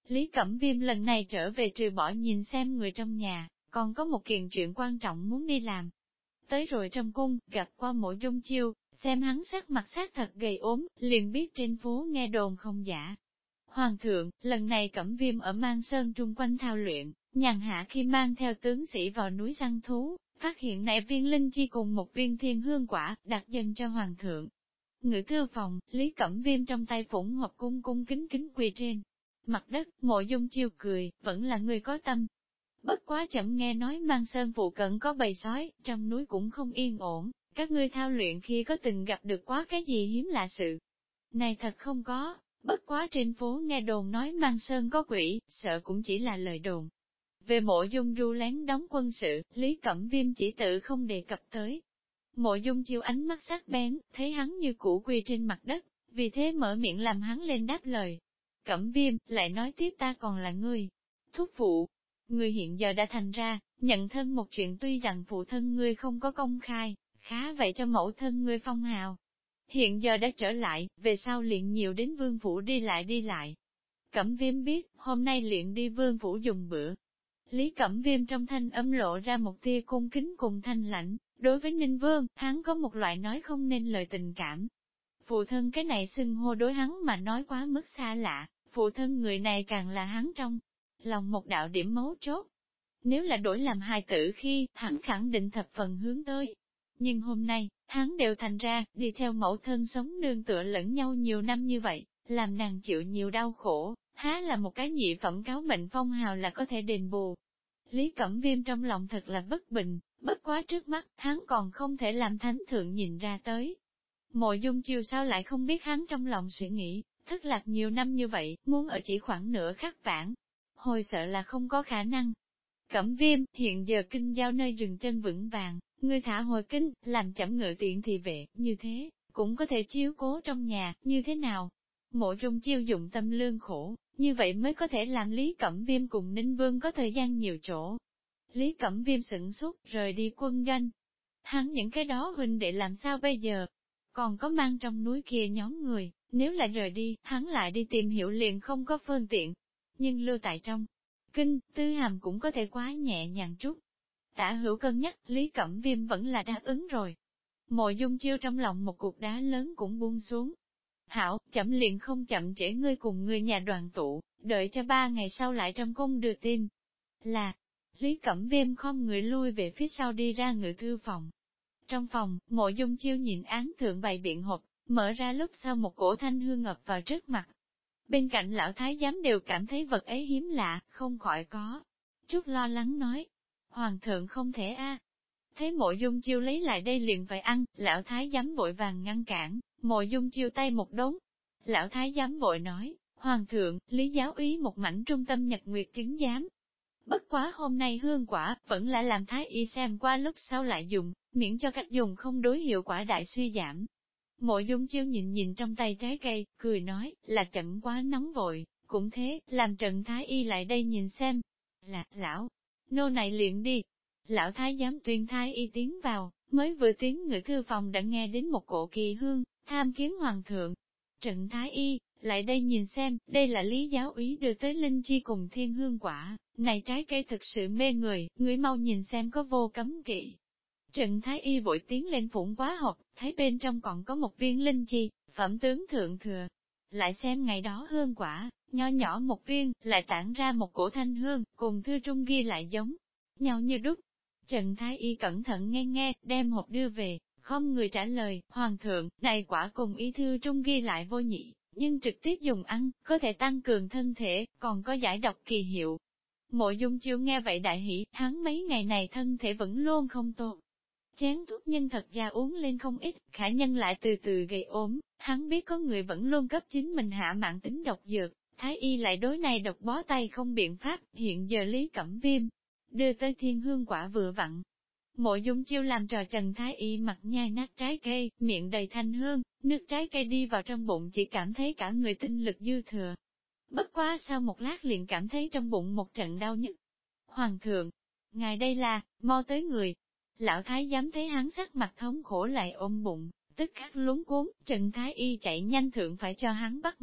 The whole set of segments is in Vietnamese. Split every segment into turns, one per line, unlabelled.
Lý Cẩm Viêm lần này trở về trừ bỏ nhìn xem người trong nhà, còn có một kiện chuyện quan trọng muốn đi làm. Tới rồi trong cung, gặp qua Mộ Dung Chiêu, xem hắn sắc mặt xác thật gầy ốm, liền biết trên phố nghe đồn không giả. Hoàng thượng, lần này Cẩm Viêm ở Mang Sơn trung quanh thao luyện, nhàn hạ khi mang theo tướng sĩ vào núi săn thú, phát hiện nại viên linh chi cùng một viên thiên hương quả, đặt dâng cho Hoàng thượng. Ngự thư phòng, Lý Cẩm Viêm trong tay phủng hộp cung cung kính kính quỳ trên mặt đất, Mộ Dung Chiêu cười, vẫn là người có tâm. Bất quá chậm nghe nói Mang Sơn phụ cận có bầy sói, trong núi cũng không yên ổn, các ngươi thao luyện khi có từng gặp được quá cái gì hiếm lạ sự. Này thật không có, bất quá trên phố nghe đồn nói Mang Sơn có quỷ, sợ cũng chỉ là lời đồn. Về Mộ Dung ru lén đóng quân sự, Lý Cẩm Viêm chỉ tự không đề cập tới. Mộ Dung Chiêu ánh mắt sắc bén, thấy hắn như củ quỳ trên mặt đất, vì thế mở miệng làm hắn lên đáp lời. Cẩm Viêm, lại nói tiếp ta còn là ngươi. Thúc phụ, ngươi hiện giờ đã thành ra, nhận thân một chuyện tuy rằng phụ thân ngươi không có công khai, khá vậy cho mẫu thân ngươi phong hào. Hiện giờ đã trở lại, về sau luyện nhiều đến vương phủ đi lại đi lại. Cẩm Viêm biết, hôm nay luyện đi vương phủ dùng bữa. Lý Cẩm Viêm trong thanh âm lộ ra một tia cung kính cùng thanh lãnh, đối với Ninh Vương, hắn có một loại nói không nên lời tình cảm. Phụ thân cái này xưng hô đối hắn mà nói quá mức xa lạ, phụ thân người này càng là hắn trong lòng một đạo điểm mấu chốt. Nếu là đổi làm hài tử khi, hắn khẳng định thập phần hướng tới. Nhưng hôm nay, hắn đều thành ra, đi theo mẫu thân sống nương tựa lẫn nhau nhiều năm như vậy, làm nàng chịu nhiều đau khổ, há là một cái nhị phẩm cáo mệnh phong hào là có thể đền bù. Lý Cẩm Viêm trong lòng thật là bất bình, bất quá trước mắt, hắn còn không thể làm thánh thượng nhìn ra tới. Mộ Dung Chiêu sao lại không biết hắn trong lòng suy nghĩ, thất lạc nhiều năm như vậy, muốn ở chỉ khoảng nửa khắc vãn, hồi sợ là không có khả năng. Cẩm Viêm, hiện giờ kinh giao nơi rừng chân vững vàng, ngươi thả hồi kinh, làm chậm ngự tiện thì vệ, như thế, cũng có thể chiếu cố trong nhà, như thế nào? Mộ Dung Chiêu dụng tâm lương khổ, như vậy mới có thể làm Lý Cẩm Viêm cùng Ninh Vương có thời gian nhiều chỗ. Lý Cẩm Viêm sửng sốt, rời đi quân doanh. Hắn những cái đó huynh đệ làm sao bây giờ? Còn có mang trong núi kia nhóm người, nếu lại rời đi, hắn lại đi tìm hiểu liền không có phương tiện. Nhưng lưu tại trong kinh, Tư Hàm cũng có thể quá nhẹ nhàng chút. Tả hữu cân nhắc, Lý Cẩm Viêm vẫn là đáp ứng rồi. Mộ Dung Chiêu trong lòng một cục đá lớn cũng buông xuống. Hảo, chậm liền không chậm trễ ngươi cùng người nhà đoàn tụ, đợi cho 3 ngày sau lại trong cung đưa tin. Là, Lý Cẩm Viêm không người lui về phía sau đi ra ngự thư phòng. Trong phòng, Mộ Dung Chiêu nhìn án thượng bày biện hộp, mở ra lúc sau một cổ thanh hương ập vào trước mặt. Bên cạnh lão thái giám đều cảm thấy vật ấy hiếm lạ, không khỏi có chút lo lắng nói. Hoàng thượng không thể a. Thấy Mộ Dung Chiêu lấy lại đây liền phải ăn, lão thái giám vội vàng ngăn cản, Mộ Dung Chiêu tay một đống. Lão thái giám vội nói, Hoàng thượng, Lý giáo úy một mảnh trung tâm nhật nguyệt chứng giám. Bất quá hôm nay hương quả, vẫn là làm thái y xem qua lúc sau lại dùng, miễn cho cách dùng không đối hiệu quả đại suy giảm. Mộ Dung Chiêu nhìn nhìn trong tay trái cây, cười nói, là chậm quá nóng vội, cũng thế, làm Trần Thái Y lại đây nhìn xem. Là, lão, nô này liền đi. Lão Thái giám tuyên Thái Y tiến vào, mới vừa tiến ngự thư phòng đã nghe đến một cổ kỳ hương, tham kiến Hoàng thượng. Trần Thái Y, lại đây nhìn xem, đây là Lý giáo úy đưa tới Linh Chi cùng thiên hương quả, này trái cây thực sự mê người, người mau nhìn xem có vô cấm kỵ. Trần Thái Y vội tiến lên phủng quá hộp, thấy bên trong còn có một viên linh chi, phẩm tướng thượng thừa. Lại xem ngày đó hương quả, nho nhỏ một viên, lại tản ra một cổ thanh hương, cùng thư trung ghi lại giống nhau như đúc. Trần Thái Y cẩn thận nghe nghe, đem hộp đưa về, không người trả lời, Hoàng thượng, này quả cùng y thư trung ghi lại vô nhị, nhưng trực tiếp dùng ăn, có thể tăng cường thân thể, còn có giải độc kỳ hiệu. Mộ Dung Chiêu nghe vậy đại hỉ, hắn mấy ngày này thân thể vẫn luôn không tốt. Chén thuốc nhân thật ra uống lên không ít, khả nhân lại từ từ gây ốm, hắn biết có người vẫn luôn cấp chính mình hạ mạng tính độc dược, Thái Y lại đối này độc bó tay không biện pháp, hiện giờ Lý Cẩm Viêm, đưa tới thiên hương quả vừa vặn. Mộ Dung Chiêu làm trò Trần Thái Y mặt nhai nát trái cây, miệng đầy thanh hương, nước trái cây đi vào trong bụng chỉ cảm thấy cả người tinh lực dư thừa. Bất quá sau một lát liền cảm thấy trong bụng một trận đau nhức. Hoàng thượng, ngài đây là, mau tới người. Lão Thái giám thấy hắn sắc mặt thống khổ lại ôm bụng, tức khắc luống cuống, Trần Thái Y chạy nhanh thượng phải cho hắn bắt mạch,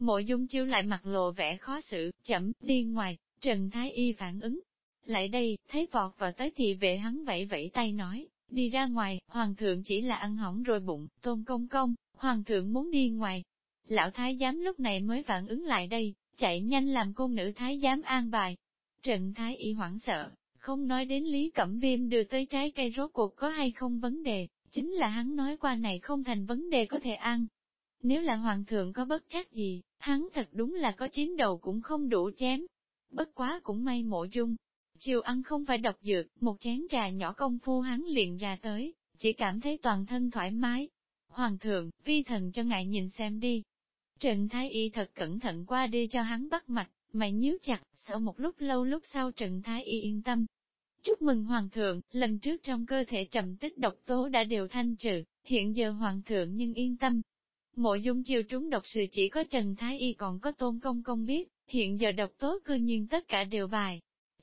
Mộ Dung Chiêu lại mặt lộ vẻ khó xử, chậm, đi ngoài, Trần Thái Y phản ứng. Lại đây, thấy vọt vào tới thị vệ hắn vẫy vẫy tay nói, đi ra ngoài, hoàng thượng chỉ là ăn hỏng rồi bụng, Tôn công công, hoàng thượng muốn đi ngoài. Lão thái giám lúc này mới phản ứng lại đây, chạy nhanh làm cung nữ thái giám an bài. Trần Thái Y hoảng sợ, không nói đến Lý Cẩm Viêm đưa tới trái cây rốt cuộc có hay không vấn đề, chính là hắn nói qua này không thành vấn đề có thể ăn. Nếu là hoàng thượng có bất trắc gì, hắn thật đúng là có 9 đầu cũng không đủ chém. Bất quá cũng may Mộ Dung Chiêu ăn không phải độc dược, một chén trà nhỏ công phu hắn liền ra tới, chỉ cảm thấy toàn thân thoải mái. Hoàng thượng, vi thần cho ngài nhìn xem đi. Trần Thái Y thật cẩn thận qua đi cho hắn bắt mạch, mày nhíu chặt, sợ một lúc lâu lúc sau Trần Thái Y yên tâm. Chúc mừng Hoàng thượng, lần trước trong cơ thể trầm tích độc tố đã đều thanh trừ, hiện giờ Hoàng thượng nhưng yên tâm. Mộ Dung Chiêu trúng độc sự chỉ có Trần Thái Y còn có Tôn Công Công biết, hiện giờ độc tố cư nhiên tất cả đều bài.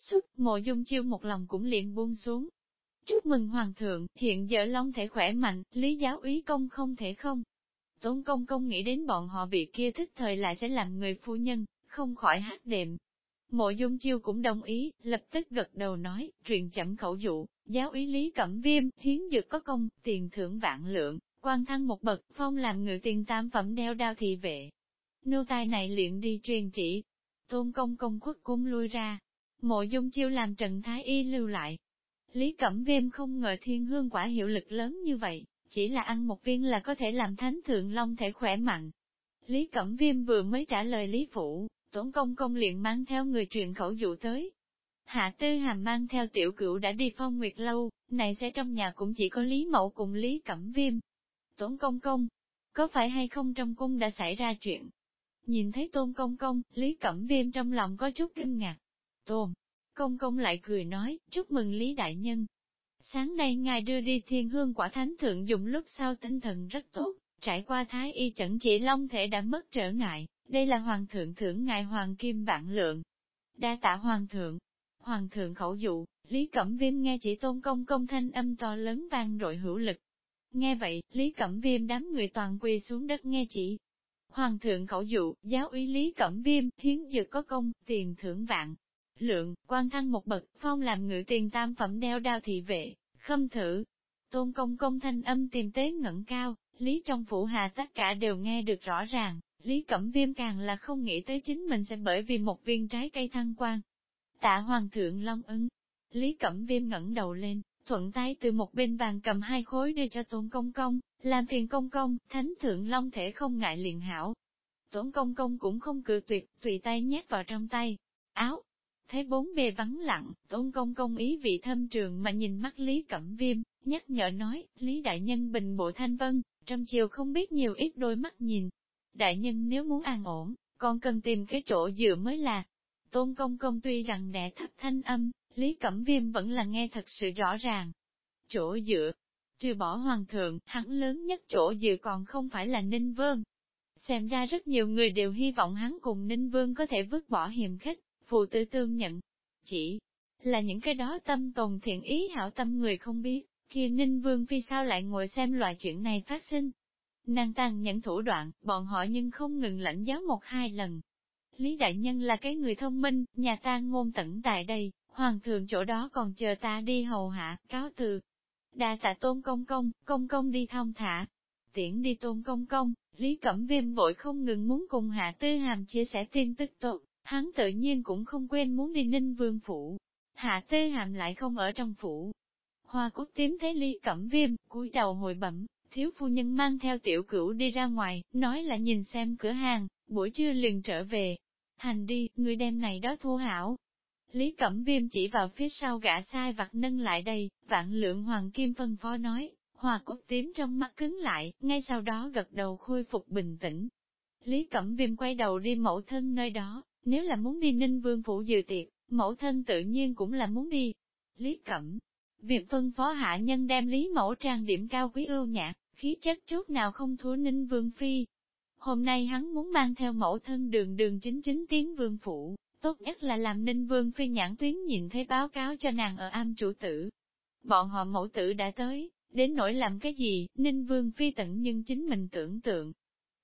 Mộ Dung Chiêu một lòng cũng liền buông xuống. Chúc mừng Hoàng thượng, hiện giờ Long thể khỏe mạnh, Lý giáo úy công không thể không. Tôn Công Công nghĩ đến bọn họ vị kia thích thời lại sẽ làm người phu nhân, không khỏi hát đệm. Mộ Dung Chiêu cũng đồng ý, lập tức gật đầu nói, truyền chậm khẩu dụ, giáo úy Lý Cẩm Viêm, hiến dược có công, tiền thưởng vạn lượng, quan thăng một bậc, phong làm ngự tiền tam phẩm đeo đao thị vệ. Nô tài này liền đi truyền chỉ. Tôn Công Công khuất cung lui ra. Mộ Dung Chiêu làm Trần Thái Y lưu lại. Lý Cẩm Viêm không ngờ thiên hương quả hiệu lực lớn như vậy, chỉ là ăn một viên là có thể làm thánh thượng long thể khỏe mạnh. Lý Cẩm Viêm vừa mới trả lời Lý Phủ, Tôn Công Công liền mang theo người truyền khẩu dụ tới. Hạ Tư Hàm mang theo tiểu cửu đã đi Phong Nguyệt Lâu, này sẽ trong nhà cũng chỉ có Lý Mẫu cùng Lý Cẩm Viêm. Tôn Công Công, có phải hay không trong cung đã xảy ra chuyện? Nhìn thấy Tôn Công Công, Lý Cẩm Viêm trong lòng có chút kinh ngạc. Tôn Công Công lại cười nói, chúc mừng Lý Đại Nhân. Sáng nay ngài đưa đi thiên hương quả thánh thượng dùng lúc sau tinh thần rất tốt, trải qua thái y chẩn chỉ long thể đã mất trở ngại, đây là hoàng thượng thưởng ngài hoàng kim vạn lượng. Đa tạ hoàng thượng. Hoàng thượng khẩu dụ, Lý Cẩm Viêm nghe chỉ Tôn Công Công thanh âm to lớn vang rội hữu lực. Nghe vậy, Lý Cẩm Viêm đám người toàn quỳ xuống đất nghe chỉ. Hoàng thượng khẩu dụ, giáo úy Lý Cẩm Viêm, hiến dược có công, tiền thưởng vạn lượng, quan thăng một bậc, phong làm ngự tiền tam phẩm đeo đao thị vệ, khâm thử. Tôn Công Công thanh âm tiềm tế ngẩng cao, Lý trong phủ hạ tất cả đều nghe được rõ ràng, Lý Cẩm Viêm càng là không nghĩ tới chính mình sẽ bởi vì một viên trái cây thăng quan. Tạ Hoàng thượng long ưng. Lý Cẩm Viêm ngẩng đầu lên, thuận tay từ một bên vàng cầm 2 khối đưa cho Tôn Công Công, làm phiền Công Công, thánh thượng long thể không ngại liền hảo. Tôn Công Công cũng không cự tuyệt, tùy tay nhét vào trong tay, áo. Thấy bốn bề vắng lặng, Tôn Công Công ý vị thâm trường mà nhìn mắt Lý Cẩm Viêm, nhắc nhở nói, Lý Đại Nhân bình bộ thanh vân, trong chiều không biết nhiều ít đôi mắt nhìn. Đại Nhân nếu muốn an ổn, còn cần tìm cái chỗ dựa mới là. Tôn Công Công tuy rằng đẻ thấp thanh âm, Lý Cẩm Viêm vẫn là nghe thật sự rõ ràng. Chỗ dựa, trừ bỏ hoàng thượng, hắn lớn nhất chỗ dựa còn không phải là Ninh Vương. Xem ra rất nhiều người đều hy vọng hắn cùng Ninh Vương có thể vứt bỏ hiềm khích, phụ tử tương nhận. Chỉ là những cái đó tâm tồn thiện ý hảo tâm người không biết, kia Ninh Vương Phi sao lại ngồi xem loại chuyện này phát sinh. Nàng tàn nhẫn thủ đoạn, bọn họ nhưng không ngừng lãnh giáo 1-2 lần. Lý Đại Nhân là cái người thông minh, nhà ta ngôn tẩn tại đây, hoàng thượng chỗ đó còn chờ ta đi hầu hạ, cáo từ. Đa tạ Tôn Công Công đi thong thả. Tiễn đi Tôn Công, Lý Cẩm Viêm vội không ngừng muốn cùng Hạ Tư Hàm chia sẻ tin tức tốt, hắn tự nhiên cũng không quên muốn đi Ninh Vương phủ. Hạ Tư Hàm lại không ở trong phủ. Hoa Cúc tím thấy Lý Cẩm Viêm, cúi đầu hồi bẩm, thiếu phu nhân mang theo tiểu cửu đi ra ngoài, nói là nhìn xem cửa hàng, buổi trưa liền trở về. Hành đi, người đem này đó thu hảo. Lý Cẩm Viêm chỉ vào phía sau gã sai vặt nâng lại đây, vạn lượng hoàng kim phân phó nói, Hoa Cúc tím trong mắt cứng lại, ngay sau đó gật đầu khôi phục bình tĩnh. Lý Cẩm Viêm quay đầu đi mẫu thân nơi đó, nếu là muốn đi Ninh Vương phủ dự tiệc, mẫu thân tự nhiên cũng là muốn đi. Lý Cẩm Viêm phân phó hạ nhân đem Lý Mẫu trang điểm cao quý ưu nhã, khí chất chút nào không thua Ninh Vương Phi. Hôm nay hắn muốn mang theo mẫu thân đường đường chính chính tiến Vương phủ, tốt nhất là làm Ninh Vương Phi nhãn tuyến nhìn thấy báo cáo cho nàng ở am chủ tử. Bọn họ mẫu tử đã tới, đến nỗi làm cái gì, Ninh Vương Phi tận nhưng chính mình tưởng tượng.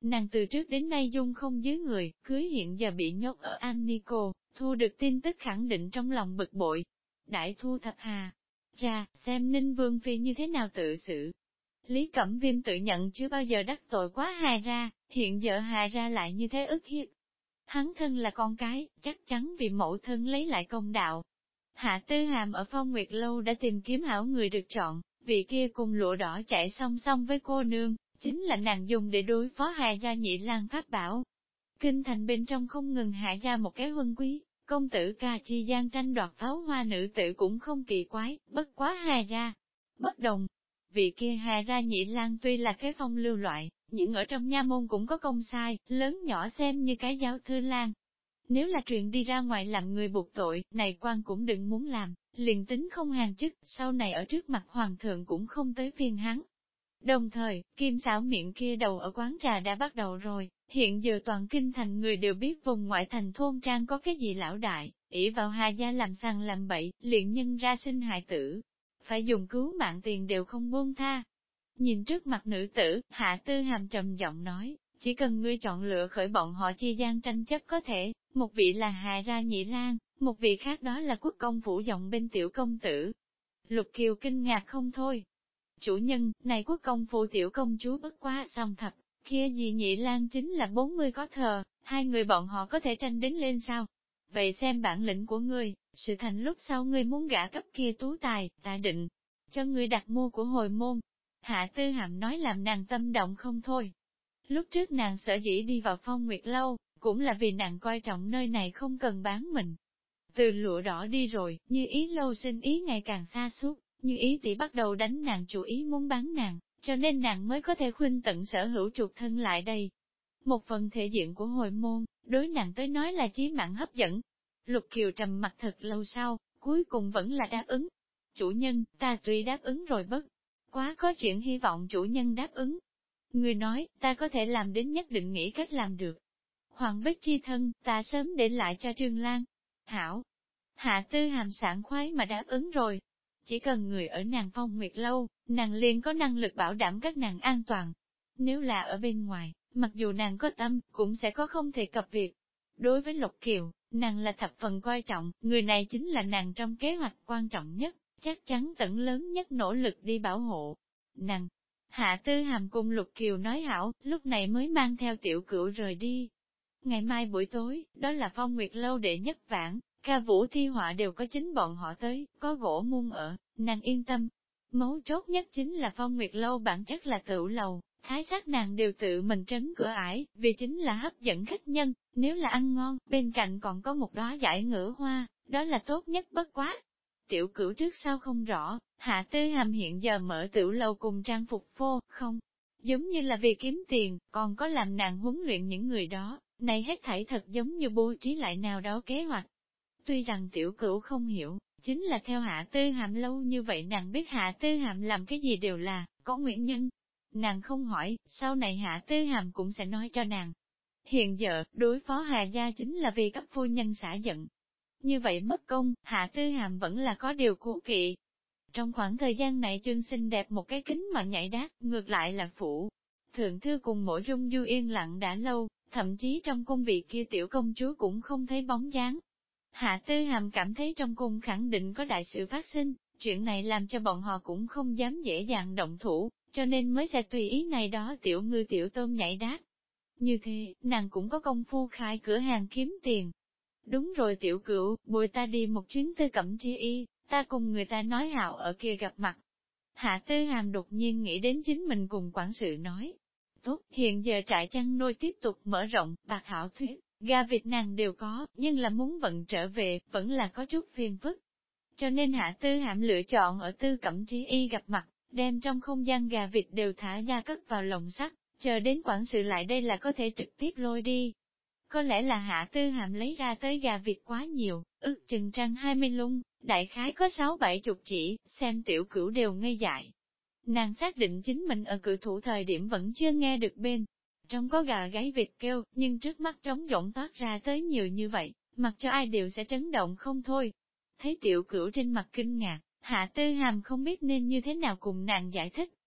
nàng từ trước đến nay dung không dưới người, cưới hiện giờ bị nhốt ở An-Nico, thu được tin tức khẳng định trong lòng bực bội. Đại thu thập hà, ra, xem Ninh Vương Phi như thế nào tự xử. Lý Cẩm Viêm tự nhận chưa bao giờ đắc tội quá Hà ra, hiện giờ Hà ra lại như thế ức hiếp. Hắn thân là con cái, chắc chắn vì mẫu thân lấy lại công đạo. Hạ Tư Hàm ở Phong Nguyệt Lâu đã tìm kiếm hảo người được chọn, vị kia cùng lụa đỏ chạy song song với cô nương, chính là nàng dùng để đối phó Hà gia nhị lang pháp bảo. Kinh thành bên trong không ngừng hạ ra một cái huân quý, công tử ca chi gian tranh đoạt pháo hoa nữ tử cũng không kỳ quái, bất quá Hà gia bất đồng. Vị kia Hà ra nhị lang tuy là cái phong lưu loại, nhưng ở trong nha môn cũng có công sai, lớn nhỏ xem như cái giáo thư lang. Nếu là chuyện đi ra ngoài làm người buộc tội, này quan cũng đừng muốn làm, liền tính không hàng chức, sau này ở trước mặt hoàng thượng cũng không tới phiên hắn. Đồng thời, kim xảo miệng kia đầu ở quán trà đã bắt đầu rồi, hiện giờ toàn kinh thành người đều biết vùng ngoại thành thôn trang có cái gì lão đại, ỷ vào Hà gia làm sằng làm bậy, liền nhân ra sinh hại tử. Phải dùng cứu mạng tiền đều không buông tha. Nhìn trước mặt nữ tử, Hạ Tư Hàm trầm giọng nói, chỉ cần ngươi chọn lựa khởi bọn họ chi gian tranh chấp có thể, một vị là Hà ra nhị lang, một vị khác đó là quốc công phủ dòng bên tiểu công tử. Lục Kiều kinh ngạc không thôi. Chủ nhân, này quốc công phủ tiểu công chúa bất quá song thập, kia gì nhị lang chính là 40 có thờ, hai người bọn họ có thể tranh đến lên sao? Vậy xem bản lĩnh của ngươi, sự thành lúc sau ngươi muốn gả cấp kia tú tài, ta định cho ngươi đặt mua của hồi môn. Hạ Tư Hàm nói làm nàng tâm động không thôi. Lúc trước nàng sở dĩ đi vào Phong Nguyệt Lâu, cũng là vì nàng coi trọng nơi này không cần bán mình. Từ lụa đỏ đi rồi, Như Ý lâu sinh ý ngày càng xa suốt, Như Ý tỷ bắt đầu đánh nàng chủ ý muốn bán nàng, cho nên nàng mới có thể khuynh tận sở hữu chuột thân lại đây. Một phần thể diện của hồi môn, đối nàng tới nói là chí mạng hấp dẫn. Lục Kiều trầm mặt thật lâu sau, cuối cùng vẫn là đáp ứng. Chủ nhân, ta tuy đáp ứng rồi bất quá có chuyện hy vọng chủ nhân đáp ứng. Người nói, ta có thể làm đến nhất định nghĩ cách làm được. Hoàng Bích chi thân, ta sớm để lại cho Trương Lan. Hảo. Hạ Tư Hàm sảng khoái mà đáp ứng rồi. Chỉ cần người ở nàng Phong Nguyệt Lâu, nàng liền có năng lực bảo đảm các nàng an toàn. Nếu là ở bên ngoài, mặc dù nàng có tâm, cũng sẽ có không thể cập việc. Đối với Lục Kiều, nàng là thập phần coi trọng, người này chính là nàng trong kế hoạch quan trọng nhất, chắc chắn tận lớn nhất nỗ lực đi bảo hộ nàng. Hạ Tư Hàm cùng Lục Kiều nói hảo, lúc này mới mang theo tiểu cửu rời đi. Ngày mai buổi tối, đó là Phong Nguyệt Lâu đệ nhất vãn, ca vũ thi họa đều có chính bọn họ tới, có gỗ muôn ở, nàng yên tâm. Mấu chốt nhất chính là Phong Nguyệt Lâu bản chất là tửu lầu, thái sát nàng đều tự mình trấn cửa ải, vì chính là hấp dẫn khách nhân, nếu là ăn ngon, bên cạnh còn có một đóa giải ngữ hoa, đó là tốt nhất bất quá. Tiểu cửu trước sau không rõ, Hạ Tư Hàm hiện giờ mở tiểu lầu cùng trang phục phô, không, giống như là vì kiếm tiền, còn có làm nàng huấn luyện những người đó, này hết thảy thật giống như bố trí lại nào đó kế hoạch. Tuy rằng tiểu cửu không hiểu, chính là theo Hạ Tư Hàm lâu như vậy nàng biết Hạ Tư Hàm làm cái gì đều là, có nguyên nhân. Nàng không hỏi, sau này Hạ Tư Hàm cũng sẽ nói cho nàng. Hiện giờ, đối phó Hà gia chính là vì cấp phu nhân xả giận. Như vậy mất công, Hạ Tư Hàm vẫn là có điều cố kỵ. Trong khoảng thời gian này Trương xinh đẹp một cái kính mà nhảy đát, ngược lại là phủ. Thượng thư cùng mỗi rung du yên lặng đã lâu, thậm chí trong cung vị kia tiểu công chúa cũng không thấy bóng dáng. Hạ Tư Hàm cảm thấy trong cung khẳng định có đại sự phát sinh, chuyện này làm cho bọn họ cũng không dám dễ dàng động thủ, cho nên mới sẽ tùy ý này đó tiểu ngư tiểu tôm nhảy đát. Như thế, nàng cũng có công phu khai cửa hàng kiếm tiền. Đúng rồi tiểu cửu, bồi ta đi một chuyến Tư Cẩm Chi Y, ta cùng người ta nói hảo ở kia gặp mặt. Hạ Tư Hàm đột nhiên nghĩ đến chính mình cùng quản sự nói. Tốt, hiện giờ trại chăn nuôi tiếp tục mở rộng, bạc hảo thuyết, gà vịt nàng đều có, nhưng là muốn vận trở về, vẫn là có chút phiền phức. Cho nên Hạ Tư Hàm lựa chọn ở Tư Cẩm Chi Y gặp mặt, đem trong không gian gà vịt đều thả ra cất vào lồng sắt, chờ đến quản sự lại đây là có thể trực tiếp lôi đi. Có lẽ là Hạ Tư Hàm lấy ra tới gà vịt quá nhiều, ước chừng trang 20 lung, đại khái có 6-7 chục chỉ, xem tiểu cửu đều ngây dại. Nàng xác định chính mình ở cự thủ thời điểm vẫn chưa nghe được bên. Trong có gà gáy vịt kêu, nhưng trước mắt trống rỗng toát ra tới nhiều như vậy, mặc cho ai đều sẽ chấn động không thôi. Thấy tiểu cửu trên mặt kinh ngạc, Hạ Tư Hàm không biết nên như thế nào cùng nàng giải thích,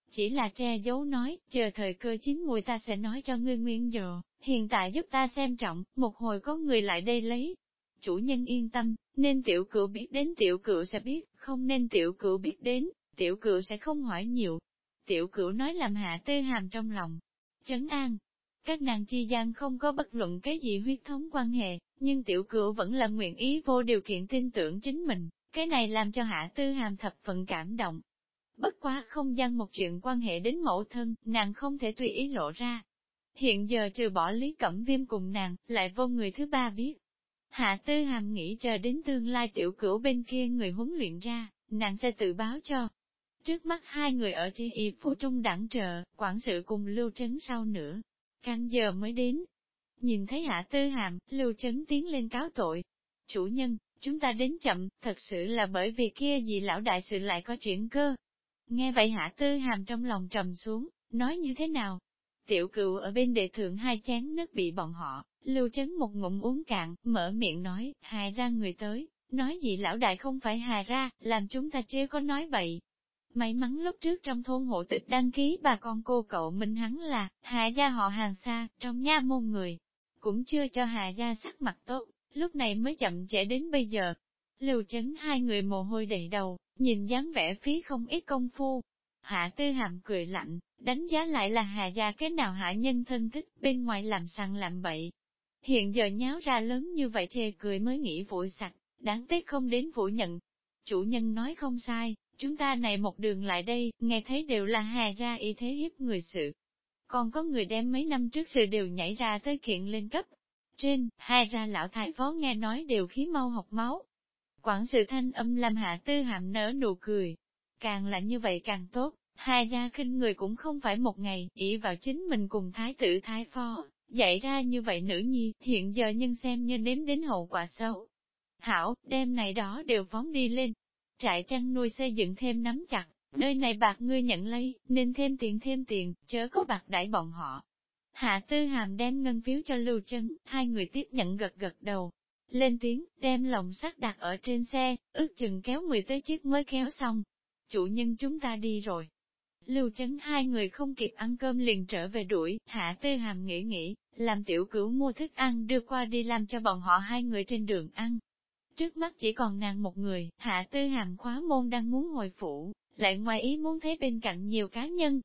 chỉ là che giấu nói, chờ thời cơ chín mùi ta sẽ nói cho ngươi nguyên do, hiện tại giúp ta xem trọng, một hồi có người lại đây lấy. Chủ nhân yên tâm, nên tiểu cửu biết đến tiểu cửu sẽ biết, không nên tiểu cửu biết đến, tiểu cửu sẽ không hỏi nhiều. Tiểu cửu nói làm Hạ Tư Hàm trong lòng. Trấn an, các nàng chi gian không có bất luận cái gì huyết thống quan hệ, nhưng tiểu cửu vẫn là nguyện ý vô điều kiện tin tưởng chính mình, cái này làm cho Hạ Tư Hàm thập phần cảm động. Bất quá không gian một chuyện quan hệ đến mẫu thân, nàng không thể tùy ý lộ ra. Hiện giờ trừ bỏ Lý Cẩm Viêm cùng nàng, lại vô người thứ ba biết. Hạ Tư Hàm nghĩ chờ đến tương lai tiểu cửu bên kia người huấn luyện ra, nàng sẽ tự báo cho. Trước mắt hai người ở tri y phủ trung đẳng trợ, quản sự cùng Lưu Trấn sau nữa. Canh giờ mới đến. Nhìn thấy Hạ Tư Hàm, Lưu Trấn tiến lên cáo tội. Chủ nhân, chúng ta đến chậm, thật sự là bởi vì kia gì lão đại sự lại có chuyện cơ. Nghe vậy Hạ Tư Hàm trong lòng trầm xuống, nói như thế nào? Tiểu cựu ở bên đệ thượng hai chén nước bị bọn họ, Lưu Trấn một ngụm uống cạn, mở miệng nói, hài ra người tới, nói gì lão đại không phải hài ra, làm chúng ta chưa có nói bậy. May mắn lúc trước trong thôn hộ tịch đăng ký bà con cô cậu Minh hắn là, Hà gia họ Hàng xa, trong nha môn người, cũng chưa cho Hà gia sắc mặt tốt, lúc này mới chậm trễ đến bây giờ. Lưu Trấn hai người mồ hôi đầy đầu, nhìn dáng vẻ phí không ít công phu. Hạ Tư Hàm cười lạnh, đánh giá lại là Hà gia cái nào hạ nhân thân thích, bên ngoài làm sằng làm bậy. Hiện giờ nháo ra lớn như vậy chê cười mới nghĩ vội sạch, đáng tiếc không đến phủ nhận. Chủ nhân nói không sai, chúng ta này một đường lại đây, nghe thấy đều là Hà gia y thế hiếp người sự. Còn có người đem mấy năm trước sự đều nhảy ra tới kiện lên cấp. Trên, Hà gia lão thái phó nghe nói đều khí mau học máu. Quản sự thanh âm làm Hạ Tư Hàm nở nụ cười. Càng là như vậy càng tốt, Hà gia khinh người cũng không phải một ngày, ỷ vào chính mình cùng thái tử thái phó, dạy ra như vậy nữ nhi, hiện giờ nhân xem như nếm đến hậu quả xấu. Hảo, đêm này đó đều phóng đi lên. Trại chăn nuôi xây dựng thêm nắm chặt, nơi này bạc ngươi nhận lấy, nên thêm tiền, chớ có bạc đãi bọn họ. Hạ Tư Hàm đem ngân phiếu cho Lưu Trấn, hai người tiếp nhận gật gật đầu. Lên tiếng, đem lồng sắt đặt ở trên xe, ước chừng kéo 10 tới chiếc mới kéo xong. Chủ nhân chúng ta đi rồi. Lưu Trấn hai người không kịp ăn cơm liền trở về đuổi, Hạ Tư Hàm nghĩ, làm tiểu cửu mua thức ăn đưa qua đi làm cho bọn họ hai người trên đường ăn. Trước mắt chỉ còn nàng một người, Hạ Tư Hàm khóa môn đang muốn hồi phủ, lại ngoài ý muốn thấy bên cạnh nhiều cá nhân.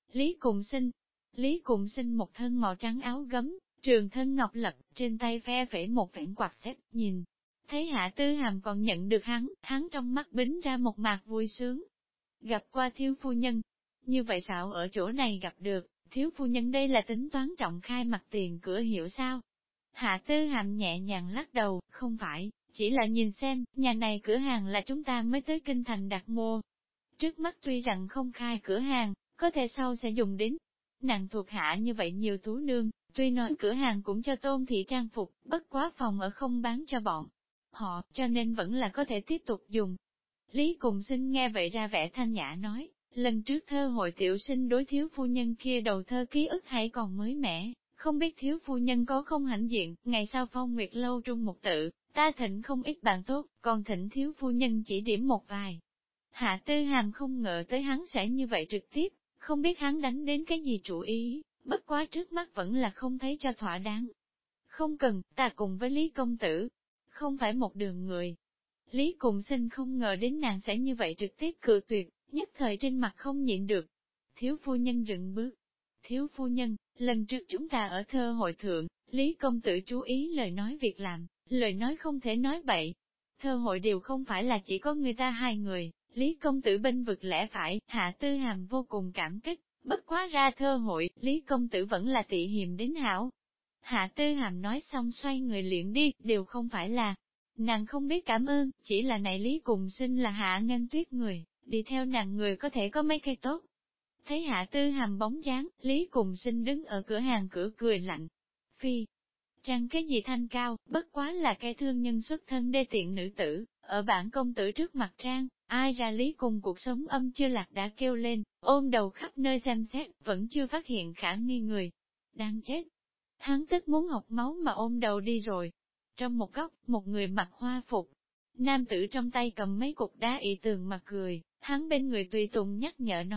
Lý Cùng Sinh một thân màu trắng áo gấm, trường thân ngọc lập, trên tay phe phẩy một vẹn quạt xếp, nhìn. Thấy Hạ Tư Hàm còn nhận được hắn trong mắt bính ra một mạc vui sướng. Gặp qua thiếu phu nhân, như vậy xạo ở chỗ này gặp được, thiếu phu nhân đây là tính toán trọng khai mặt tiền cửa hiệu sao? Hạ Tư Hàm nhẹ nhàng lắc đầu, không phải, chỉ là nhìn xem, nhà này cửa hàng là chúng ta mới tới kinh thành đặt mua. Trước mắt tuy rằng không khai cửa hàng, có thể sau sẽ dùng đến. Nàng thuộc hạ như vậy nhiều tú nương, tuy nói cửa hàng cũng cho Tôn thị trang phục, bất quá phòng ở không bán cho bọn họ, cho nên vẫn là có thể tiếp tục dùng. Lý Cùng Sinh nghe vậy ra vẻ thanh nhã nói, lần trước thơ hội tiểu sinh đối thiếu phu nhân kia đầu thơ ký ức hay còn mới mẻ, không biết thiếu phu nhân có không hãnh diện, ngày sau Phong Nguyệt lâu trung một tự, ta thịnh không ít bạn tốt, còn thịnh thiếu phu nhân chỉ điểm một vài. Hạ Tư Hàm không ngờ tới hắn sẽ như vậy trực tiếp, không biết hắn đánh đến cái gì chủ ý, bất quá trước mắt vẫn là không thấy cho thỏa đáng. Không cần, ta cùng với Lý Công Tử, không phải một đường người. Lý Cùng Sinh không ngờ đến nàng sẽ như vậy trực tiếp cự tuyệt, nhất thời trên mặt không nhịn được. Thiếu phu nhân dừng bước. Thiếu phu nhân, lần trước chúng ta ở thơ hội thượng, Lý Công Tử chú ý lời nói việc làm, lời nói không thể nói bậy. Thơ hội đều không phải là chỉ có người ta hai người, Lý Công Tử bênh vực lẽ phải, Hạ Tư Hàm vô cùng cảm kích, bất quá ra thơ hội, Lý Công Tử vẫn là tị hiềm đến hảo. Hạ Tư Hàm nói xong xoay người liền đi, đều không phải là, nàng không biết cảm ơn, chỉ là này Lý Cùng Sinh là Hạ Ngân Tuyết người, đi theo nàng người có thể có mấy cây tốt. Thấy Hạ Tư Hàm bóng dáng, Lý Cùng Sinh đứng ở cửa hàng cửa cười lạnh. Phi, trang cái gì thanh cao, bất quá là cái thương nhân xuất thân đê tiện nữ tử, ở bản công tử trước mặt trang, ai ra Lý cùng cuộc sống âm chưa lạc đã kêu lên, ôm đầu khắp nơi xem xét, vẫn chưa phát hiện khả nghi người. Đang chết. Hắn tức muốn học máu mà ôm đầu đi rồi. Trong một góc, một người mặc hoa phục. Nam tử trong tay cầm mấy cục đá ị tường mà cười, hắn bên người tùy tùng nhắc nhở nói,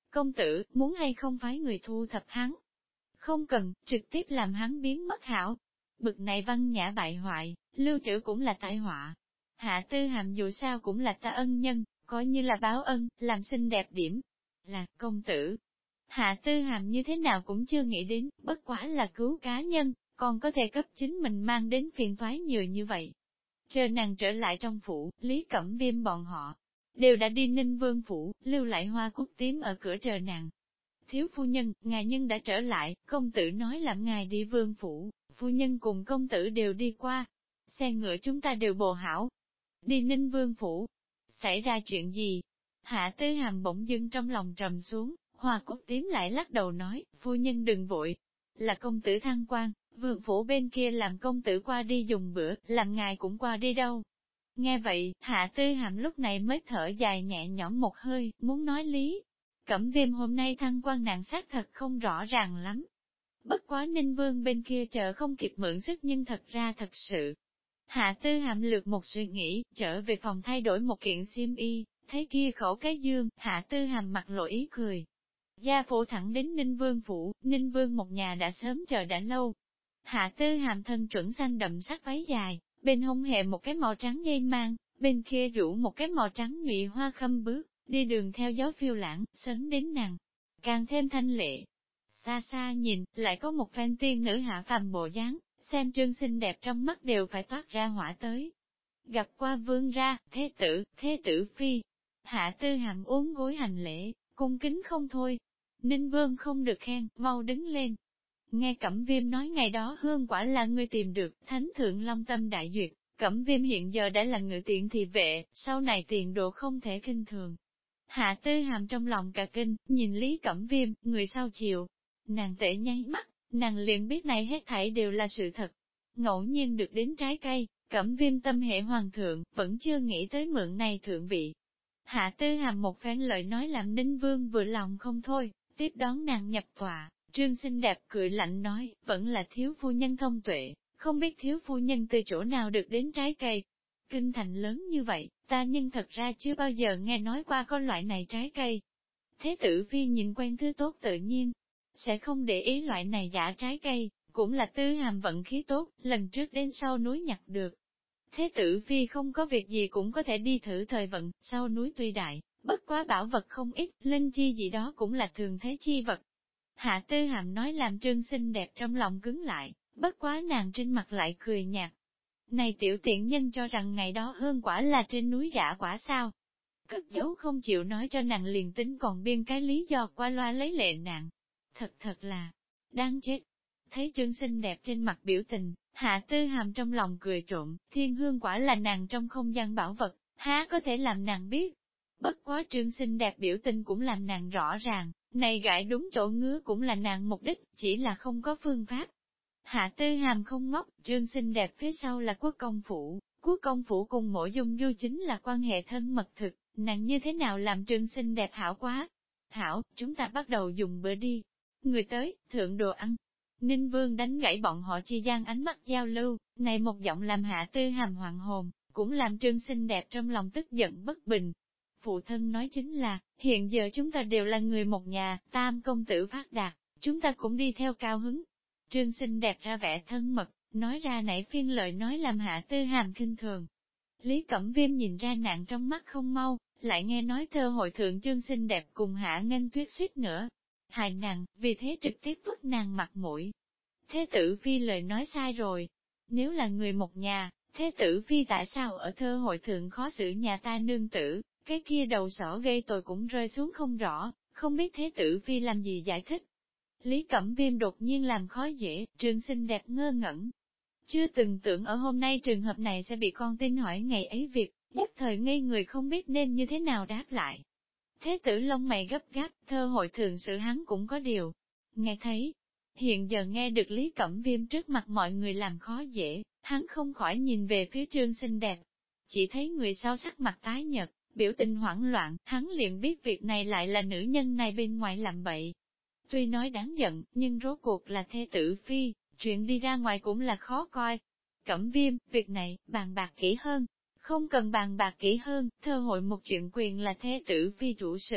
Công tử, muốn hay không phải người thu thập hắn? Không cần, trực tiếp làm hắn biến mất hảo. Bực này văn nhã bại hoại, lưu trữ cũng là tai họa. Hạ Tư Hàm dù sao cũng là ta ân nhân, coi như là báo ân, làm xinh đẹp điểm. Là, công tử. Hạ Tư Hàm như thế nào cũng chưa nghĩ đến, bất quá là cứu cá nhân, còn có thể cấp chính mình mang đến phiền toái nhiều như vậy. Chờ nàng trở lại trong phủ, Lý Cẩm Viêm bọn họ, đều đã đi Ninh Vương phủ, lưu lại hoa cúc tím ở cửa chờ nàng. Thiếu phu nhân, ngài nhân đã trở lại, công tử nói làm ngài đi vương phủ, phu nhân cùng công tử đều đi qua. Xe ngựa chúng ta đều bồ hảo. Đi Ninh Vương phủ. Xảy ra chuyện gì? Hạ Tư Hàm bỗng dưng trong lòng trầm xuống, hoa cúc tím lại lắc đầu nói, phu nhân đừng vội. Là công tử thăng quan, vương phủ bên kia làm công tử qua đi dùng bữa, làm ngài cũng qua đi đâu. Nghe vậy, Hạ Tư Hàm lúc này mới thở dài nhẹ nhõm một hơi, muốn nói lý. Cẩm Viêm hôm nay thăng quan nạn sát thật không rõ ràng lắm. Bất quá Ninh Vương bên kia chờ không kịp mượn sức nhưng thật ra thật sự. Hạ Tư Hàm lược một suy nghĩ, trở về phòng thay đổi một kiện xiêm y, thấy kia khẩu cái dương, Hạ Tư Hàm mặt lộ ý cười. Gia phụ thẳng đến Ninh Vương phủ, Ninh Vương một nhà đã sớm chờ đã lâu. Hạ Tư Hàm thân chuẩn xanh đậm sắc váy dài, bên hông hệ một cái màu trắng dây mang, bên kia rủ một cái màu trắng nhụy hoa khâm bước, đi đường theo gió phiêu lãng, sấn đến nàng, càng thêm thanh lệ. Xa xa nhìn, lại có một phen tiên nữ hạ phàm bộ dáng, xem trương xinh đẹp trong mắt đều phải toát ra hỏa tới. Gặp qua vương ra, thế tử phi. Hạ Tư Hàm uốn gối hành lễ, cung kính không thôi. Ninh Vương không được khen, mau đứng lên. Nghe Cẩm Viêm nói ngày đó hương quả là ngươi tìm được, thánh thượng long tâm đại duyệt, Cẩm Viêm hiện giờ đã là ngự tiện thị vệ, sau này tiền độ không thể kinh thường. Hạ Tư Hàm trong lòng cả kinh, nhìn Lý Cẩm Viêm, người sau chiều. Nàng tệ nháy mắt, nàng liền biết này hết thảy đều là sự thật. Ngẫu nhiên được đến trái cây, Cẩm Viêm tâm hệ hoàng thượng, vẫn chưa nghĩ tới mượn này thượng vị. Hạ Tư Hàm một phen lời nói làm Ninh Vương vừa lòng không thôi, tiếp đón nàng nhập tọa, trương xinh đẹp cười lạnh nói, vẫn là thiếu phu nhân thông tuệ, không biết thiếu phu nhân từ chỗ nào được đến trái cây. Kinh thành lớn như vậy, ta nhưng thật ra chưa bao giờ nghe nói qua có loại này trái cây. Thế tử phi nhìn quen thứ tốt tự nhiên, sẽ không để ý loại này giả trái cây, cũng là Tư Hàm vận khí tốt, lần trước đến sau núi nhặt được. Thế tử phi không có việc gì cũng có thể đi thử thời vận, sau núi tuy đại, bất quá bảo vật không ít, linh chi gì đó cũng là thường thấy chi vật. Hạ Tư Hàm nói làm trương xinh đẹp trong lòng cứng lại, bất quá nàng trên mặt lại cười nhạt. Này tiểu tiện nhân cho rằng ngày đó hương quả là trên núi rã quả sao? Cất giấu không chịu nói cho nàng liền tính còn biên cái lý do qua loa lấy lệ nàng. Thật là, đáng chết. Thấy trương xinh đẹp trên mặt biểu tình, Hạ Tư Hàm trong lòng cười trộm, thiên hương quả là nàng trong không gian bảo vật, há có thể làm nàng biết. Bất quá trương xinh đẹp biểu tình cũng làm nàng rõ ràng, này gãi đúng chỗ ngứa cũng là nàng mục đích, chỉ là không có phương pháp. Hạ Tư Hàm không ngốc, trương xinh đẹp phía sau là quốc công phủ cùng Mộ Dung Du chính là quan hệ thân mật thực, nàng như thế nào làm trương xinh đẹp hảo quá. Hảo, chúng ta bắt đầu dùng bữa đi. Người tới, thượng đồ ăn. Ninh Vương đánh gãy bọn họ chi gian ánh mắt giao lưu, này một giọng làm Hạ Tư Hàm hoàng hồn, cũng làm trương xinh đẹp trong lòng tức giận bất bình. Phụ thân nói chính là, hiện giờ chúng ta đều là người một nhà, tam công tử phát đạt, chúng ta cũng đi theo cao hứng. Trương xinh đẹp ra vẻ thân mật, nói ra nãy phiên lời nói làm Hạ Tư Hàm kinh thường. Lý Cẩm Viêm nhìn ra nạn trong mắt không mau, lại nghe nói thơ hội thượng trương xinh đẹp cùng Hạ Nghênh Tuyết suýt nữa. Hại nàng, vì thế trực tiếp vứt nàng mặt mũi. Thế tử phi lời nói sai rồi. Nếu là người một nhà, thế tử phi tại sao ở thơ hội thượng khó xử nhà ta nương tử, cái kia đầu sỏ gây tội cũng rơi xuống không rõ, không biết thế tử phi làm gì giải thích. Lý Cẩm Viêm đột nhiên làm khó dễ, trương xinh đẹp ngơ ngẩn. Chưa từng tưởng ở hôm nay trường hợp này sẽ bị con tin hỏi ngày ấy việc, nhất thời ngây người không biết nên như thế nào đáp lại. Thế tử lông mày gấp gáp, thơ hội thường sự hắn cũng có điều. Nghe thấy, hiện giờ nghe được Lý Cẩm Viêm trước mặt mọi người làm khó dễ, hắn không khỏi nhìn về phía trương xinh đẹp. Chỉ thấy người sau sắc mặt tái nhợt, biểu tình hoảng loạn, hắn liền biết việc này lại là nữ nhân này bên ngoài làm bậy. Tuy nói đáng giận, nhưng rốt cuộc là thê tử phi, chuyện đi ra ngoài cũng là khó coi. Cẩm Viêm, việc này, bàn bạc kỹ hơn. Không cần bàn bạc kỹ hơn, thơ hội một chuyện quyền là thế tử phi chủ sự,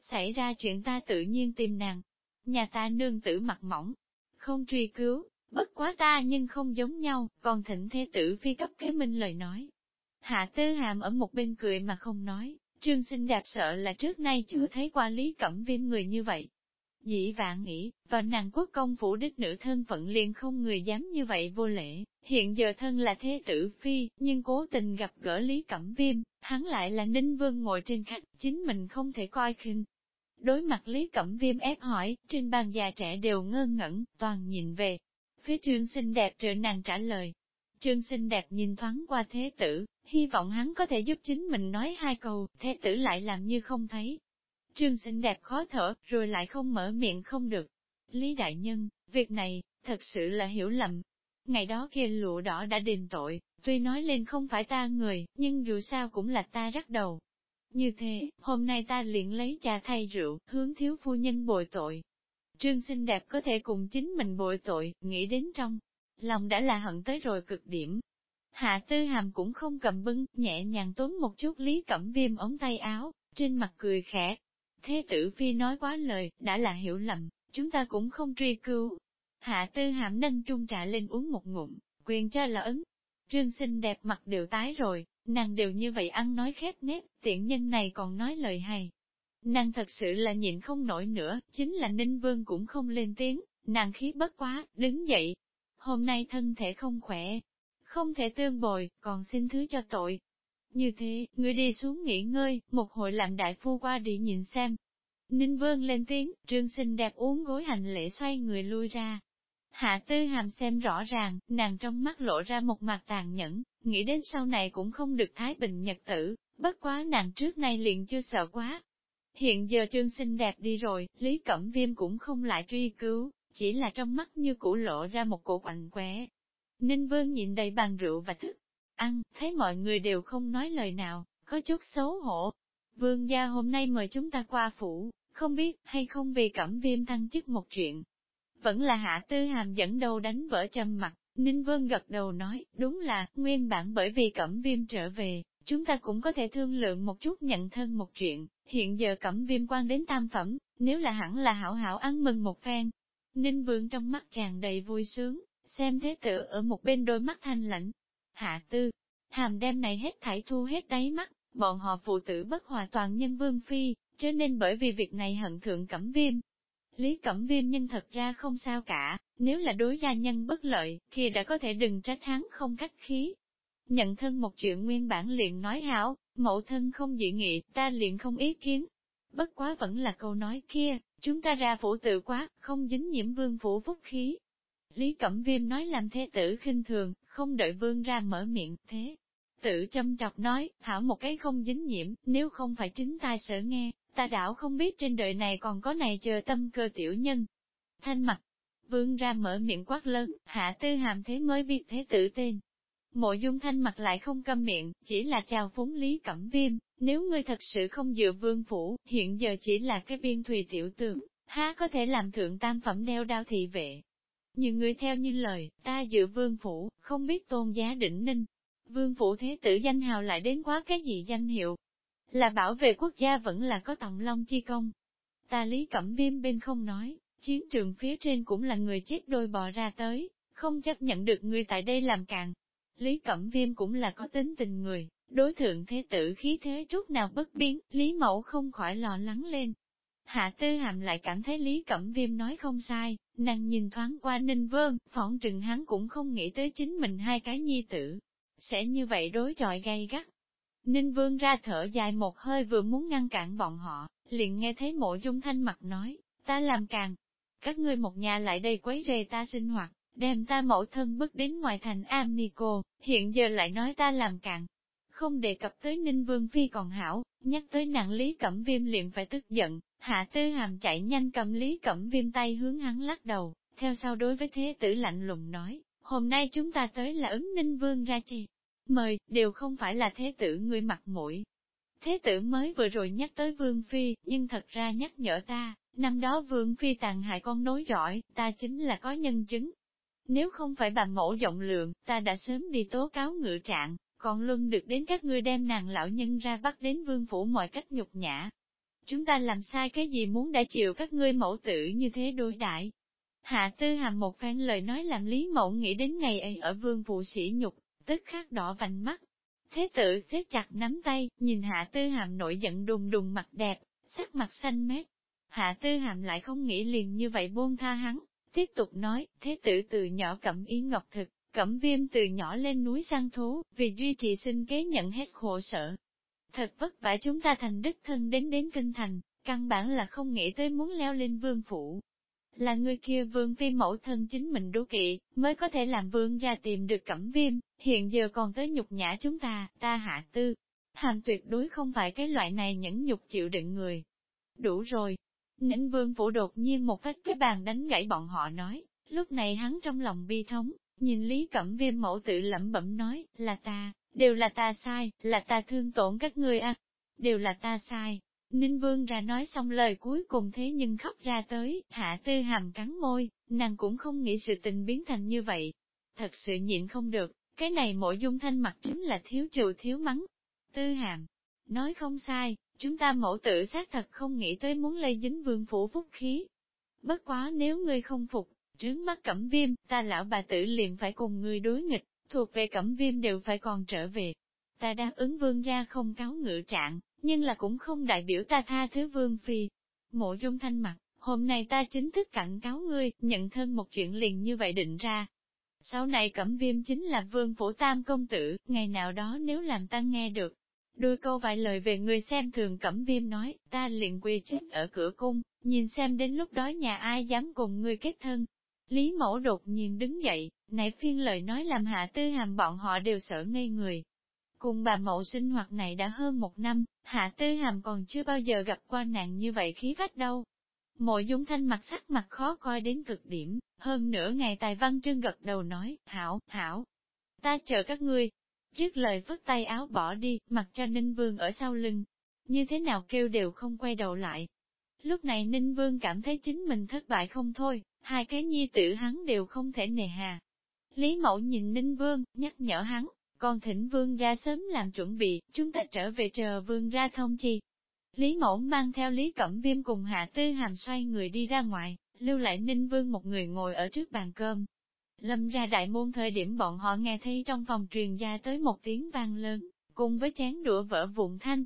Xảy ra chuyện ta tự nhiên tìm nàng. Nhà ta nương tử mặt mỏng, không truy cứu, bất quá ta nhưng không giống nhau, còn thịnh thế tử phi cấp kế minh lời nói. Hạ Tư Hàm ở một bên cười mà không nói, Trương Xinh Đẹp sợ là trước nay chưa thấy qua Lý Cẩm Viêm người như vậy. Dĩ vãng nghĩ, và nàng quốc công phủ đích nữ thân phận liền không người dám như vậy vô lễ, hiện giờ thân là thế tử phi, nhưng cố tình gặp gỡ Lý Cẩm Viêm, hắn lại là Ninh Vương ngồi trên khách, chính mình không thể coi khinh. Đối mặt Lý Cẩm Viêm ép hỏi, trên bàn già trẻ đều ngơ ngẩn, toàn nhìn về. Phía Trương Xinh Đẹp trợ nàng trả lời. Trương Xinh Đẹp nhìn thoáng qua thế tử, hy vọng hắn có thể giúp chính mình nói hai câu, thế tử lại làm như không thấy. Trương Xinh Đẹp khó thở, rồi lại không mở miệng không được. Lý Đại Nhân, việc này, thật sự là hiểu lầm. Ngày đó kia lụa đỏ đã đền tội, tuy nói lên không phải ta người, nhưng dù sao cũng là ta rắc đầu. Như thế, hôm nay ta liền lấy trà thay rượu, hướng thiếu phu nhân bồi tội. Trương Xinh Đẹp có thể cùng chính mình bồi tội, nghĩ đến trong lòng đã là hận tới rồi cực điểm. Hạ Tư Hàm cũng không cầm bưng, nhẹ nhàng tốn một chút Lý Cẩm Viêm ống tay áo, trên mặt cười khẽ. Thế tử phi nói quá lời, đã là hiểu lầm, chúng ta cũng không truy cứu. Hạ Tư Hàm nâng chung trà lên uống một ngụm, quyền cho là ấn. Trương Xinh Đẹp mặt đều tái rồi, nàng đều như vậy ăn nói khép nép, tiện nhân này còn nói lời hay. Nàng thật sự là nhịn không nổi nữa, chính là Ninh Vương cũng không lên tiếng, nàng khí bất quá, đứng dậy. Hôm nay thân thể không khỏe, không thể tương bồi, còn xin thứ cho tội. Như thế, ngươi đi xuống nghỉ ngơi, một hội làm đại phu qua đi nhìn xem. Ninh Vương lên tiếng, Trương Xinh Đẹp uống gối hành lễ xoay người lui ra. Hạ Tư Hàm xem rõ ràng, nàng trong mắt lộ ra một mặt tàn nhẫn, nghĩ đến sau này cũng không được thái bình nhật tử, bất quá nàng trước nay liền chưa sợ quá. Hiện giờ Trương Xinh Đẹp đi rồi, Lý Cẩm Viêm cũng không lại truy cứu, chỉ là trong mắt như cũ lộ ra một cổ quạnh quẽ. Ninh Vương nhìn đầy bàn rượu và thức ăn, thấy mọi người đều không nói lời nào, có chút xấu hổ. Vương gia hôm nay mời chúng ta qua phủ, không biết hay không vì Cẩm Viêm thăng chức một chuyện. Vẫn là Hạ Tư Hàm dẫn đầu đánh vỡ trầm mặt, Ninh Vương gật đầu nói, đúng là, nguyên bản bởi vì Cẩm Viêm trở về, chúng ta cũng có thể thương lượng một chút nhận thân một chuyện, hiện giờ Cẩm Viêm quan đến tam phẩm, nếu là hẳn là hảo hảo ăn mừng một phen. Ninh Vương trong mắt tràn đầy vui sướng, xem thế tử ở một bên đôi mắt thanh lãnh. Hạ Tư Hàm đem này hết thảy thu hết đáy mắt, bọn họ phụ tử bất hòa toàn nhân Vương Phi, cho nên bởi vì việc này hận thượng Cẩm Viêm. Lý Cẩm Viêm nhân thật ra không sao cả, nếu là đối gia nhân bất lợi, kia đã có thể đừng trách hắn không khách khí. Nhận thân một chuyện nguyên bản liền nói hảo, mẫu thân không dị nghị, ta liền không ý kiến. Bất quá vẫn là câu nói kia, chúng ta ra phủ tự quá, không dính nhiễm vương phủ phúc khí. Lý Cẩm Viêm nói làm thế tử khinh thường, không đợi vương ra mở miệng, thế. Tử châm chọc nói, hảo một cái không dính nhiễm, nếu không phải chính tai sở nghe, ta đảo không biết trên đời này còn có này chờ tâm cơ tiểu nhân. Thanh mặt, vương ra mở miệng quát lớn, Hạ Tư Hàm thế mới biết thế tử tên. Mộ Dung Thanh mặt lại không câm miệng, chỉ là chào phúng Lý Cẩm Viêm, nếu ngươi thật sự không dựa vương phủ, hiện giờ chỉ là cái biên thùy tiểu tướng, há có thể làm thượng tam phẩm đeo đao thị vệ. Nhiều người theo như lời, ta dựa vương phủ, không biết tôn giá đỉnh ninh. Vương phủ thế tử danh hào lại đến quá cái gì danh hiệu? Là bảo vệ quốc gia vẫn là có tòng long chi công. Ta Lý Cẩm Viêm bên không nói, chiến trường phía trên cũng là người chết đôi bò ra tới, không chấp nhận được người tại đây làm càn. Lý Cẩm Viêm cũng là có tính tình người, đối thượng thế tử khí thế chút nào bất biến, Lý Mẫu không khỏi lo lắng lên. Hạ Tư Hàm lại cảm thấy Lý Cẩm Viêm nói không sai, nàng nhìn thoáng qua Ninh Vương, phỏng trừng hắn cũng không nghĩ tới chính mình hai cái nhi tử. Sẽ như vậy đối chọi gay gắt. Ninh Vương ra thở dài một hơi vừa muốn ngăn cản bọn họ, liền nghe thấy Mộ Dung Thanh mặt nói, ta làm càng. Các ngươi một nhà lại đây quấy rầy ta sinh hoạt, đem ta mẫu thân bước đến ngoài thành Am Ni Cô, hiện giờ lại nói ta làm càng. Không đề cập tới Ninh Vương Phi còn hảo, nhắc tới nàng Lý Cẩm Viêm liền phải tức giận, Hạ Tư Hàm chạy nhanh cầm Lý Cẩm Viêm tay hướng hắn lắc đầu, theo sau đối với thế tử lạnh lùng nói, hôm nay chúng ta tới là ứng Ninh Vương ra chi. Mời, đều không phải là thế tử người mặt mũi. Thế tử mới vừa rồi nhắc tới Vương Phi, nhưng thật ra nhắc nhở ta, năm đó Vương Phi tàn hại con nối rõi, ta chính là có nhân chứng. Nếu không phải bà mẫu rộng lượng, ta đã sớm đi tố cáo ngự trạng, còn luân được đến các ngươi đem nàng lão nhân ra bắt đến Vương Phủ mọi cách nhục nhã. Chúng ta làm sai cái gì muốn đã chịu các ngươi mẫu tử như thế đối đãi? Hạ Tư Hàm một phen lời nói làm Lý Mẫu nghĩ đến ngày ấy ở vương phủ sỉ nhục, tức khắc đỏ vành mắt. Thế tử xếp chặt nắm tay, nhìn Hạ Tư Hàm nổi giận đùng đùng mặt đẹp, sắc mặt xanh mét. Hạ Tư Hàm lại không nghĩ liền như vậy buông tha hắn, tiếp tục nói, thế tử từ nhỏ Cẩm Ý ngọc thực, Cẩm Viêm từ nhỏ lên núi săn thú, vì duy trì sinh kế nhận hết khổ sở. Thật vất vả chúng ta thành đích thân đến kinh thành, căn bản là không nghĩ tới muốn leo lên vương phủ. Là người kia vương phi mẫu thân chính mình đố kỵ, mới có thể làm vương gia tìm được Cẩm Viêm, hiện giờ còn tới nhục nhã chúng ta Hạ Tư. Hàm tuyệt đối không phải cái loại này nhẫn nhục chịu đựng người. Đủ rồi. Ninh vương phủ đột nhiên một phách cái bàn đánh gãy bọn họ nói, lúc này hắn trong lòng bi thống, nhìn Lý Cẩm Viêm mẫu tự lẩm bẩm nói, là ta, đều là ta sai, là ta thương tổn các ngươi đều là ta sai. Ninh Vương ra nói xong lời cuối cùng thế nhưng khóc ra tới, Hạ Tư Hàm cắn môi, nàng cũng không nghĩ sự tình biến thành như vậy. Thật sự nhịn không được, cái này Mộ Dung Thanh mặt chính là thiếu trừ thiếu mắng. Tư Hàm, nói không sai, chúng ta mẫu tử xác thật không nghĩ tới muốn lây dính vương phủ phúc khí. Bất quá nếu ngươi không phục, trướng mắt Cẩm Viêm, ta lão bà tử liền phải cùng ngươi đối nghịch, thuộc về Cẩm Viêm đều phải còn trở về. Ta đáp ứng vương gia không cáo ngự trạng, nhưng là cũng không đại biểu ta tha thứ vương phi. Mộ Dung Thanh mặt, hôm nay ta chính thức cảnh cáo ngươi, nhận thân một chuyện liền như vậy định ra. Sau này Cẩm Viêm chính là vương phủ tam công tử, ngày nào đó nếu làm ta nghe được. Đôi câu vài lời về người xem thường Cẩm Viêm nói, ta liền quỳ chết ở cửa cung, nhìn xem đến lúc đó nhà ai dám cùng ngươi kết thân. Lý Mẫu đột nhiên đứng dậy, này phiên lời nói làm Hạ Tư Hàm bọn họ đều sợ ngây người. Cùng bà Mậu sinh hoạt này đã hơn 1 năm, Hạ Tư Hàm còn chưa bao giờ gặp qua nàng như vậy khí phách đâu. Mộ Dung Thanh mặt sắc mặt khó coi đến cực điểm, hơn nửa ngày Tài Văn Trương gật đầu nói, hảo, ta chờ các ngươi. Dứt lời vứt tay áo bỏ đi, mặc cho Ninh Vương ở sau lưng. Như thế nào kêu đều không quay đầu lại. Lúc này Ninh Vương cảm thấy chính mình thất bại không thôi, hai cái nhi tử hắn đều không thể nề hà. Lý Mẫu nhìn Ninh Vương, nhắc nhở hắn, còn thỉnh Vương ra sớm làm chuẩn bị, chúng ta trở về chờ Vương ra thông chi. Lý Mẫu mang theo Lý Cẩm Viêm cùng Hạ Tư Hàm xoay người đi ra ngoài, lưu lại Ninh Vương một người ngồi ở trước bàn cơm. Lâm ra đại môn thời điểm bọn họ nghe thấy trong phòng truyền ra tới một tiếng vang lớn, cùng với chén đũa vỡ vụn thanh.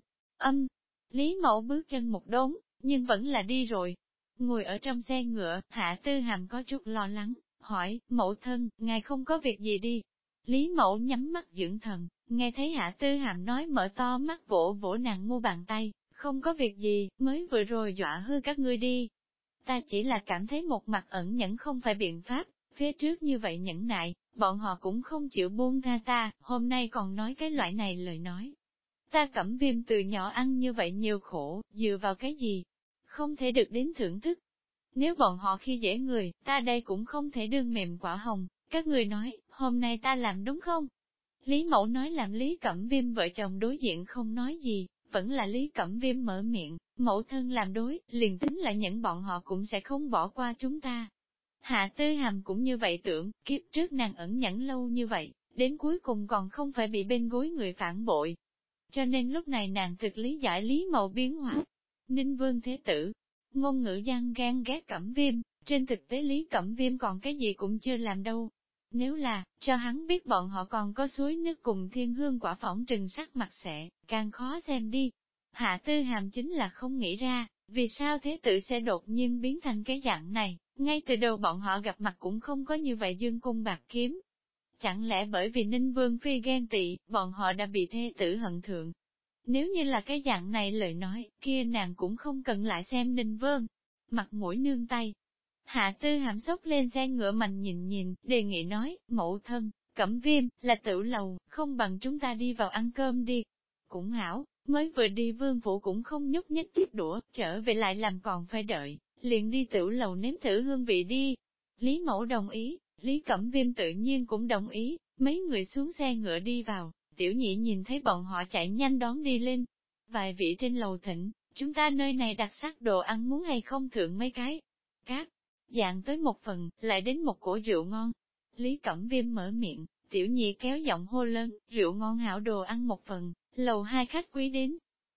Lý Mẫu bước chân một đốn, nhưng vẫn là đi rồi. Ngồi ở trong xe ngựa, Hạ Tư Hàm có chút lo lắng, hỏi, mẫu thân, ngài không có việc gì đi. Lý Mẫu nhắm mắt dưỡng thần, nghe thấy Hạ Tư Hàm nói mở to mắt vỗ vỗ nàng mu bàn tay, không có việc gì, mới vừa rồi dọa hư các ngươi đi. Ta chỉ là cảm thấy một mặt ẩn nhẫn không phải biện pháp, phía trước như vậy nhẫn nại, bọn họ cũng không chịu buông tha ta, hôm nay còn nói cái loại này lời nói. Ta Cẩm Viêm từ nhỏ ăn như vậy nhiều khổ, dựa vào cái gì? Không thể được đến thưởng thức. Nếu bọn họ khi dễ người, ta đây cũng không thể đương mềm quả hồng, các người nói, hôm nay ta làm đúng không? Lý Mẫu nói làm Lý Cẩm Viêm vợ chồng đối diện không nói gì, vẫn là Lý Cẩm Viêm mở miệng, mẫu thân làm đối, liền tính lại nhẫn bọn họ cũng sẽ không bỏ qua chúng ta. Hạ Tư Hàm cũng như vậy tưởng, kiếp trước nàng ẩn nhẫn lâu như vậy, đến cuối cùng còn không phải bị bên gối người phản bội. Cho nên lúc này nàng thực lý giải Lý Mẫu biến hóa. Ninh Vương Thế Tử, ngôn ngữ gian gan ghét Cẩm Viêm, trên thực tế Lý Cẩm Viêm còn cái gì cũng chưa làm đâu. Nếu là, cho hắn biết bọn họ còn có suối nước cùng thiên hương quả phỏng trừng sắc mặt sẽ, càng khó xem đi. Hạ Tư Hàm chính là không nghĩ ra, vì sao Thế Tử sẽ đột nhiên biến thành cái dạng này, ngay từ đầu bọn họ gặp mặt cũng không có như vậy dương cung bạc kiếm. Chẳng lẽ bởi vì Ninh Vương Phi ghen tị, bọn họ đã bị Thế Tử hận thượng? Nếu như là cái dạng này lời nói, kia nàng cũng không cần lại xem Ninh Vương. Mặt mũi nương tay. Hạ Tư Hàm sốc lên xe ngựa mạnh nhìn, đề nghị nói, mẫu thân, Cẩm Viêm, là tử lầu, không bằng chúng ta đi vào ăn cơm đi. Cũng hảo, mới vừa đi vương phủ cũng không nhúc nhích chiếc đũa, trở về lại làm còn phải đợi, liền đi tử lầu nếm thử hương vị đi. Lý Mẫu đồng ý, Lý Cẩm Viêm tự nhiên cũng đồng ý, mấy người xuống xe ngựa đi vào, Tiểu Nhị nhìn thấy bọn họ chạy nhanh đón đi lên. Vài vị trên lầu thịnh, chúng ta nơi này đặc sắc đồ ăn muốn hay không thượng mấy cái. Các dạng tới một phần, lại đến một cổ rượu ngon. Lý Cẩm Viêm mở miệng, Tiểu Nhị kéo giọng hô lớn, rượu ngon hảo đồ ăn một phần, lầu hai khách quý đến.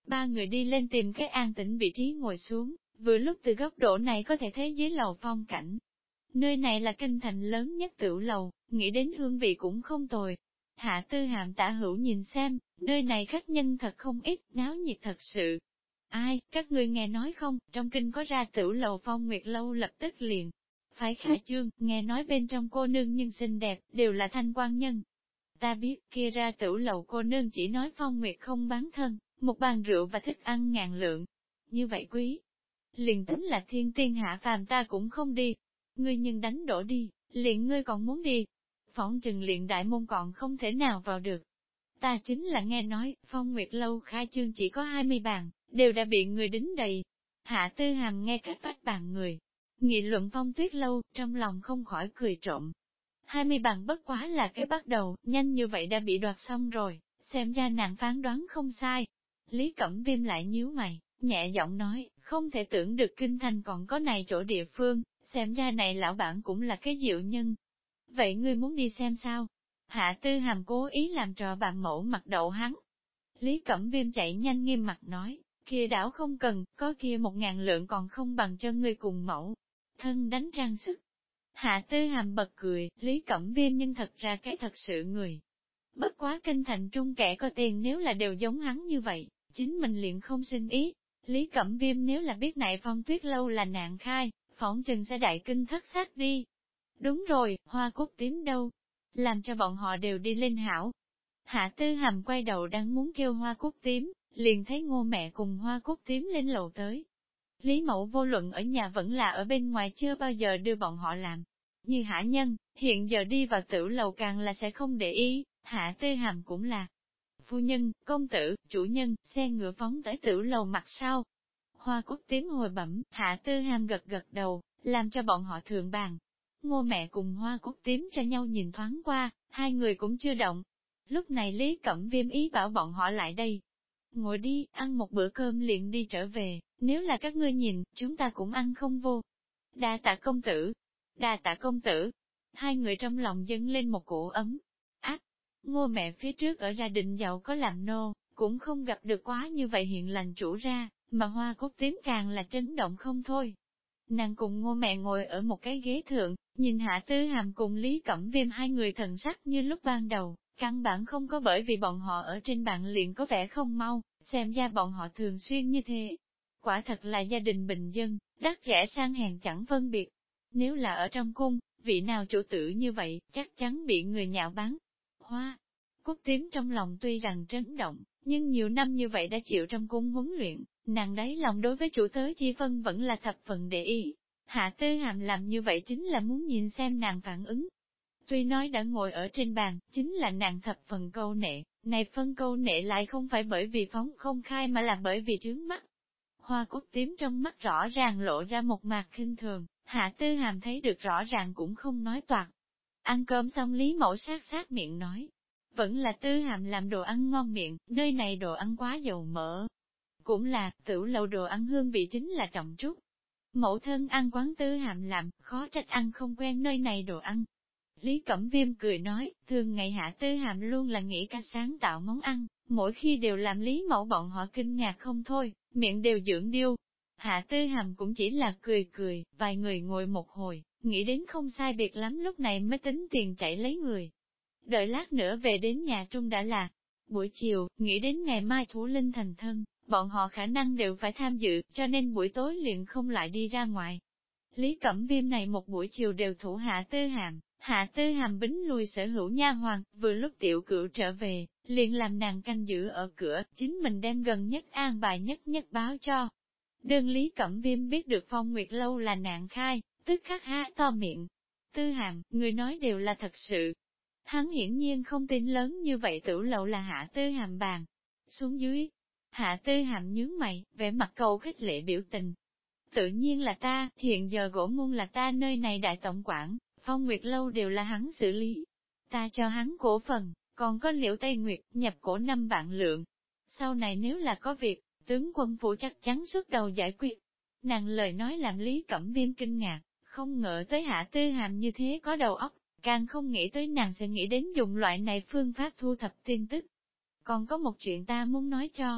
Ba người đi lên tìm cái an tĩnh vị trí ngồi xuống, vừa lúc từ góc độ này có thể thấy dưới lầu phong cảnh. Nơi này là kinh thành lớn nhất tửu lầu, nghĩ đến hương vị cũng không tồi. Hạ Tư Hàm Tả Hữu nhìn xem, nơi này khách nhân thật không ít, náo nhiệt thật sự. Ai, các ngươi nghe nói không, trong kinh có ra tửu lầu Phong Nguyệt lâu lập tức liền. Phải khai trương, nghe nói bên trong cô nương nhưng xinh đẹp, đều là thanh quan nhân. Ta biết, kia ra tửu lầu cô nương chỉ nói Phong Nguyệt không bán thân, một bàn rượu và thức ăn ngàn lượng. Như vậy quý. Liền tính là thiên tiên hạ phàm ta cũng không đi. Ngươi nhưng đánh đổ đi, liền ngươi còn muốn đi. Phỏng trừng liền đại môn còn không thể nào vào được. Ta chính là nghe nói, Phong Nguyệt lâu khai trương chỉ có 20 bàn, đều đã bị người đính đầy. Hạ Tư Hàm nghe cách vách bàn người. Nghị luận Phong Tuyết lâu, trong lòng không khỏi cười trộm. 20 bàn bất quá là cái bắt đầu, nhanh như vậy đã bị đoạt xong rồi, xem ra nàng phán đoán không sai. Lý Cẩm Viêm lại nhíu mày, nhẹ giọng nói, không thể tưởng được kinh thành còn có này chỗ địa phương, xem ra này lão bản cũng là cái diệu nhân. Vậy ngươi muốn đi xem sao? Hạ Tư Hàm cố ý làm trò bạn mẫu mặt đậu hắn. Lý Cẩm Viêm chạy nhanh nghiêm mặt nói, kia đảo không cần, có kia 1.000 lượng còn không bằng cho ngươi cùng mẫu. Thân đánh trang sức. Hạ Tư Hàm bật cười, Lý Cẩm Viêm nhưng thật ra cái thật sự người. Bất quá kinh thành trung kẻ có tiền nếu là đều giống hắn như vậy, chính mình liền không sinh ý. Lý Cẩm Viêm nếu là biết này Phong Tuyết lâu là nạn khai, phỏng chừng sẽ đại kinh thất xác đi. Đúng rồi, hoa cúc tím đâu? Làm cho bọn họ đều đi lên hảo. Hạ Tư Hàm quay đầu đang muốn kêu hoa cúc tím, liền thấy Ngô mẹ cùng hoa cúc tím lên lầu tới. Lý Mẫu vô luận ở nhà vẫn là ở bên ngoài chưa bao giờ đưa bọn họ làm. Như hạ nhân, hiện giờ đi vào tử lầu càng là sẽ không để ý, Hạ Tư Hàm cũng là. Phu nhân, công tử, chủ nhân, xe ngựa phóng tới tử lầu mặt sau. Hoa cúc tím hồi bẩm, Hạ Tư Hàm gật gật đầu, làm cho bọn họ thượng bàn. Ngô mẹ cùng hoa cúc tím cho nhau nhìn thoáng qua, hai người cũng chưa động. Lúc này Lý Cẩm Viêm ý bảo bọn họ lại đây. Ngồi đi, ăn một bữa cơm liền đi trở về, nếu là các ngươi nhìn, chúng ta cũng ăn không vô. Đa tạ công tử, đa tạ công tử. Hai người trong lòng dâng lên một cổ ấm áp. Ngô mẹ phía trước ở gia đình giàu có làm nô, cũng không gặp được quá như vậy hiện lành chủ ra, mà hoa cúc tím càng là chấn động không thôi. Nàng cùng Ngô mẹ ngồi ở một cái ghế thượng, nhìn Hạ Tư Hàm cùng Lý Cẩm Viêm hai người thần sắc như lúc ban đầu, căn bản không có bởi vì bọn họ ở trên bàn liền có vẻ không mau, xem ra bọn họ thường xuyên như thế. Quả thật là gia đình bình dân, đắt rẻ sang hèn chẳng phân biệt. Nếu là ở trong cung, vị nào chủ tử như vậy, chắc chắn bị người nhạo báng. Hoa, cúc tím trong lòng tuy rằng trấn động, nhưng nhiều năm như vậy đã chịu trong cung huấn luyện, nàng đáy lòng đối với chủ tớ chi phân vẫn là thập phần để ý. Hạ Tư Hàm làm như vậy chính là muốn nhìn xem nàng phản ứng. Tuy nói đã ngồi ở trên bàn, chính là nàng thập phần câu nệ, này phân câu nệ lại không phải bởi vì phóng không khai mà là bởi vì trướng mắt. Hoa cúc tím trong mắt rõ ràng lộ ra một mạc khinh thường, Hạ Tư Hàm thấy được rõ ràng cũng không nói toạc. Ăn cơm xong Lý Mẫu sát miệng nói, vẫn là Tư Hàm làm đồ ăn ngon miệng, nơi này đồ ăn quá dầu mỡ. Cũng là, tửu lầu đồ ăn hương vị chính là trọng trúc. Mẫu thân ăn quán Tư Hàm làm, khó trách ăn không quen nơi này đồ ăn. Lý Cẩm Viêm cười nói, thường ngày Hạ Tư Hàm luôn là nghĩ cách sáng tạo món ăn, mỗi khi đều làm Lý Mẫu bọn họ kinh ngạc không thôi, miệng đều dưỡng điêu. Hạ Tư Hàm cũng chỉ là cười cười, vài người ngồi một hồi, nghĩ đến không sai biệt lắm lúc này mới tính tiền chạy lấy người. Đợi lát nữa về đến nhà Trung đã là buổi chiều, nghĩ đến ngày mai Thủ Linh thành thân, bọn họ khả năng đều phải tham dự, cho nên buổi tối liền không lại đi ra ngoài. Lý Cẩm Viêm này một buổi chiều đều thủ Hạ Tư Hàm, Hạ Tư Hàm bính lui sở hữu nha hoàn, vừa lúc Tiểu Cửu trở về, liền làm nàng canh giữ ở cửa, chính mình đem gần nhất an bài nhất báo cho. Đơn Lý Cẩm Viêm biết được Phong Nguyệt lâu là nạn khai, tức khắc há to miệng. Tư Hàm, người nói đều là thật sự. Hắn hiển nhiên không tin lớn như vậy Tử lậu là Hạ Tư Hàm bàn. Xuống dưới, Hạ Tư Hàm nhướng mày, vẻ mặt cầu khích lệ biểu tình. Tự nhiên là ta, hiện giờ gỗ muôn là ta nơi này đại tổng quản, Phong Nguyệt lâu đều là hắn xử lý. Ta cho hắn cổ phần, còn có Liễu Tây Nguyệt, nhập cổ 5 vạn lượng. Sau này nếu là có việc, tướng quân phủ chắc chắn xuất đầu giải quyết. Nàng lời nói làm Lý Cẩm Viêm kinh ngạc, không ngờ tới Hạ Tư Hàm như thế có đầu óc, càng không nghĩ tới nàng sẽ nghĩ đến dùng loại này phương pháp thu thập tin tức. Còn có một chuyện ta muốn nói cho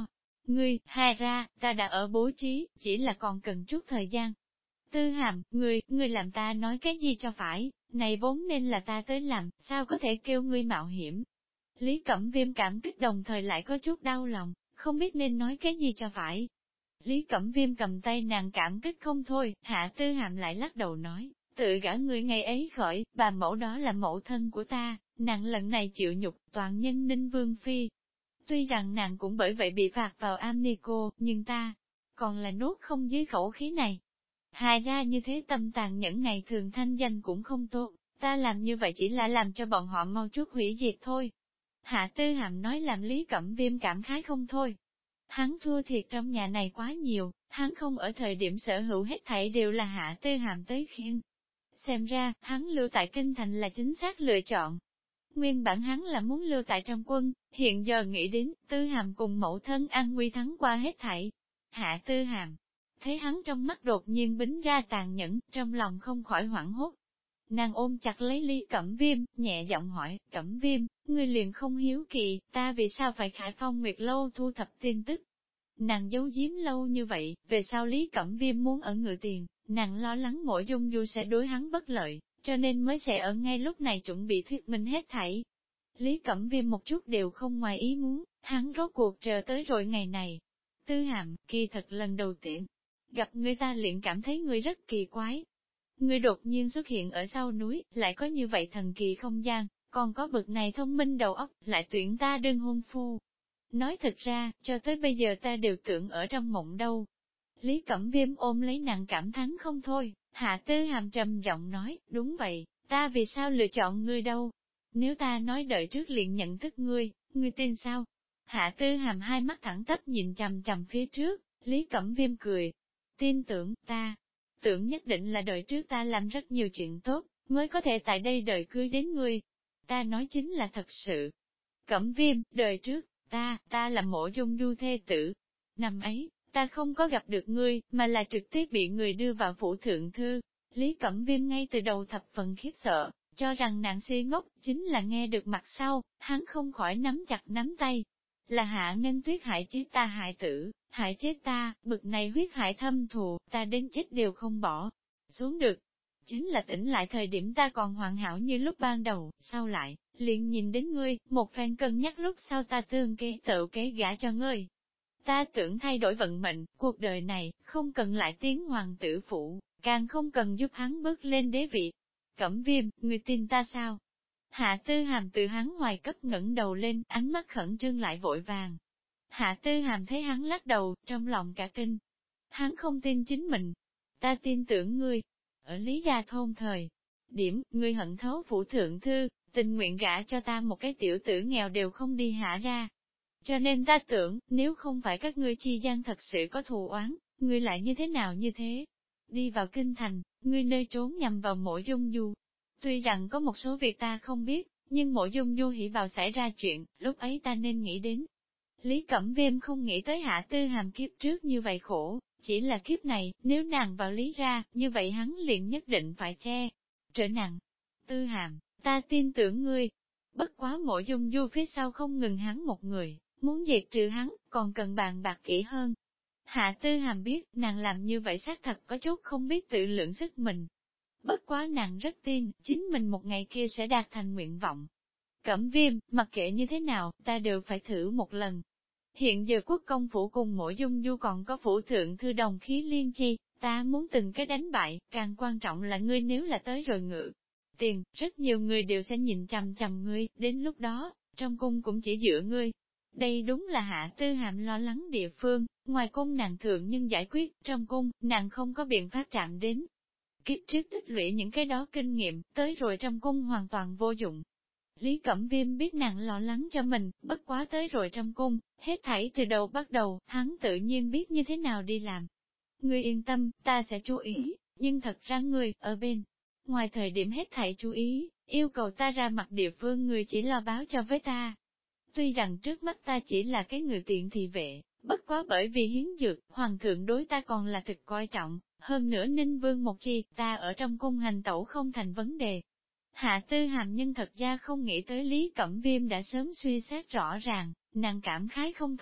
Ngươi, hai ra, ta đã ở bố trí, chỉ là còn cần chút thời gian. Tư Hàm, ngươi làm ta nói cái gì cho phải, này vốn nên là ta tới làm, sao có thể kêu ngươi mạo hiểm. Lý Cẩm Viêm cảm kích đồng thời lại có chút đau lòng, không biết nên nói cái gì cho phải. Lý Cẩm Viêm cầm tay nàng cảm kích không thôi, Hạ Tư Hàm lại lắc đầu nói, tự gả người ngày ấy khởi, bà mẫu đó là mẫu thân của ta, nàng lần này chịu nhục toàn nhân Ninh Vương Phi. Tuy rằng nàng cũng bởi vậy bị phạt vào Amnico, nhưng ta còn là nuốt không dưới khẩu khí này. Hài ra như thế tâm tàn nhẫn ngày thường thanh danh cũng không tốt, ta làm như vậy chỉ là làm cho bọn họ mau chút hủy diệt thôi. Hạ Tư Hàm nói làm Lý Cẩm Viêm cảm khái không thôi. Hắn thua thiệt trong nhà này quá nhiều, hắn không ở thời điểm sở hữu hết thảy đều là Hạ Tư Hàm tới khiên. Xem ra, hắn lưu tại Kinh Thành là chính xác lựa chọn. Nguyên bản hắn là muốn lưu tại trong quân, hiện giờ nghĩ đến, Tư Hàm cùng mẫu thân an nguy thắng qua hết thảy. Hạ Tư Hàm, thấy hắn trong mắt đột nhiên bính ra tàn nhẫn, trong lòng không khỏi hoảng hốt. Nàng ôm chặt lấy Lý Cẩm Viêm, nhẹ giọng hỏi, Cẩm Viêm, ngươi liền không hiếu kỳ, ta vì sao phải Khải Phong Nguyệt Lâu thu thập tin tức? Nàng giấu giếm lâu như vậy, về sau Lý Cẩm Viêm muốn ở ngự tiền, nàng lo lắng mỗi dung du sẽ đối hắn bất lợi, cho nên mới sẽ ở ngay lúc này chuẩn bị thuyết minh hết thảy. Lý Cẩm Viêm một chút đều không ngoài ý muốn, hắn rốt cuộc chờ tới rồi ngày này. Tư Hàm, kỳ thật lần đầu tiên gặp người ta liền cảm thấy người rất kỳ quái. Người đột nhiên xuất hiện ở sau núi, lại có như vậy thần kỳ không gian, còn có bực này thông minh đầu óc, lại tuyển ta đương hôn phu. Nói thật ra, cho tới bây giờ ta đều tưởng ở trong mộng đâu. Lý Cẩm Viêm ôm lấy nàng cảm thán không thôi, Hạ Tư Hàm trầm giọng nói, đúng vậy, ta vì sao lựa chọn ngươi đâu? Nếu ta nói đợi trước liền nhận thức ngươi tin sao? Hạ Tư Hàm hai mắt thẳng tắp nhìn trầm trầm phía trước, Lý Cẩm Viêm cười. Tin tưởng ta, tưởng nhất định là đợi trước ta làm rất nhiều chuyện tốt, mới có thể tại đây đợi cưới đến ngươi. Ta nói chính là thật sự. Cẩm Viêm, đời trước, ta là Mộ Dung Du thê tử. Năm ấy, ta không có gặp được ngươi, mà là trực tiếp bị người đưa vào phủ thượng thư. Lý Cẩm Viêm ngay từ đầu thập phần khiếp sợ, cho rằng nàng si ngốc, chính là nghe được mặt sau, hắn không khỏi nắm chặt nắm tay. Là Hạ Nghênh Tuyết hại chết ta hại tử, hại chết ta, bực này huyết hại thâm thù, ta đến chết đều không bỏ xuống được. Chính là tỉnh lại thời điểm ta còn hoàn hảo như lúc ban đầu, sau lại, liền nhìn đến ngươi, một phen cân nhắc lúc sau ta tương kế tự kế gả cho ngươi. Ta tưởng thay đổi vận mệnh, cuộc đời này, không cần lại tiến hoàng tử phụ, càng không cần giúp hắn bước lên đế vị. Cẩm Viêm, ngươi tin ta sao? Hạ Tư Hàm từ hắn ngoài cấp ngẩng đầu lên, ánh mắt khẩn trương lại vội vàng. Hạ Tư Hàm thấy hắn lắc đầu, trong lòng cả kinh. Hắn không tin chính mình. Ta tin tưởng ngươi. Ở Lý Gia Thôn thời điểm, ngươi hận thấu phủ thượng thư, tình nguyện gả cho ta một cái tiểu tử nghèo đều không đi hạ ra. Cho nên ta tưởng, nếu không phải các ngươi chi gian thật sự có thù oán, ngươi lại như thế nào như thế? Đi vào kinh thành, ngươi nơi trốn nhằm vào Mộ Dung Du. Tuy rằng có một số việc ta không biết, nhưng Mộ Dung Du hỉ vào xảy ra chuyện, lúc ấy ta nên nghĩ đến. Lý Cẩm Viêm không nghĩ tới Hạ Tư Hàm kiếp trước như vậy khổ, chỉ là kiếp này, nếu nàng vào Lý ra, như vậy hắn liền nhất định phải che trở nặng. Tư Hàm, ta tin tưởng ngươi. Bất quá Mộ Dung Du phía sau không ngừng hắn một người, muốn diệt trừ hắn, còn cần bàn bạc kỹ hơn. Hạ Tư Hàm biết, nàng làm như vậy xác thật có chút không biết tự lượng sức mình. Bất quá nàng rất tin, chính mình một ngày kia sẽ đạt thành nguyện vọng. Cẩm Viêm, mặc kệ như thế nào, ta đều phải thử một lần. Hiện giờ quốc công phủ cùng Mộ Dung Du còn có phủ thượng thư đồng khí liên chi, ta muốn từng cái đánh bại, càng quan trọng là ngươi nếu là tới rồi ngự tiền, rất nhiều người đều sẽ nhìn chằm chằm ngươi, đến lúc đó, trong cung cũng chỉ dựa ngươi. Đây đúng là Hạ Tư Hàm lo lắng địa phương, ngoài cung nàng thượng nhưng giải quyết, trong cung, nàng không có biện pháp chạm đến. Kiếp trước tích lũy những cái đó kinh nghiệm, tới rồi trong cung hoàn toàn vô dụng. Lý Cẩm Viêm biết nàng lo lắng cho mình, bất quá tới rồi trong cung, hết thảy từ đầu bắt đầu, hắn tự nhiên biết như thế nào đi làm. Ngươi yên tâm, ta sẽ chú ý, nhưng thật ra ngươi, ở bên ngoài thời điểm hết thảy chú ý, yêu cầu ta ra mặt địa phương người chỉ lo báo cho với ta. Tuy rằng trước mắt ta chỉ là cái người tiện thị vệ, bất quá bởi vì hiến dược, hoàng thượng đối ta còn là thực coi trọng, hơn nữa Ninh Vương một chi, ta ở trong cung hành tẩu không thành vấn đề. Hạ Tư Hàm nhân thật ra không nghĩ tới Lý Cẩm Viêm đã sớm suy xét rõ ràng, nàng cảm khái không thôi,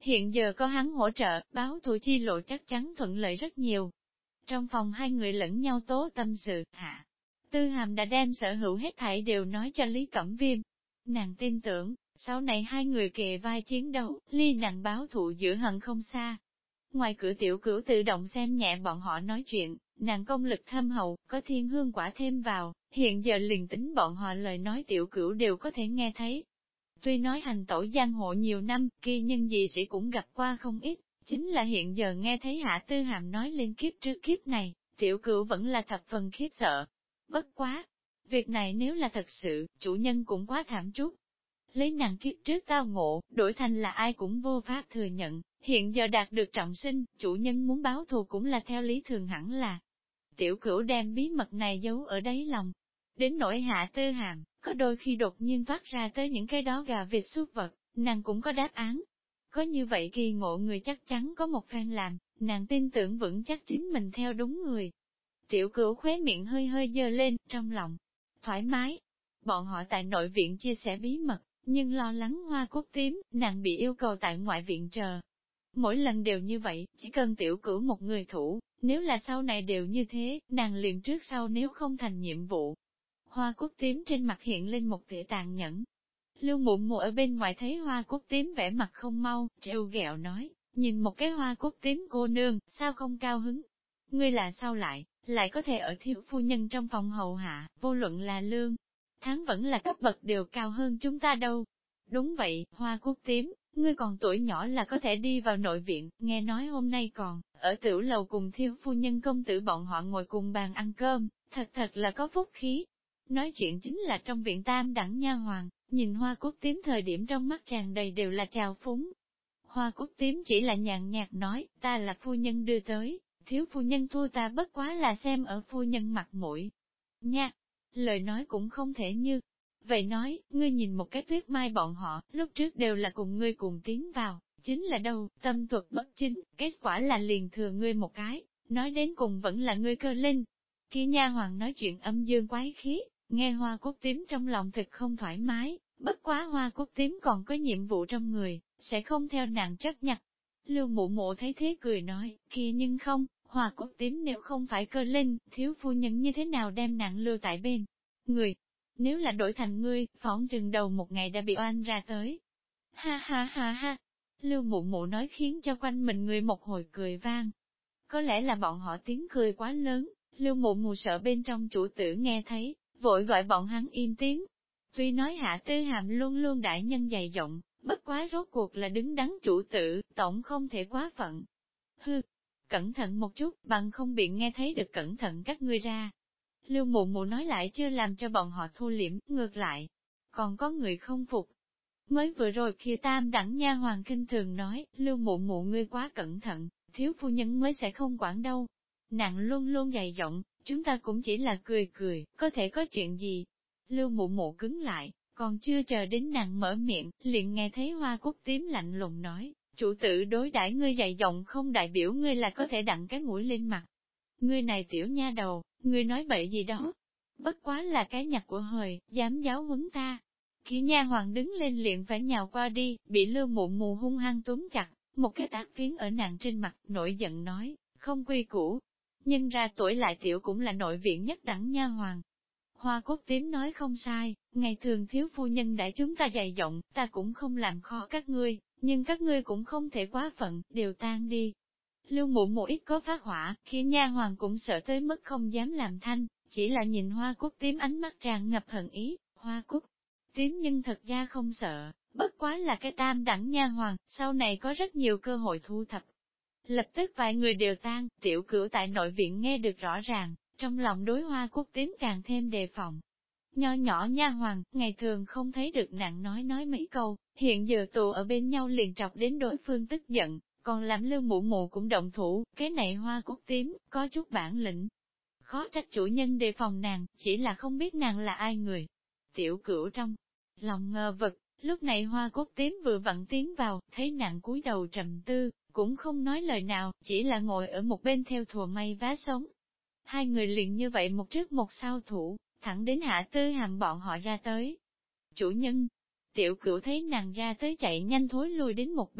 Hiện giờ có hắn hỗ trợ, báo thù chi lộ chắc chắn thuận lợi rất nhiều. Trong phòng hai người lẫn nhau tố tâm sự, Hạ Tư Hàm đã đem sở hữu hết thảy đều nói cho Lý Cẩm Viêm. Nàng tin tưởng, sau này hai người kề vai chiến đấu, ly nàng báo thù giữa hận không xa. Ngoài cửa tiểu cửu tự động xem nhẹ bọn họ nói chuyện, nàng công lực thâm hậu, có thiên hương quả thêm vào, hiện giờ liền tính bọn họ lời nói tiểu cửu đều có thể nghe thấy. Tuy nói hành tẩu giang hộ nhiều năm, kỳ nhân dị sĩ cũng gặp qua không ít, chính là hiện giờ nghe thấy Hạ Tư Hàm nói lên kiếp trước kiếp này, tiểu cửu vẫn là thập phần khiếp sợ. Bất quá, việc này nếu là thật sự, chủ nhân cũng quá thảm chút. Lấy nàng kiếp trước tao ngộ, đổi thành là ai cũng vô pháp thừa nhận, hiện giờ đạt được trọng sinh, chủ nhân muốn báo thù cũng là theo lý thường hẳn là. Tiểu cửu đem bí mật này giấu ở đáy lòng. Đến nỗi Hạ Tư Hàm, có đôi khi đột nhiên toát ra tới những cái đó gà vịt súc vật, nàng cũng có đáp án. Có như vậy kỳ ngộ người chắc chắn có một phen làm, nàng tin tưởng vững chắc chính mình theo đúng người. Tiểu cửu khóe miệng hơi hơi dơ lên, trong lòng thoải mái. Bọn họ tại nội viện chia sẻ bí mật, nhưng lo lắng Hoa Cúc tím, nàng bị yêu cầu tại ngoại viện chờ. Mỗi lần đều như vậy, chỉ cần tiểu cửu một người thủ, nếu là sau này đều như thế, nàng liền trước sau nếu không thành nhiệm vụ. Hoa Cúc tím trên mặt hiện lên một tia tàn nhẫn. Lưu Mụ Mụ ở bên ngoài thấy Hoa Cúc tím vẻ mặt không mau, trêu ghẹo nói, nhìn một cái Hoa Cúc tím cô nương, sao không cao hứng? Ngươi là sao lại có thể ở thiếu phu nhân trong phòng hầu hạ, vô luận là lương, tháng vẫn là cấp bậc đều cao hơn chúng ta đâu. Đúng vậy, Hoa Cúc tím, ngươi còn tuổi nhỏ là có thể đi vào nội viện, nghe nói hôm nay còn, ở tiểu lầu cùng thiếu phu nhân công tử bọn họ ngồi cùng bàn ăn cơm, thật là có phúc khí. Nói chuyện chính là trong viện tam đẳng nha hoàng, nhìn Hoa Cúc tím thời điểm trong mắt tràn đầy đều là trào phúng. Hoa Cúc tím chỉ là nhàn nhạt nói, ta là phu nhân đưa tới, thiếu phu nhân thua ta bất quá là xem ở phu nhân mặt mũi. Nha, lời nói cũng không thể như. Vậy nói, ngươi nhìn một cái Tuyết Mai bọn họ, lúc trước đều là cùng ngươi cùng tiến vào, chính là đâu, tâm thuật bất chính, kết quả là liền thừa ngươi một cái, nói đến cùng vẫn là ngươi cơ linh. Kia nha hoàng nói chuyện âm dương quái khí, nghe Hoa Cúc tím trong lòng thật không thoải mái, bất quá Hoa Cúc tím còn có nhiệm vụ trong người, sẽ không theo nàng chất nhặt. Lưu Mụ Mụ thấy thế cười nói, kia nhưng không, Hoa Cúc tím nếu không phải cơ linh, thiếu phu nhân như thế nào đem nàng lưu tại bên người. Nếu là đổi thành ngươi, phỏng chừng đầu một ngày đã bị oan ra tới. Ha ha ha ha, Lưu Mụ Mụ nói khiến cho quanh mình người một hồi cười vang. Có lẽ là bọn họ tiếng cười quá lớn, Lưu Mụ Mụ sợ bên trong chủ tử nghe thấy, vội gọi bọn hắn im tiếng. Tuy nói Hạ Tư Hàm luôn luôn đại nhân dày rộng, bất quá rốt cuộc là đứng đắn chủ tử, tổng không thể quá phận. Hư, cẩn thận một chút, bằng không bị nghe thấy được cẩn thận các ngươi ra. Lưu Mụ Mụ nói lại chưa làm cho bọn họ thu liễm, ngược lại, còn có người không phục. Mới vừa rồi khi tam đẳng nha hoàng kinh thường nói, Lưu Mụ Mụ ngươi quá cẩn thận, thiếu phu nhân mới sẽ không quản đâu. Nàng luôn luôn dày rộng, chúng ta cũng chỉ là cười cười, có thể có chuyện gì. Lưu Mụ Mụ cứng lại, còn chưa chờ đến nàng mở miệng, liền nghe thấy Hoa Cúc tím lạnh lùng nói, chủ tử đối đãi ngươi dày rộng không đại biểu ngươi là có thể đặng cái mũi lên mặt. Ngươi này tiểu nha đầu, ngươi nói bậy gì đó? Bất quá là cái nhặt của hời, dám giáo huấn ta. Khi nha hoàng đứng lên liền phải nhào qua đi, bị Lưu Mụ Mụ hung hăng túm chặt, một cái tát phiến ở nàng trên mặt, nổi giận nói, không quy củ. Nhưng ra tuổi lại tiểu cũng là nội viện nhất đẳng nha hoàng. Hoa Cúc tím nói không sai, ngày thường thiếu phu nhân đãi chúng ta dày rộng, ta cũng không làm khó các ngươi, nhưng các ngươi cũng không thể quá phận, đều tan đi. Lưu Mụ Mụ ít có phát hỏa, khi nha hoàng cũng sợ tới mức không dám làm thanh, chỉ là nhìn Hoa Cúc tím ánh mắt tràn ngập hận ý, Hoa Cúc tím nhưng thật ra không sợ, bất quá là cái tam đẳng nha hoàng, sau này có rất nhiều cơ hội thu thập. Lập tức vài người đều tan, tiểu cửu tại nội viện nghe được rõ ràng, trong lòng đối Hoa Cúc tím càng thêm đề phòng. Nho nhỏ nha hoàng, ngày thường không thấy được nàng nói mấy câu, hiện giờ tụ ở bên nhau liền trọc đến đối phương tức giận, còn làm Lưu Mụ Mụ cũng động thủ, cái này Hoa Cúc tím, có chút bản lĩnh. Khó trách chủ nhân đề phòng nàng, chỉ là không biết nàng là ai người. Tiểu cửu trong lòng ngờ vực, lúc này Hoa Cúc tím vừa vặn tiến vào, thấy nàng cúi đầu trầm tư, cũng không nói lời nào, chỉ là ngồi ở một bên theo thùa may vá sống. Hai người liền như vậy một trước một sau thủ, thẳng đến Hạ Tư Hàm bọn họ ra tới. Chủ nhân, tiểu cửu thấy nàng ra tới chạy nhanh thối lui đến một bên,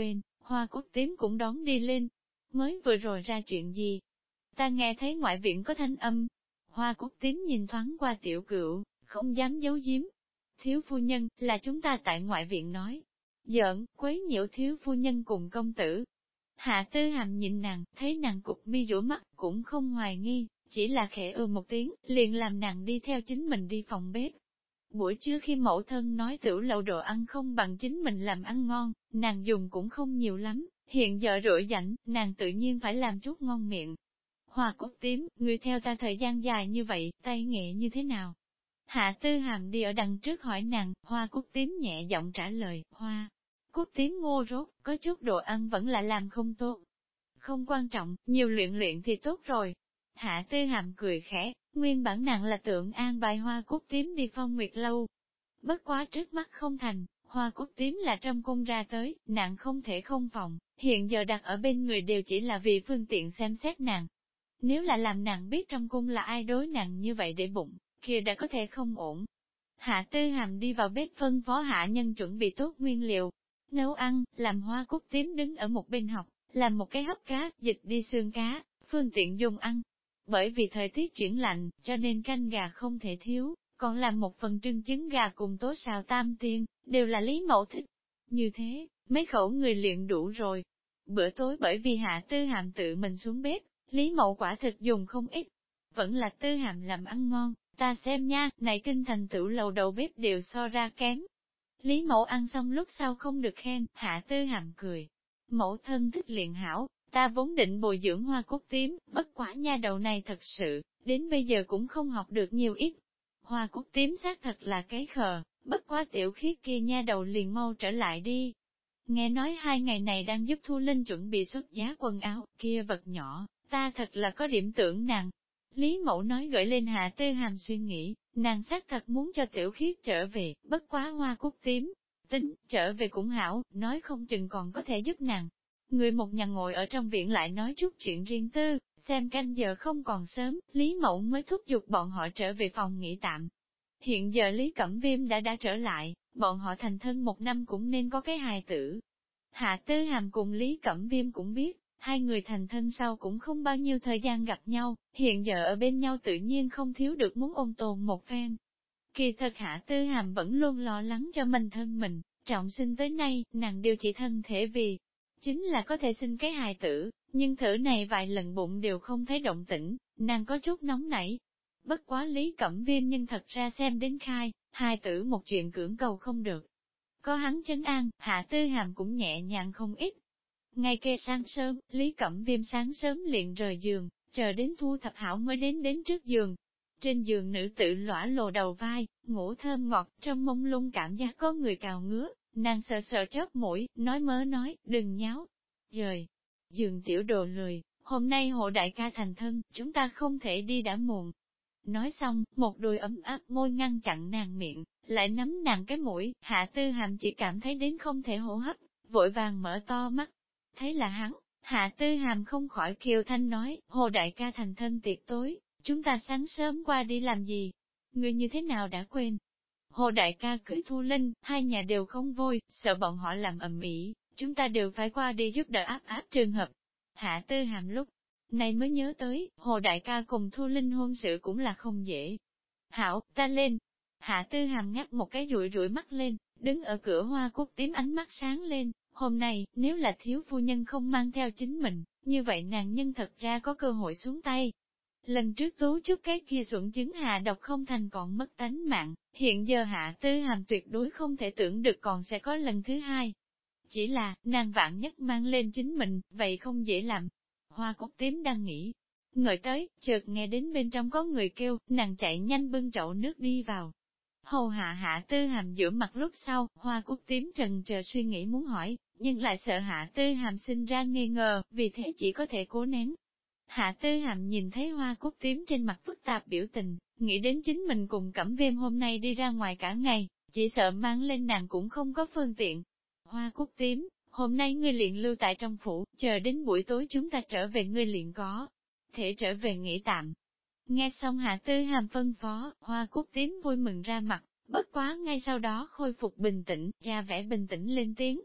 Hoa cúc tím cũng đón đi lên. Mới vừa rồi ra chuyện gì? Ta nghe thấy ngoại viện có thanh âm. Hoa cúc tím nhìn thoáng qua tiểu cửu, không dám giấu giếm. Thiếu phu nhân, là chúng ta tại ngoại viện nói. Giỡn, quấy nhiễu thiếu phu nhân cùng công tử. Hạ Tư Hàm nhìn nàng, thấy nàng cục mi rũ mắt, cũng không hoài nghi, chỉ là khẽ một tiếng, liền làm nàng đi theo chính mình đi phòng bếp. Buổi trưa khi mẫu thân nói tiểu lậu đồ ăn không bằng chính mình làm ăn ngon, nàng dùng cũng không nhiều lắm, hiện giờ rỗi rảnh, nàng tự nhiên phải làm chút ngon miệng. Hoa cúc tím, người theo ta thời gian dài như vậy, tay nghệ như thế nào? Hạ Tư Hàm đi ở đằng trước hỏi nàng, hoa cúc tím nhẹ giọng trả lời, hoa. Cúc tím ngô rốt, có chút đồ ăn vẫn là làm không tốt. Không quan trọng, nhiều luyện luyện thì tốt rồi. Hạ Tư Hàm cười khẽ, nguyên bản nàng là tượng an bài hoa cúc tím đi Phong Nguyệt lâu. Bất quá trước mắt không thành, hoa cúc tím là trong cung ra tới, nàng không thể không phòng, hiện giờ đặt ở bên người đều chỉ là vì phương tiện xem xét nàng. Nếu là làm nàng biết trong cung là ai đối nàng như vậy để bụng, kia đã có thể không ổn. Hạ Tư Hàm đi vào bếp phân phó hạ nhân chuẩn bị tốt nguyên liệu, nấu ăn, làm hoa cúc tím đứng ở một bên học, làm một cái hấp cá, dịch đi xương cá, phương tiện dùng ăn. Bởi vì thời tiết chuyển lạnh, cho nên canh gà không thể thiếu, còn làm một phần trưng trứng gà cùng tố xào tam tiên, đều là Lý Mẫu thích. Như thế, mấy khẩu người luyện đủ rồi. Bữa tối bởi vì Hạ Tư Hàm tự mình xuống bếp, Lý Mẫu quả thực dùng không ít. Vẫn là Tư Hàm làm ăn ngon, ta xem nha, này kinh thành tửu lầu đầu bếp đều so ra kém. Lý Mẫu ăn xong lúc sau không được khen, Hạ Tư Hàm cười. Mẫu thân thích liền hảo, ta vốn định bồi dưỡng hoa cúc tím, bất quả nha đầu này thật sự, đến bây giờ cũng không học được nhiều ít. Hoa cúc tím xác thật là cái khờ, bất quá tiểu khiết kia nha đầu liền mau trở lại đi. Nghe nói 2 ngày này đang giúp Thu Linh chuẩn bị xuất giá quần áo, kia vật nhỏ, ta thật là có điểm tưởng nàng. Lý Mẫu nói gửi lên Hạ Tư Hàm suy nghĩ, nàng xác thật muốn cho tiểu khiết trở về, bất quá hoa cúc tím. Tính, trở về cũng hảo, nói không chừng còn có thể giúp nàng. Người một nhà ngồi ở trong viện lại nói chút chuyện riêng tư, xem canh giờ không còn sớm, Lý Mẫu mới thúc giục bọn họ trở về phòng nghỉ tạm. Hiện giờ Lý Cẩm Viêm đã trở lại, bọn họ thành thân 1 năm cũng nên có cái hài tử. Hạ Tư Hàm cùng Lý Cẩm Viêm cũng biết, hai người thành thân sau cũng không bao nhiêu thời gian gặp nhau, hiện giờ ở bên nhau tự nhiên không thiếu được muốn ôn tồn một phen. Kỳ thật Hạ Tư Hàm vẫn luôn lo lắng cho mình thân mình, trọng sinh tới nay, nàng đều chỉ thân thể vì, chính là có thể sinh cái hài tử, nhưng thử này vài lần bụng đều không thấy động tĩnh, nàng có chút nóng nảy. Bất quá Lý Cẩm Viêm nhưng thật ra xem đến khai, hài tử một chuyện cưỡng cầu không được. Có hắn trấn an, Hạ Tư Hàm cũng nhẹ nhàng không ít. Ngày kia sáng sớm, Lý Cẩm Viêm sáng sớm liền rời giường, chờ đến thu thập hảo mới đến trước giường. Trên giường nữ tử lõa lồ đầu vai, ngủ thơm ngọt, trong mông lung cảm giác có người cào ngứa, nàng sợ sợ chớp mũi, nói, đừng nháo. Rời, giường tiểu đồ lười, hôm nay hộ đại ca thành thân, chúng ta không thể đi đã muộn. Nói xong, một đôi ấm áp môi ngăn chặn nàng miệng, lại nắm nàng cái mũi, Hạ Tư Hàm chỉ cảm thấy đến không thể hô hấp, vội vàng mở to mắt. Thấy là hắn, Hạ Tư Hàm không khỏi kiều thanh nói, hồ đại ca thành thân tiệc tối, chúng ta sáng sớm qua đi làm gì? Người như thế nào đã quên? Hồ đại ca cưới Thu Linh, hai nhà đều không vui, sợ bọn họ làm ầm ĩ, chúng ta đều phải qua đi giúp đỡ áp trường hợp. Hạ Tư Hàm lúc này mới nhớ tới, Hồ đại ca cùng Thu Linh hôn sự cũng là không dễ. Hảo, ta lên. Hạ Tư Hàm ngáp một cái rủi mắt lên, đứng ở cửa hoa cúc tím ánh mắt sáng lên. Hôm nay, nếu là thiếu phu nhân không mang theo chính mình, như vậy nàng nhân thật ra có cơ hội xuống tay. Lần trước tú chút cái kia xuẩn chứng hạ độc không thành còn mất tánh mạng, hiện giờ Hạ Tư Hàm tuyệt đối không thể tưởng được còn sẽ có lần thứ hai. Chỉ là, nàng vạn nhất mang lên chính mình, vậy không dễ làm. Hoa cúc tím đang nghĩ, ngợi tới, chợt nghe đến bên trong có người kêu, nàng chạy nhanh bưng chậu nước đi vào. Hầu hạ Hạ Tư Hàm giữa mặt lúc sau, hoa cúc tím trần chờ suy nghĩ muốn hỏi, nhưng lại sợ Hạ Tư Hàm sinh ra nghi ngờ, vì thế chỉ có thể cố nén. Hạ Tư Hàm nhìn thấy hoa cúc tím trên mặt phức tạp biểu tình, nghĩ đến chính mình cùng Cẩm Viêm hôm nay đi ra ngoài cả ngày, chỉ sợ mang lên nàng cũng không có phương tiện. Hoa cúc tím, hôm nay ngươi liền lưu tại trong phủ, chờ đến buổi tối chúng ta trở về ngươi liền có thể trở về nghỉ tạm. Nghe xong Hạ Tư Hàm phân phó, hoa cúc tím vui mừng ra mặt, bất quá ngay sau đó khôi phục bình tĩnh, ra vẻ bình tĩnh lên tiếng.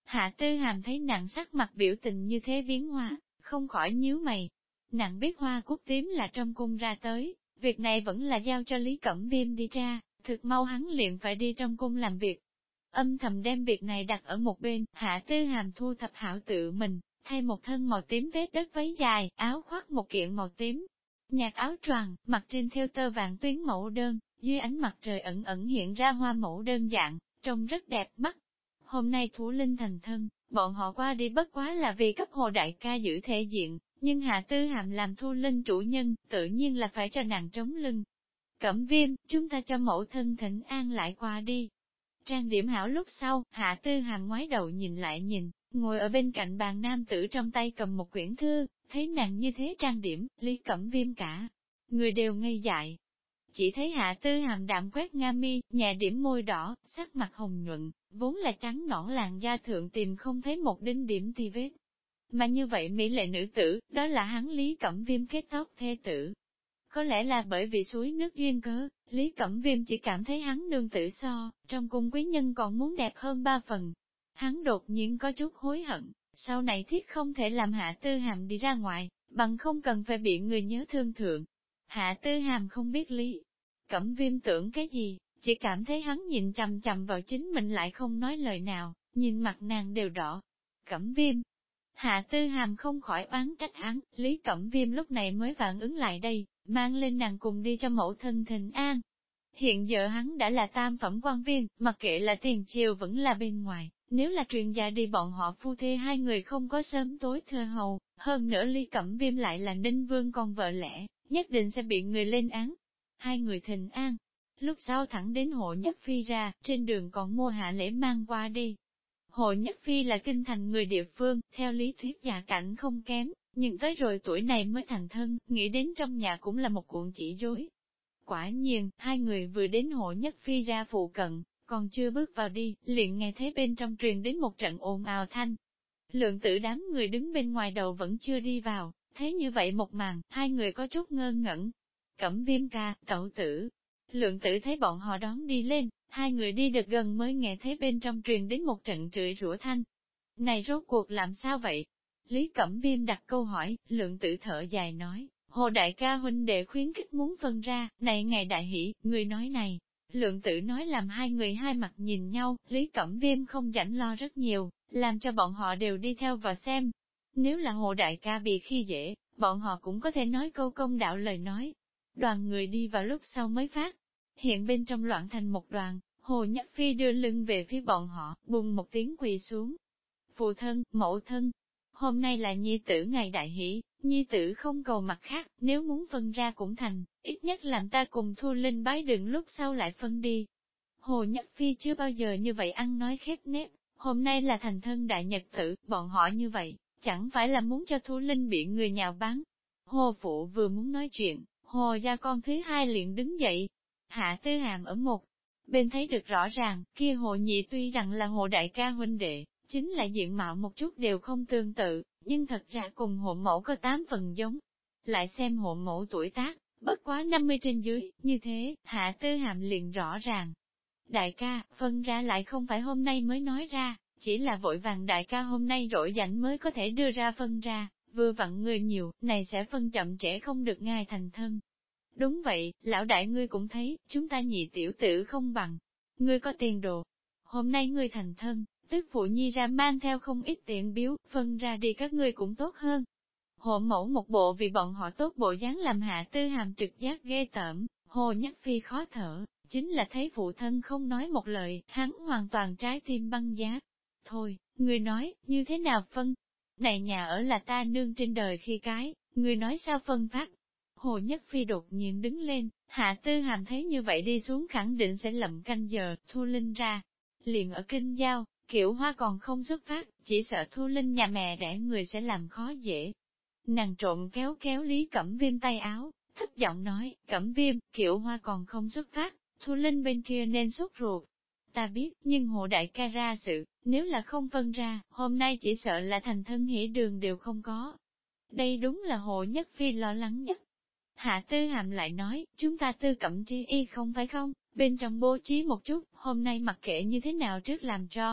Hạ Tư Hàm thấy nàng sắc mặt biểu tình như thế biến hóa, không khỏi nhíu mày. Nàng biết hoa cúc tím là trong cung ra tới, việc này vẫn là giao cho Lý Cẩm Viêm đi ra, thực mau hắn liền phải đi trong cung làm việc. Âm thầm đem việc này đặt ở một bên, Hạ Tư Hàm thu thập hảo tự mình, thay một thân màu tím vết đất váy dài, áo khoác một kiện màu tím. Nhạt áo choàng, mặt trên theo tơ vàng tuyến mẫu đơn, dưới ánh mặt trời ẩn ẩn hiện ra hoa mẫu đơn dạng, trông rất đẹp mắt. Hôm nay Thủ Linh thành thân, bọn họ qua đi bất quá là vì cấp Hồ đại ca giữ thể diện, nhưng Hạ Tư Hàm làm Thu Linh chủ nhân, tự nhiên là phải cho nàng trống lưng. Cẩm Viêm, chúng ta cho mẫu thân thỉnh an lại qua đi. Trang điểm hảo lúc sau, Hạ Tư Hàm ngoái đầu nhìn lại nhìn, ngồi ở bên cạnh bàn nam tử trong tay cầm một quyển thư, thấy nàng như thế trang điểm, Lý Cẩm Viêm cả. Người đều ngây dại. Chỉ thấy Hạ Tư Hàm đạm quét nga mi, nhẹ điểm môi đỏ, sắc mặt hồng nhuận, vốn là trắng nõn làn da thượng tìm không thấy một đinh điểm thì vết. Mà như vậy mỹ lệ nữ tử, đó là hắn Lý Cẩm Viêm kết tóc thê tử. Có lẽ là bởi vì suối nước duyên cớ, Lý Cẩm Viêm chỉ cảm thấy hắn nương tử so, trong cung quý nhân còn muốn đẹp hơn 3 phần. Hắn đột nhiên có chút hối hận, sau này thiết không thể làm Hạ Tư Hàm đi ra ngoài, bằng không cần phải bị người nhớ thương thượng. Hạ Tư Hàm không biết Lý Cẩm Viêm tưởng cái gì, chỉ cảm thấy hắn nhìn chằm chằm vào chính mình lại không nói lời nào, nhìn mặt nàng đều đỏ. Cẩm Viêm. Hạ Tư Hàm không khỏi oán trách hắn, Lý Cẩm Viêm lúc này mới phản ứng lại đây, mang lên nàng cùng đi cho mẫu thân thịnh an. Hiện giờ hắn đã là tam phẩm quan viên, mặc kệ là tiền triều vẫn là bên ngoài, nếu là truyền gia đi bọn họ phu thê hai người không có sớm tối thưa hầu, hơn nữa Lý Cẩm Viêm lại là Ninh Vương con vợ lẽ, nhất định sẽ bị người lên án. Hai người thịnh an, lúc sau thẳng đến Hộ Nhất Phi ra, trên đường còn mua hạ lễ mang qua đi. Hộ Nhất Phi là kinh thành người địa phương, theo lý thuyết gia cảnh không kém, nhưng tới rồi tuổi này mới thành thân, nghĩ đến trong nhà cũng là một cuộn chỉ rối. Quả nhiên, hai người vừa đến Hộ Nhất Phi ra phụ cận, còn chưa bước vào đi, liền nghe thấy bên trong truyền đến một trận ồn ào thanh. Lượng tử đám người đứng bên ngoài đầu vẫn chưa đi vào, thấy như vậy một màn, hai người có chút ngơ ngẩn. Cẩm Viêm ca, tẩu tử. Lượng tử thấy bọn họ đón đi lên, hai người đi được gần mới nghe thấy bên trong truyền đến một trận chửi rủa thanh. Này rốt cuộc làm sao vậy? Lý Cẩm Viêm đặt câu hỏi, lượng tử thở dài nói, Hồ đại ca huynh đệ khuyến khích muốn phân ra, này ngày đại hỷ, người nói này. Lượng tử nói làm hai người hai mặt nhìn nhau, Lý Cẩm Viêm không rảnh lo rất nhiều, làm cho bọn họ đều đi theo và xem. Nếu là Hồ đại ca bị khi dễ, bọn họ cũng có thể nói câu công đạo lời nói. Đoàn người đi vào lúc sau mới phát. Hiện bên trong loạn thành một đoàn, Hồ Nhất Phi đưa lưng về phía bọn họ, bùng một tiếng quỳ xuống. Phụ thân, mẫu thân, hôm nay là nhi tử ngày đại hỷ, nhi tử không cầu mặt khác, nếu muốn phân ra cũng thành, ít nhất làm ta cùng Thu Linh bái đường lúc sau lại phân đi. Hồ Nhất Phi chưa bao giờ như vậy ăn nói khép nép, hôm nay là thành thân đại nhật tử, bọn họ như vậy, chẳng phải là muốn cho Thu Linh bị người nhạo báng. Hồ Phụ vừa muốn nói chuyện, Hồ gia con thứ hai liền đứng dậy. Hạ Tư Hàm ở một bên thấy được rõ ràng, kia Hồ Nhị tuy rằng là Hồ đại ca huynh đệ, chính là diện mạo một chút đều không tương tự, nhưng thật ra cùng Hộ Mẫu có 8 phần giống. Lại xem Hộ Mẫu tuổi tác, bất quá 50 trên dưới, như thế, Hạ Tư Hàm liền rõ ràng. Đại ca, phân ra lại không phải hôm nay mới nói ra, chỉ là vội vàng đại ca hôm nay rỗi rảnh mới có thể đưa ra phân ra, vừa vặn người nhiều, này sẽ phân chậm trễ không được ngài thành thân. Đúng vậy, lão đại ngươi cũng thấy, chúng ta nhị tiểu tử không bằng. Ngươi có tiền đồ. Hôm nay ngươi thành thân, tức phụ nhi ra mang theo không ít tiền biếu, phân ra đi các ngươi cũng tốt hơn. Hộ Mẫu một bộ vì bọn họ tốt bộ dáng làm Hạ Tư Hàm trực giác ghê tởm, Hồ Nhất Phi khó thở, chính là thấy phụ thân không nói một lời, hắn hoàn toàn trái tim băng giá. Thôi, ngươi nói, như thế nào phân? Này nhà ở là ta nương trên đời khi cái, ngươi nói sao phân phát? Hồ Nhất Phi đột nhiên đứng lên, Hạ Tư Hàm thấy như vậy đi xuống khẳng định sẽ lậm canh giờ, Thu Linh ra. Liền ở kinh giao, Kiểu Hoa còn không xuất phát, chỉ sợ Thu Linh nhà mẹ đẻ người sẽ làm khó dễ. Nàng trộm kéo kéo Lý Cẩm Viêm tay áo, thấp giọng nói, Cẩm Viêm, Kiểu Hoa còn không xuất phát, Thu Linh bên kia nên sốt ruột. Ta biết, nhưng Hộ đại ca ra sự, nếu là không phân ra, hôm nay chỉ sợ là thành thân hỷ đường đều không có. Đây đúng là Hộ Nhất Phi lo lắng nhất. Hạ Tư Hàm lại nói, chúng ta Tư Cẩm Chi y không phải không, bên trong bố trí một chút, hôm nay mặc kệ như thế nào trước làm cho.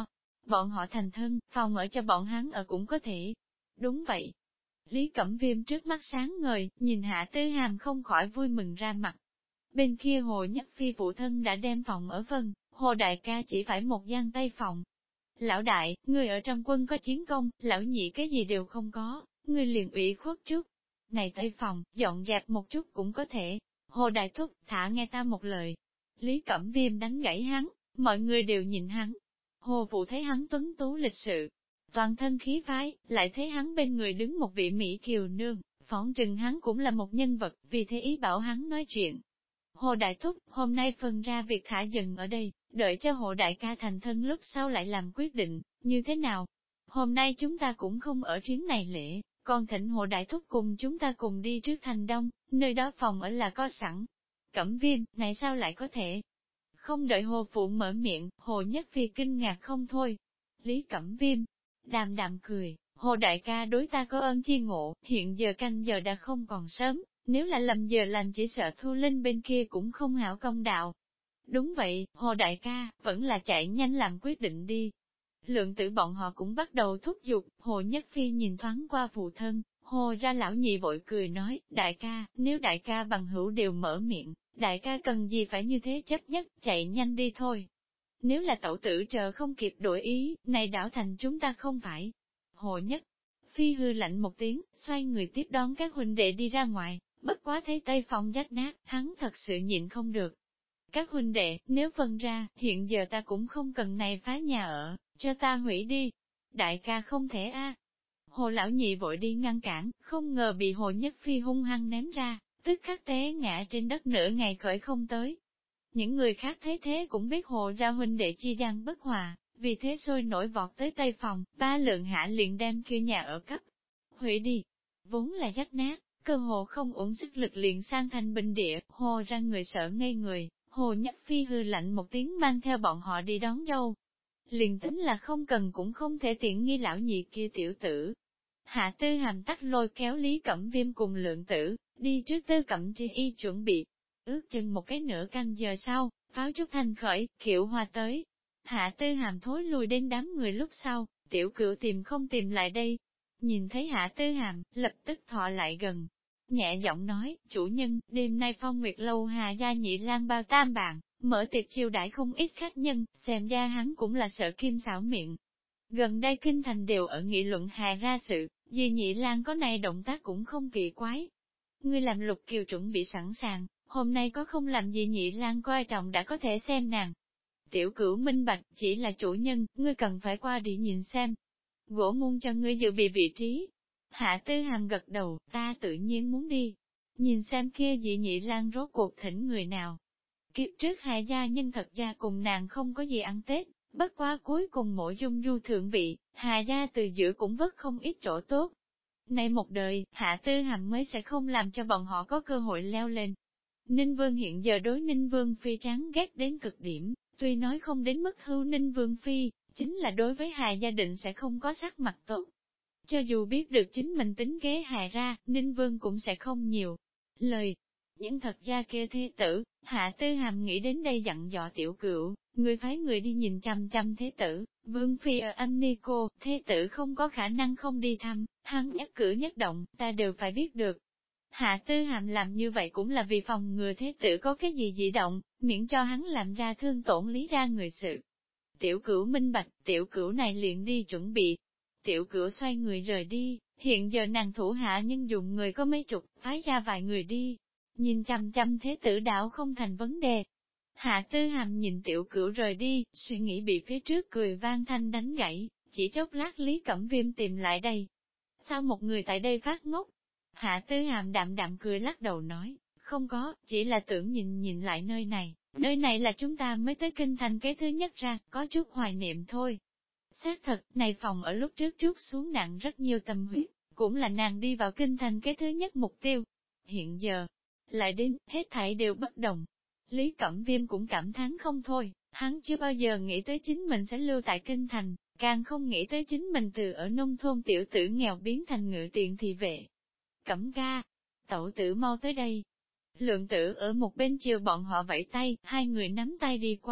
bọn họ thành thân, phòng ở cho bọn hắn ở cũng có thể. Đúng vậy. Lý Cẩm Viêm trước mắt sáng ngời, nhìn Hạ Tư Hàm không khỏi vui mừng ra mặt. Bên kia Hồ Nhất Phi phụ thân đã đem phòng ở vân, Hồ đại ca chỉ phải một gian tây phòng. Lão đại, người ở trong quân có chiến công, lão nhị cái gì đều không có, người liền ủy khuất chút. Này tây phòng, dọn dẹp một chút cũng có thể. Hồ đại thúc, thả nghe ta một lời. Lý Cẩm Viêm đánh gãy hắn, mọi người đều nhìn hắn. Hồ phụ thấy hắn tuấn tú lịch sự, toàn thân khí phái, lại thấy hắn bên người đứng một vị Mỹ kiều nương, phỏng chừng hắn cũng là một nhân vật, vì thế ý bảo hắn nói chuyện. Hồ đại thúc, hôm nay phân ra việc thả dừng ở đây, đợi cho Hồ đại ca thành thân lúc sau lại làm quyết định, như thế nào? Hôm nay chúng ta cũng không ở chuyến này lễ, còn thỉnh Hồ đại thúc cùng chúng ta cùng đi trước thành đông, nơi đó phòng ở là có sẵn. Cẩm Viêm, này sao lại có thể? Không đợi Hồ phụ mở miệng, Hồ Nhất Phi kinh ngạc không thôi. Lý Cẩm Viêm, đàm đạm cười, Hồ đại ca đối ta có ơn chi ngộ, hiện giờ canh giờ đã không còn sớm, nếu là lầm giờ lành chỉ sợ Thu Linh bên kia cũng không hảo công đạo. Đúng vậy, Hồ đại ca, vẫn là chạy nhanh làm quyết định đi. Lượng tử bọn họ cũng bắt đầu thúc giục, Hồ Nhất Phi nhìn thoáng qua phụ thân, Hồ ra lão nhị vội cười nói, đại ca, nếu đại ca bằng hữu đều mở miệng, đại ca cần gì phải như thế chấp nhất, chạy nhanh đi thôi. Nếu là tẩu tử chờ không kịp đổi ý, này đảo thành chúng ta không phải. Hồ Nhất Phi hư lạnh một tiếng, xoay người tiếp đón các huynh đệ đi ra ngoài, bất quá thấy tây phòng rách nát, hắn thật sự nhịn không được. Các huynh đệ, nếu phân ra, hiện giờ ta cũng không cần này phá nhà ở, cho ta hủy đi. Đại ca không thể a. Hồ lão nhị vội đi ngăn cản, không ngờ bị Hồ Nhất Phi hung hăng ném ra, tức khắc té ngã trên đất nửa ngày khởi không tới. Những người khác thấy thế cũng biết Hồ ra huynh đệ chi gian bất hòa, vì thế sôi nổi vọt tới tây phòng, ba lượng hạ liền đem kia nhà ở cấp hủy đi. Vốn là rách nát, cơ hồ không uổng sức lực liền sang thành bình địa, Hồ ra người sợ ngây người, Hồ Nhất Phi hư lạnh một tiếng mang theo bọn họ đi đón dâu. Liền tính là không cần cũng không thể tiện nghi lão nhị kia tiểu tử. Hạ Tư Hàm tắt lôi kéo Lý Cẩm Viêm cùng Lượng Tử, đi trước Tư Cẩm Tri Y chuẩn bị. Ước chừng một cái nửa canh giờ sau, pháo trúc thanh khởi, Kiệu Hoa tới. Hạ Tư Hàm thối lùi đến đám người lúc sau, tiểu cửu tìm không tìm lại đây. Nhìn thấy Hạ Tư Hàm, lập tức thọ lại gần. Nhẹ giọng nói, chủ nhân, đêm nay Phong Nguyệt Lâu Hà gia nhị lang bao tam bàn, mở tiệc chiêu đãi không ít khách nhân, xem ra hắn cũng là sợ kim xảo miệng. Gần đây kinh thành đều ở nghị luận Hà ra sự, vì nhị lang có này động tác cũng không kỳ quái. Ngươi làm Lục Kiều chuẩn bị sẵn sàng, hôm nay có không làm gì nhị lang coi trọng đã có thể xem nàng. Tiểu cửu minh bạch, chỉ là chủ nhân, ngươi cần phải qua đi nhìn xem. Gỗ muôn cho ngươi dự bị vị trí. Hạ Tư Hàm gật đầu, ta tự nhiên muốn đi. Nhìn xem kia dị nhị lang rốt cuộc thỉnh người nào. Kiếp trước Hạ gia nhân thật ra cùng nàng không có gì ăn Tết, bất quá cuối cùng mỗi dung du thượng vị, Hạ gia từ giữa cũng vất không ít chỗ tốt. Nay một đời, Hạ Tư Hàm mới sẽ không làm cho bọn họ có cơ hội leo lên. Ninh Vương hiện giờ đối Ninh Vương Phi chán ghét đến cực điểm, tuy nói không đến mức hưu Ninh Vương Phi, chính là đối với Hà gia định sẽ không có sắc mặt tốt. Cho dù biết được chính mình tính kế Hà ra, Ninh Vương cũng sẽ không nhiều lời. Những thật ra kia thế tử, Hạ Tư Hàm nghĩ đến đây dặn dò tiểu cửu, người phái người đi nhìn chăm chăm thế tử, Vương Phi ở âm ni cô, thế tử không có khả năng không đi thăm, hắn nhất cử nhất động, ta đều phải biết được. Hạ Tư Hàm làm như vậy cũng là vì phòng ngừa thế tử có cái gì dị động, miễn cho hắn làm ra thương tổn lý ra người sự. Tiểu cửu minh bạch, tiểu cửu này liền đi chuẩn bị. Tiểu cửu xoay người rời đi, hiện giờ nàng thủ hạ nhân dùng người có mấy chục, phái ra vài người đi. Nhìn chăm chăm thế tử đảo không thành vấn đề. Hạ Tư Hàm nhìn tiểu cửu rời đi, suy nghĩ bị phía trước cười vang thanh đánh gãy, chỉ chốc lát Lý Cẩm Viêm tìm lại đây. Sao một người tại đây phát ngốc? Hạ Tư Hàm đạm đạm cười lắc đầu nói, không có, chỉ là tưởng nhìn lại nơi này là chúng ta mới tới kinh thành cái thứ nhất ra, có chút hoài niệm thôi. Xác thật, này phòng ở lúc trước xuống nặng rất nhiều tâm huyết, cũng là nàng đi vào kinh thành cái thứ nhất mục tiêu. Hiện giờ, lại đến, hết thảy đều bất đồng. Lý Cẩm Viêm cũng cảm thán không thôi, hắn chưa bao giờ nghĩ tới chính mình sẽ lưu tại kinh thành, càng không nghĩ tới chính mình từ ở nông thôn tiểu tử nghèo biến thành ngự tiện thị vệ. Cẩm ca, tẩu tử mau tới đây. Lượng tử ở một bên chiều bọn họ vẫy tay, hai người nắm tay đi qua,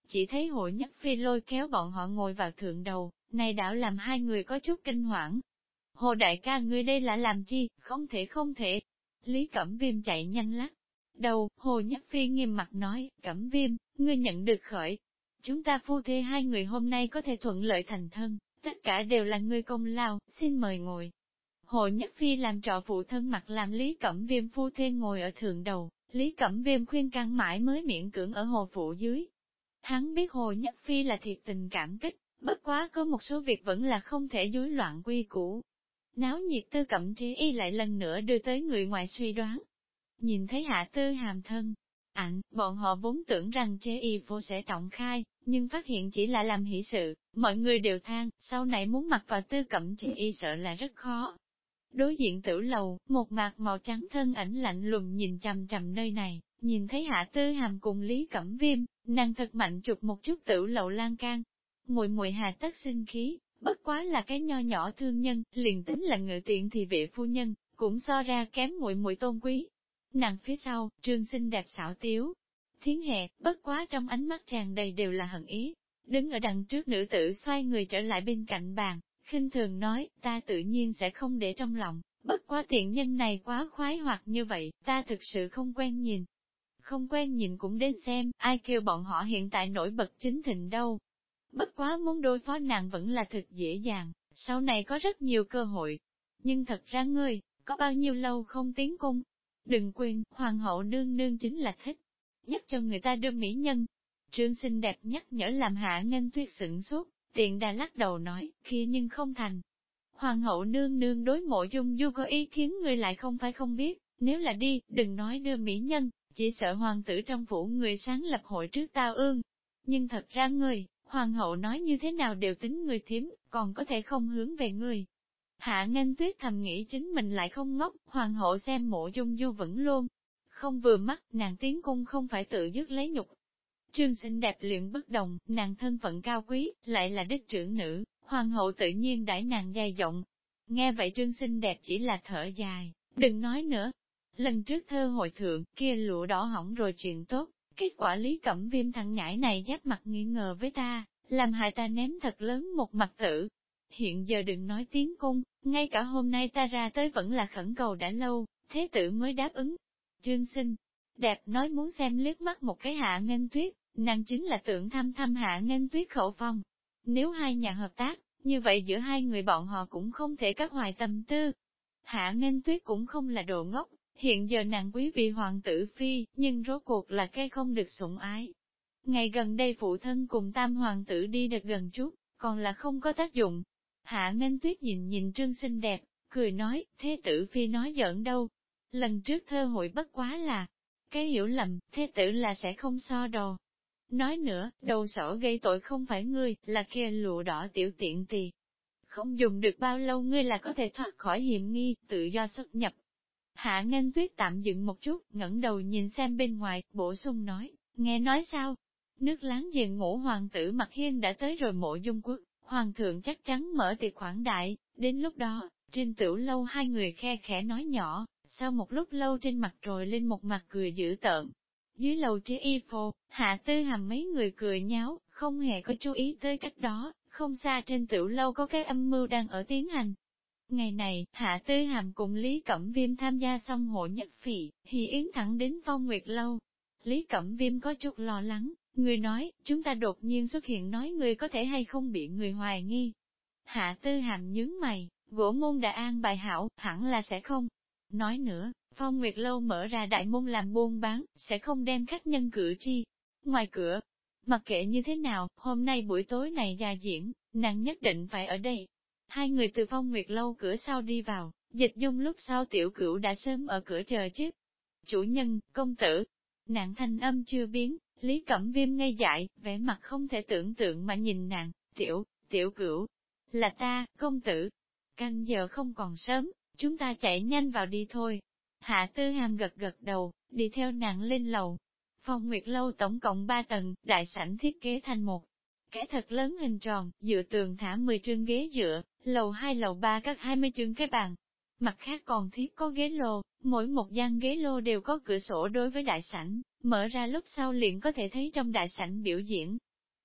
chỉ thấy Hội Nhất Phi lôi kéo bọn họ ngồi vào thượng đầu, này đảo làm hai người có chút kinh hoảng. Hồ đại ca ngươi đây là làm chi, không thể không thể. Lý Cẩm Viêm chạy nhanh lắc đầu, Hồ Nhất Phi nghiêm mặt nói, Cẩm Viêm, ngươi nhận được khởi. Chúng ta phu thê hai người hôm nay có thể thuận lợi thành thân, tất cả đều là ngươi công lao, xin mời ngồi. Hồ Nhất Phi làm trò phụ thân mặt làm Lý Cẩm Viêm phu thê ngồi ở thượng đầu, Lý Cẩm Viêm khuyên can mãi mới miễn cưỡng ở hồ phụ dưới. Hắn biết Hồ Nhất Phi là thiệt tình cảm kích, bất quá có một số việc vẫn là không thể rối loạn quy củ. Náo nhiệt Tư Cẩm Trí Y lại lần nữa đưa tới người ngoài suy đoán. Nhìn thấy Hạ Tư Hàm thân bọn họ vốn tưởng rằng chế y vô sẽ trọng khai, nhưng phát hiện chỉ là làm hỷ sự, mọi người đều than, sau này muốn mặc vào Tư Cẩm Trí Y sợ là rất khó. Đối diện tử lầu, một mạc màu trắng thân ảnh lạnh lùng nhìn chằm chằm nơi này, nhìn thấy Hạ Tư Hàm cùng Lý Cẩm Viêm, nàng thật mạnh chụp một chút tử lầu lan can. Muội muội hà tất sinh khí, bất quá là cái nho nhỏ thương nhân, liền tính là ngự tiện thì vệ phu nhân, cũng so ra kém muội muội tôn quý. Nàng phía sau, Trương xinh đẹp xảo tiếu. Thiến Hẹ, bất quá trong ánh mắt tràn đầy đều là hận ý. Đứng ở đằng trước nữ tử xoay người trở lại bên cạnh bàn, khinh thường nói, ta tự nhiên sẽ không để trong lòng, bất quá tiện nhân này quá khoái hoạt như vậy, ta thực sự không quen nhìn. Không quen nhìn cũng đến xem, ai kêu bọn họ hiện tại nổi bật chính thịnh đâu. Bất quá muốn đối phó nàng vẫn là thực dễ dàng, sau này có rất nhiều cơ hội. Nhưng thật ra ngươi, có bao nhiêu lâu không tiến cung? Đừng quên, hoàng hậu nương nương chính là thích nhất cho người ta đưa mỹ nhân. Trương xinh đẹp nhắc nhở làm Hạ Nghênh Tuyết sửng sốt, tiện đà lắc đầu nói, kia nhưng không thành. Hoàng hậu nương nương đối Mộ Dung Du có ý kiến người lại không phải không biết, nếu là đi, đừng nói đưa mỹ nhân, chỉ sợ hoàng tử trong phủ người sáng lập hội trước tao ương. Nhưng thật ra người, hoàng hậu nói như thế nào đều tính người thiếm, còn có thể không hướng về người. Hạ Nghênh Tuyết thầm nghĩ chính mình lại không ngốc, hoàng hậu xem Mộ Dung Du vẫn luôn không vừa mắt, nàng tiến cung không phải tự dứt lấy nhục. Trương xinh đẹp liền bất đồng, nàng thân phận cao quý, lại là đích trưởng nữ, hoàng hậu tự nhiên đãi nàng dài giọng. Nghe vậy Trương xinh đẹp chỉ là thở dài, đừng nói nữa. Lần trước thơ hội thượng, kia lụa đỏ hỏng rồi chuyện tốt, kết quả Lý Cẩm Viêm thằng nhãi này giáp mặt nghi ngờ với ta, làm hại ta ném thật lớn một mặt tử. Hiện giờ đừng nói tiến cung, ngay cả hôm nay ta ra tới vẫn là khẩn cầu đã lâu, thế tử mới đáp ứng. Trương xinh đẹp nói muốn xem liếc mắt một cái Hạ Nghênh Tuyết, nàng chính là tưởng thăm Hạ Nghênh Tuyết khẩu phong. Nếu hai nhà hợp tác, như vậy giữa hai người bọn họ cũng không thể các hoài tâm tư. Hạ Nghênh Tuyết cũng không là đồ ngốc, hiện giờ nàng quý vị hoàng tử phi, nhưng rốt cuộc là cái không được sủng ái. Ngày gần đây phụ thân cùng tam hoàng tử đi được gần chút, còn là không có tác dụng. Hạ Nghênh Tuyết nhìn Trương xinh đẹp, cười nói, thế tử phi nói giỡn đâu. Lần trước thơ hội bất quá là cái hiểu lầm, thế tử là sẽ không so đồ. Nói nữa, đầu sỏ gây tội không phải ngươi, là kia lụa đỏ tiểu tiện tỳ. Không dùng được bao lâu ngươi là có thể thoát khỏi hiểm nghi, tự do xuất nhập. Hạ Nghênh Tuyết tạm dừng một chút, ngẩng đầu nhìn xem bên ngoài, bổ sung nói, nghe nói sao? Nước láng giềng Ngũ hoàng tử Mặc Hiên đã tới rồi Mộ Dung quốc, hoàng thượng chắc chắn mở tiệc khoản đại, đến lúc đó, trên tiểu lâu hai người khe khẽ nói nhỏ, sau một lúc lâu trên mặt rồi lên một mặt cười dữ tợn. Dưới lầu chế y phô, Hạ Tư Hàm mấy người cười nháo, không hề có chú ý tới cách đó, không xa trên tiểu lâu có cái âm mưu đang ở tiến hành. Ngày này, Hạ Tư Hàm cùng Lý Cẩm Viêm tham gia xong hội nhật phỉ, thì yến thẳng đến Phong Nguyệt lâu. Lý Cẩm Viêm có chút lo lắng, người nói, chúng ta đột nhiên xuất hiện nói người có thể hay không bị người hoài nghi. Hạ Tư Hàm nhướng mày, gỗ môn đã an bài hảo, hẳn là sẽ không. Nói nữa, Phong Nguyệt lâu mở ra đại môn làm buôn bán, sẽ không đem khách nhân cử tri. Ngoài cửa, mặc kệ như thế nào, hôm nay buổi tối này ra diễn, nàng nhất định phải ở đây. Hai người từ Phong Nguyệt lâu cửa sau đi vào, Dịch Dung lúc sau tiểu cửu đã sớm ở cửa chờ chứ. Chủ nhân, công tử, nàng thanh âm chưa biến, Lý Cẩm Viêm ngây dại, vẻ mặt không thể tưởng tượng mà nhìn nàng, tiểu cửu, là ta, công tử. Canh giờ không còn sớm, chúng ta chạy nhanh vào đi thôi. Hạ Tư Hàm gật gật đầu, đi theo nàng lên lầu. Phong Nguyệt lâu tổng cộng 3 tầng, đại sảnh thiết kế thành một cái thật lớn hình tròn, dựa tường thả 10 trương ghế dựa, lầu 2 lầu 3 các 20 trương cái bàn. Mặt khác còn thiết có ghế lô, mỗi một gian ghế lô đều có cửa sổ đối với đại sảnh, mở ra lúc sau liền có thể thấy trong đại sảnh biểu diễn.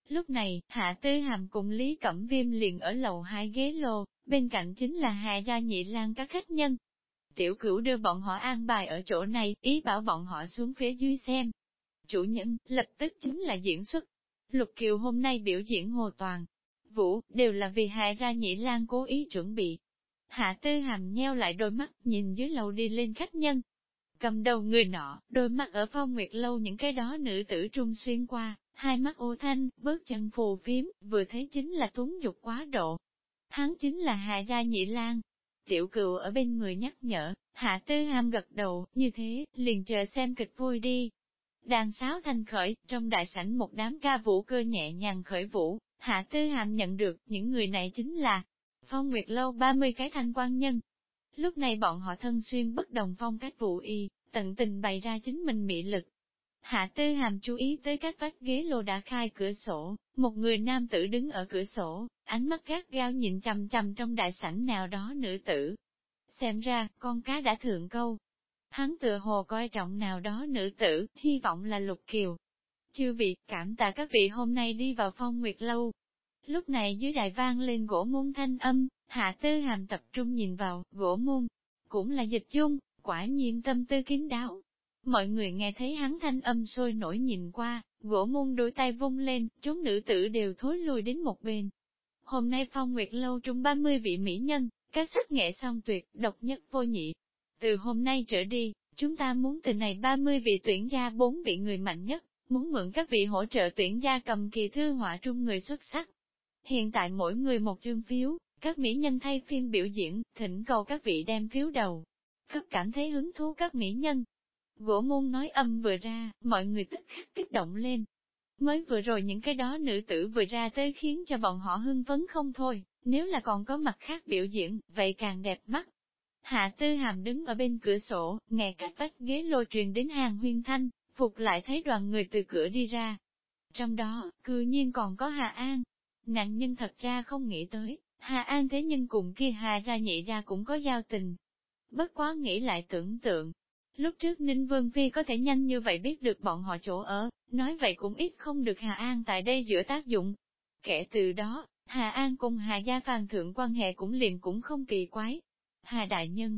Lúc này, Hạ Tư Hàm cùng Lý Cẩm Viêm liền ở lầu 2 ghế lô, bên cạnh chính là Hạ gia nhị lang các khách nhân. Tiểu Cửu đưa bọn họ an bài ở chỗ này, ý bảo bọn họ xuống phía dưới xem. Chủ nhân, lập tức chính là diễn xuất. Lục Kiều hôm nay biểu diễn Hồ Toàn, Vũ, đều là vì Hạ gia nhị lang cố ý chuẩn bị. Hạ Tư Hàm nheo lại đôi mắt, nhìn dưới lầu đi lên khách nhân. Cầm đầu người nọ, đôi mắt ở Phong Nguyệt lâu những cái đó nữ tử trung xuyên qua, hai mắt ô thanh, bước chân phù phiếm, vừa thấy chính là tuấn dục quá độ. Hắn chính là Hạ gia nhị lang. Tiểu Cừu ở bên người nhắc nhở, Hạ Tư Hàm gật đầu, như thế, liền chờ xem kịch vui đi. Đàn sáo thanh khởi, trong đại sảnh một đám ca vũ cơ nhẹ nhàng khởi vũ, Hạ Tư Hàm nhận được, những người này chính là Phong Nguyệt lâu 30 cái thanh quan nhân. Lúc này bọn họ thân xuyên bất đồng phong cách vũ y, tận tình bày ra chính mình mị lực. Hạ Tư Hàm chú ý tới các vách ghế lô đã khai cửa sổ, một người nam tử đứng ở cửa sổ, ánh mắt gắt gao nhìn chằm chằm trong đại sảnh nào đó nữ tử. Xem ra, con cá đã thượng câu. Hắn tựa hồ coi trọng nào đó nữ tử, hy vọng là Lục Kiều. Chư vị, cảm tạ các vị hôm nay đi vào Phong Nguyệt lâu. Lúc này dưới đài vang lên gỗ môn thanh âm, Hạ Tư Hàm tập trung nhìn vào, gỗ môn, cũng là Dịch Dung, quả nhiên tâm tư kín đáo. Mọi người nghe thấy hắn thanh âm sôi nổi nhìn qua, gỗ môn đôi tay vung lên, chúng nữ tử đều thối lui đến một bên. Hôm nay Phong Nguyệt lâu trung 30 vị mỹ nhân, các sắc nghệ song tuyệt, độc nhất vô nhị. Từ hôm nay trở đi, chúng ta muốn từ này 30 vị tuyển gia 4 vị người mạnh nhất, muốn mượn các vị hỗ trợ tuyển gia cầm kỳ thư họa trung người xuất sắc. Hiện tại mỗi người một chương phiếu, các mỹ nhân thay phiên biểu diễn, thỉnh cầu các vị đem phiếu đầu. Cấp cảm thấy hứng thú các mỹ nhân. Gỗ môn nói âm vừa ra, mọi người tức khắc kích động lên. Mới vừa rồi những cái đó nữ tử vừa ra tới khiến cho bọn họ hưng phấn không thôi, nếu là còn có mặt khác biểu diễn, vậy càng đẹp mắt. Hạ Tư Hàm đứng ở bên cửa sổ, nghe cách vách ghế lôi truyền đến hàng huyên thanh, phục lại thấy đoàn người từ cửa đi ra. Trong đó, cư nhiên còn có Hà An. Nạn nhân thật ra không nghĩ tới, Hà An thế nhưng cùng kia Hà ra nhị ra cũng có giao tình. Bất quá nghĩ lại tưởng tượng. Lúc trước Ninh Vương Phi có thể nhanh như vậy biết được bọn họ chỗ ở, nói vậy cũng ít không được Hà An tại đây giữa tác dụng. Kể từ đó, Hà An cùng Hà gia phàn thượng quan hệ cũng liền cũng không kỳ quái. Hà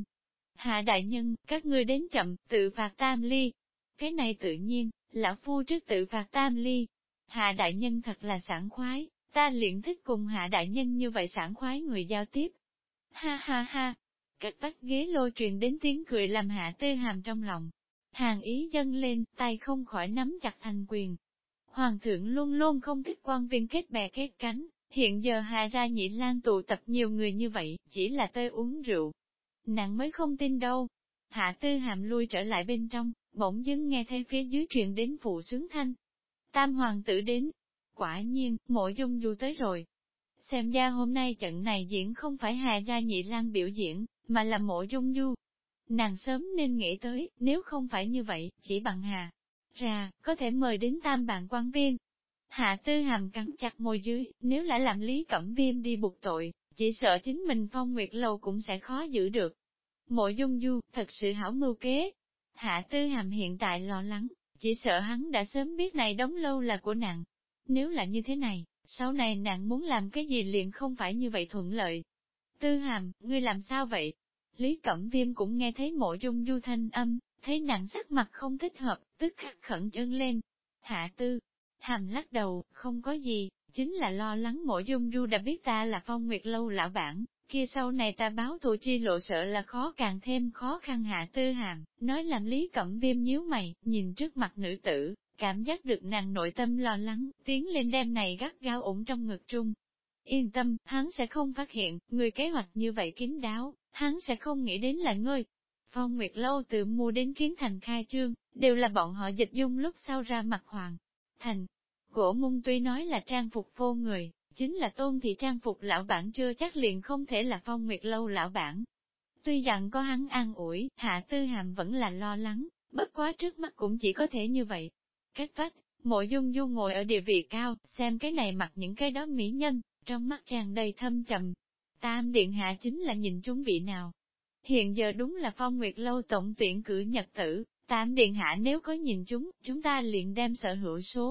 Đại Nhân, các ngươi đến chậm, tự phạt tam ly. Cái này tự nhiên, lão phu trước tự phạt tam ly. Hà Đại Nhân thật là sảng khoái, ta liền thích cùng Hạ Đại Nhân như vậy sảng khoái người giao tiếp. Ha ha ha, cách vách ghế lôi truyền đến tiếng cười làm Hạ Tư Hàm trong lòng. Hàng ý dâng lên, tay không khỏi nắm chặt thành quyền. Hoàng thượng luôn luôn không thích quan viên kết bè kết cánh, hiện giờ Hạ ra nhị lang tụ tập nhiều người như vậy, chỉ là tơi uống rượu. Nàng mới không tin đâu. Hạ Tư Hàm lui trở lại bên trong, bỗng dưng nghe thấy phía dưới truyền đến phụ sướng thanh. Tam hoàng tử đến. Quả nhiên, Mộ Dung Du tới rồi. Xem ra hôm nay trận này diễn không phải Hà gia nhị lang biểu diễn, mà là Mộ Dung Du. Nàng sớm nên nghĩ tới, nếu không phải như vậy, chỉ bằng Hà ra, có thể mời đến tam bạn quan viên. Hạ Tư Hàm cắn chặt môi dưới, nếu lại làm Lý Cẩm Viêm đi buộc tội, chỉ sợ chính mình Phong Nguyệt lâu cũng sẽ khó giữ được. Mộ Dung Du, thật sự hảo mưu kế. Hạ Tư Hàm hiện tại lo lắng, chỉ sợ hắn đã sớm biết này đóng lâu là của nàng. Nếu là như thế này, sau này nàng muốn làm cái gì liền không phải như vậy thuận lợi. Tư Hàm, ngươi làm sao vậy? Lý Cẩm Viêm cũng nghe thấy Mộ Dung Du thanh âm, thấy nàng sắc mặt không thích hợp, tức khắc khẩn trương lên. Hạ Tư Hàm lắc đầu, không có gì, chính là lo lắng Mộ Dung Du đã biết ta là Phong Nguyệt lâu lão bản, kia sau này ta báo thù chi lộ sợ là khó càng thêm khó khăn. Hạ Tư Hàm, nói làm Lý Cẩm Viêm nhíu mày, nhìn trước mặt nữ tử, cảm giác được nàng nội tâm lo lắng, tiến lên đem này gắt gao ủng trong ngực trung. Yên tâm, hắn sẽ không phát hiện, người kế hoạch như vậy kín đáo, hắn sẽ không nghĩ đến là ngươi. Phong Nguyệt lâu từ mua đến Kiến Thành khai trương, đều là bọn họ Dịch Dung lúc sau ra mặt Hoàng Thành. Gỗ Môn tuy nói là trang phục vô người, chính là Tôn thị trang phục lão bản chưa chắc liền không thể là Phong Nguyệt lâu lão bản. Tuy rằng có hắn an ủi, Hạ Tư Hàm vẫn là lo lắng, bất quá trước mắt cũng chỉ có thể như vậy. Cách vách, Mộ Dung Du ngồi ở địa vị cao, xem cái này mặc những cái đó mỹ nhân, trong mắt tràn đầy thâm trầm. Tam điện hạ chính là nhìn chúng vị nào. Hiện giờ đúng là Phong Nguyệt lâu tổng tuyển cử nhật tử, Tam điện hạ nếu có nhìn chúng ta liền đem sở hữu số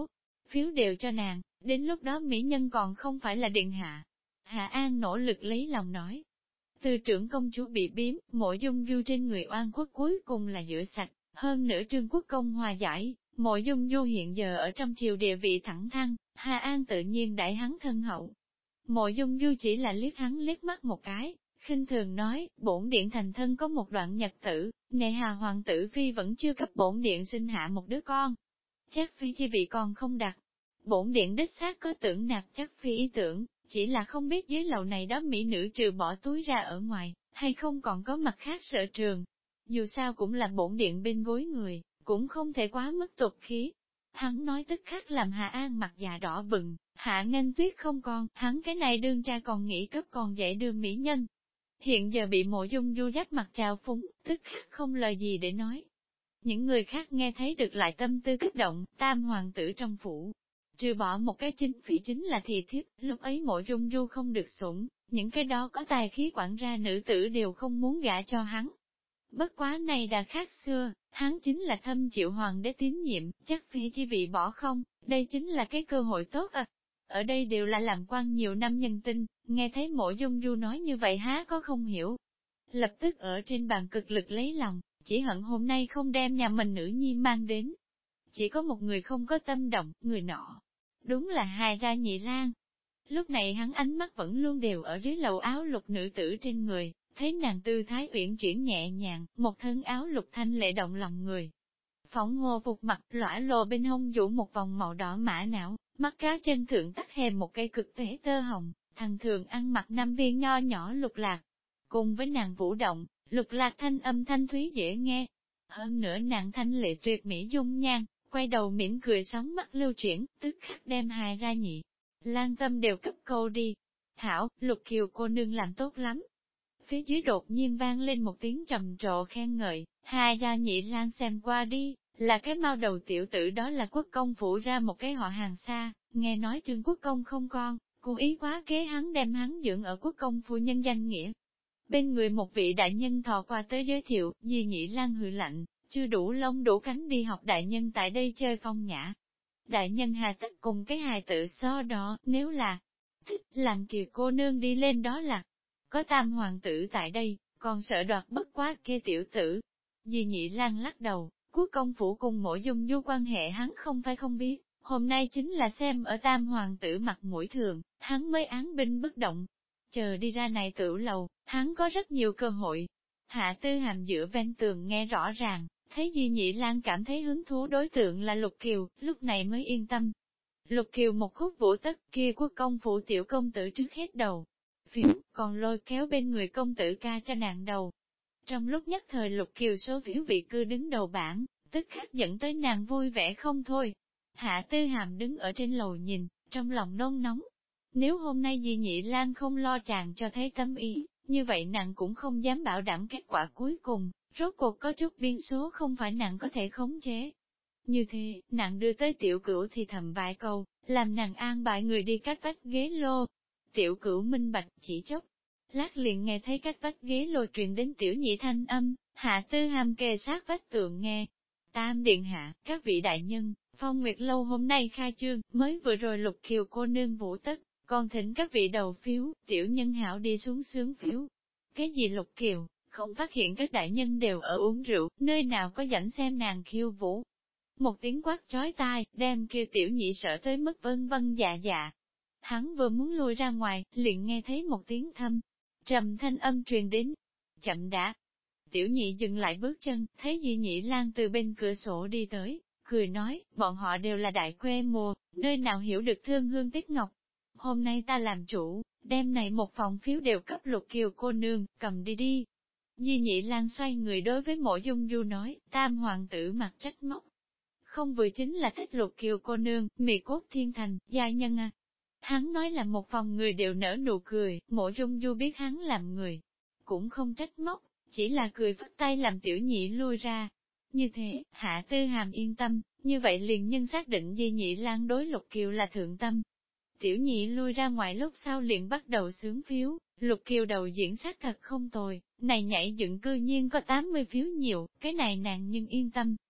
phiếu đều cho nàng, đến lúc đó mỹ nhân còn không phải là điện hạ. Hạ An nỗ lực lấy lòng nói. Từ trưởng công chúa bị biếm, Mộ Dung Du trên người oan quốc cuối cùng là rửa sạch, hơn nữa Trương Quốc công hòa giải, Mộ Dung Du hiện giờ ở trong triều địa vị thẳng thăng, Hà An tự nhiên đãi hắn thân hậu. Mộ Dung Du chỉ là liếc hắn liếc mắt một cái, khinh thường nói, bổn điện thành thân có một đoạn nhật tử, nệ Hà hoàng tử phi vẫn chưa cấp bổn điện sinh hạ một đứa con. Chắc phi chi vị còn không đặt. Bổn điện đích xác có tưởng nạp chắc phi ý tưởng, chỉ là không biết dưới lầu này đó mỹ nữ trừ bỏ túi ra ở ngoài, hay không còn có mặt khác sở trường. Dù sao cũng là bổn điện bên gối người, cũng không thể quá mức tục khí. Hắn nói tức khắc làm Hạ An mặt già đỏ bừng, Hạ Nghênh Tuyết không con, hắn cái này đương trai còn nghĩ cấp còn dễ đưa mỹ nhân. Hiện giờ bị Mộ Dung Du giáp mặt trào phúng, tức khắc không lời gì để nói. Những người khác nghe thấy được lại tâm tư kích động, tam hoàng tử trong phủ. Trừ bỏ một cái chính phỉ chính là thị thiếp, lúc ấy Mộ Dung Du không được sủng, những cái đó có tài khí quản ra nữ tử đều không muốn gả cho hắn. Bất quá này đã khác xưa, hắn chính là thâm chịu hoàng đế tín nhiệm, chắc phi chi vị bỏ không, đây chính là cái cơ hội tốt à. Ở đây đều là làm quan nhiều năm nhân tinh, nghe thấy Mộ Dung Du nói như vậy há có không hiểu. Lập tức ở trên bàn cực lực lấy lòng, chỉ hận hôm nay không đem nhà mình nữ nhi mang đến. Chỉ có một người không có tâm động, người nọ. Đúng là hài ra nhị lang. Lúc này hắn ánh mắt vẫn luôn đều ở dưới lầu áo lục nữ tử trên người, thấy nàng tư thái uyển chuyển nhẹ nhàng, một thân áo lục thanh lệ động lòng người. Phỏng hồ phục mặt, lõa lồ bên hông vũ một vòng màu đỏ mã não, mắt cá chân thượng tắt hèm một cây cực tế tơ hồng, thằng thường ăn mặc 5 viên nho nhỏ lục lạc. Cùng với nàng vũ động, lục lạc thanh âm thanh thúy dễ nghe. Hơn nữa nàng thanh lệ tuyệt mỹ dung nhan, quay đầu mỉm cười sóng mắt lưu chuyển, tức khắc đem hài ra nhị. Lan tâm đều cấp câu đi. Thảo, Lục Kiều cô nương làm tốt lắm. Phía dưới đột nhiên vang lên một tiếng trầm trồ khen ngợi, hai ra nhị lan xem qua đi, là cái mao đầu tiểu tử đó là quốc công phủ ra một cái họ hàng xa, nghe nói Trương quốc công không con, cố ý quá kế hắn đem hắn dưỡng ở quốc công phu nhân danh nghĩa. Bên người một vị đại nhân thò qua tới giới thiệu, Di nhị lan hừ lạnh, chưa đủ lông đủ cánh đi học đại nhân tại đây chơi phong nhã. Đại nhân hà tất cùng cái hài tự so đó, nếu là thích làm Kiều cô nương đi lên đó là có tam hoàng tử tại đây, còn sợ đoạt bất quá kia tiểu tử. Di nhị lan lắc đầu, quốc công phủ cùng Mộ Dung Du quan hệ hắn không phải không biết, hôm nay chính là xem ở tam hoàng tử mặt mũi thường, hắn mới án binh bất động. Chờ đi ra này tử lầu, hắn có rất nhiều cơ hội. Hạ Tư Hàm dựa ven tường nghe rõ ràng, thấy Di Nhị Lan cảm thấy hứng thú đối tượng là Lục Kiều, lúc này mới yên tâm. Lục Kiều một khúc vũ tất kia quốc công phủ tiểu công tử trước hết đầu. Phiếu, còn lôi kéo bên người công tử ca cho nàng đầu. Trong lúc nhất thời Lục Kiều số phiếu vị cư đứng đầu bảng, tức khắc dẫn tới nàng vui vẻ không thôi. Hạ Tư Hàm đứng ở trên lầu nhìn, trong lòng nôn nóng. Nếu hôm nay Di Nhị Lan không lo chàng cho thấy tâm ý, như vậy nàng cũng không dám bảo đảm kết quả cuối cùng, rốt cuộc có chút biên số không phải nàng có thể khống chế. Như thế, nàng đưa tới tiểu cửu thì thầm vài câu, làm nàng an bài người đi cách vách ghế lô. Tiểu cửu minh bạch chỉ chốc. Lát liền nghe thấy cách vách ghế lô truyền đến tiểu nhị thanh âm, Hạ Tư Hàm kề sát vách tường nghe. Tam điện hạ, các vị đại nhân, Phong Nguyệt lâu hôm nay khai trương, mới vừa rồi Lục Kiều cô nương vũ tất, còn thỉnh các vị đầu phiếu, tiểu nhân hảo đi xuống sướng phiếu. Cái gì Lục Kiều, không phát hiện các đại nhân đều ở uống rượu, nơi nào có rảnh xem nàng khiêu vũ. Một tiếng quát trói tai, đem kêu tiểu nhị sợ tới mức vân vân dạ dạ. Hắn vừa muốn lui ra ngoài, liền nghe thấy một tiếng trầm thanh âm truyền đến. Chậm đã. Tiểu nhị dừng lại bước chân, thấy Di Nhị Lan từ bên cửa sổ đi tới, cười nói, bọn họ đều là đại quê mùa, nơi nào hiểu được thương hương tiếc ngọc. Hôm nay ta làm chủ, đem này một phòng phiếu đều cấp Lục Kiều cô nương, cầm đi đi. Di Nhị Lan xoay người đối với Mộ Dung Du nói, tam hoàng tử mặt trách móc. Không vừa chính là thích Lục Kiều cô nương, mì cốt thiên thành, gia nhân à. Hắn nói là một phòng người đều nở nụ cười, Mộ Dung Du biết hắn làm người, cũng không trách móc, chỉ là cười vắt tay làm tiểu nhị lui ra. Như thế, Hạ Tư Hàm yên tâm, như vậy liền nhân xác định Di Nhị Lan đối Lục Kiều là thượng tâm. Tiểu nhị lui ra ngoài lúc sau liền bắt đầu sướng phiếu, Lục Kiều đầu diễn sát thật không tồi, này nhảy dựng cư nhiên có 80 phiếu nhiều, cái này nàng nhưng yên tâm.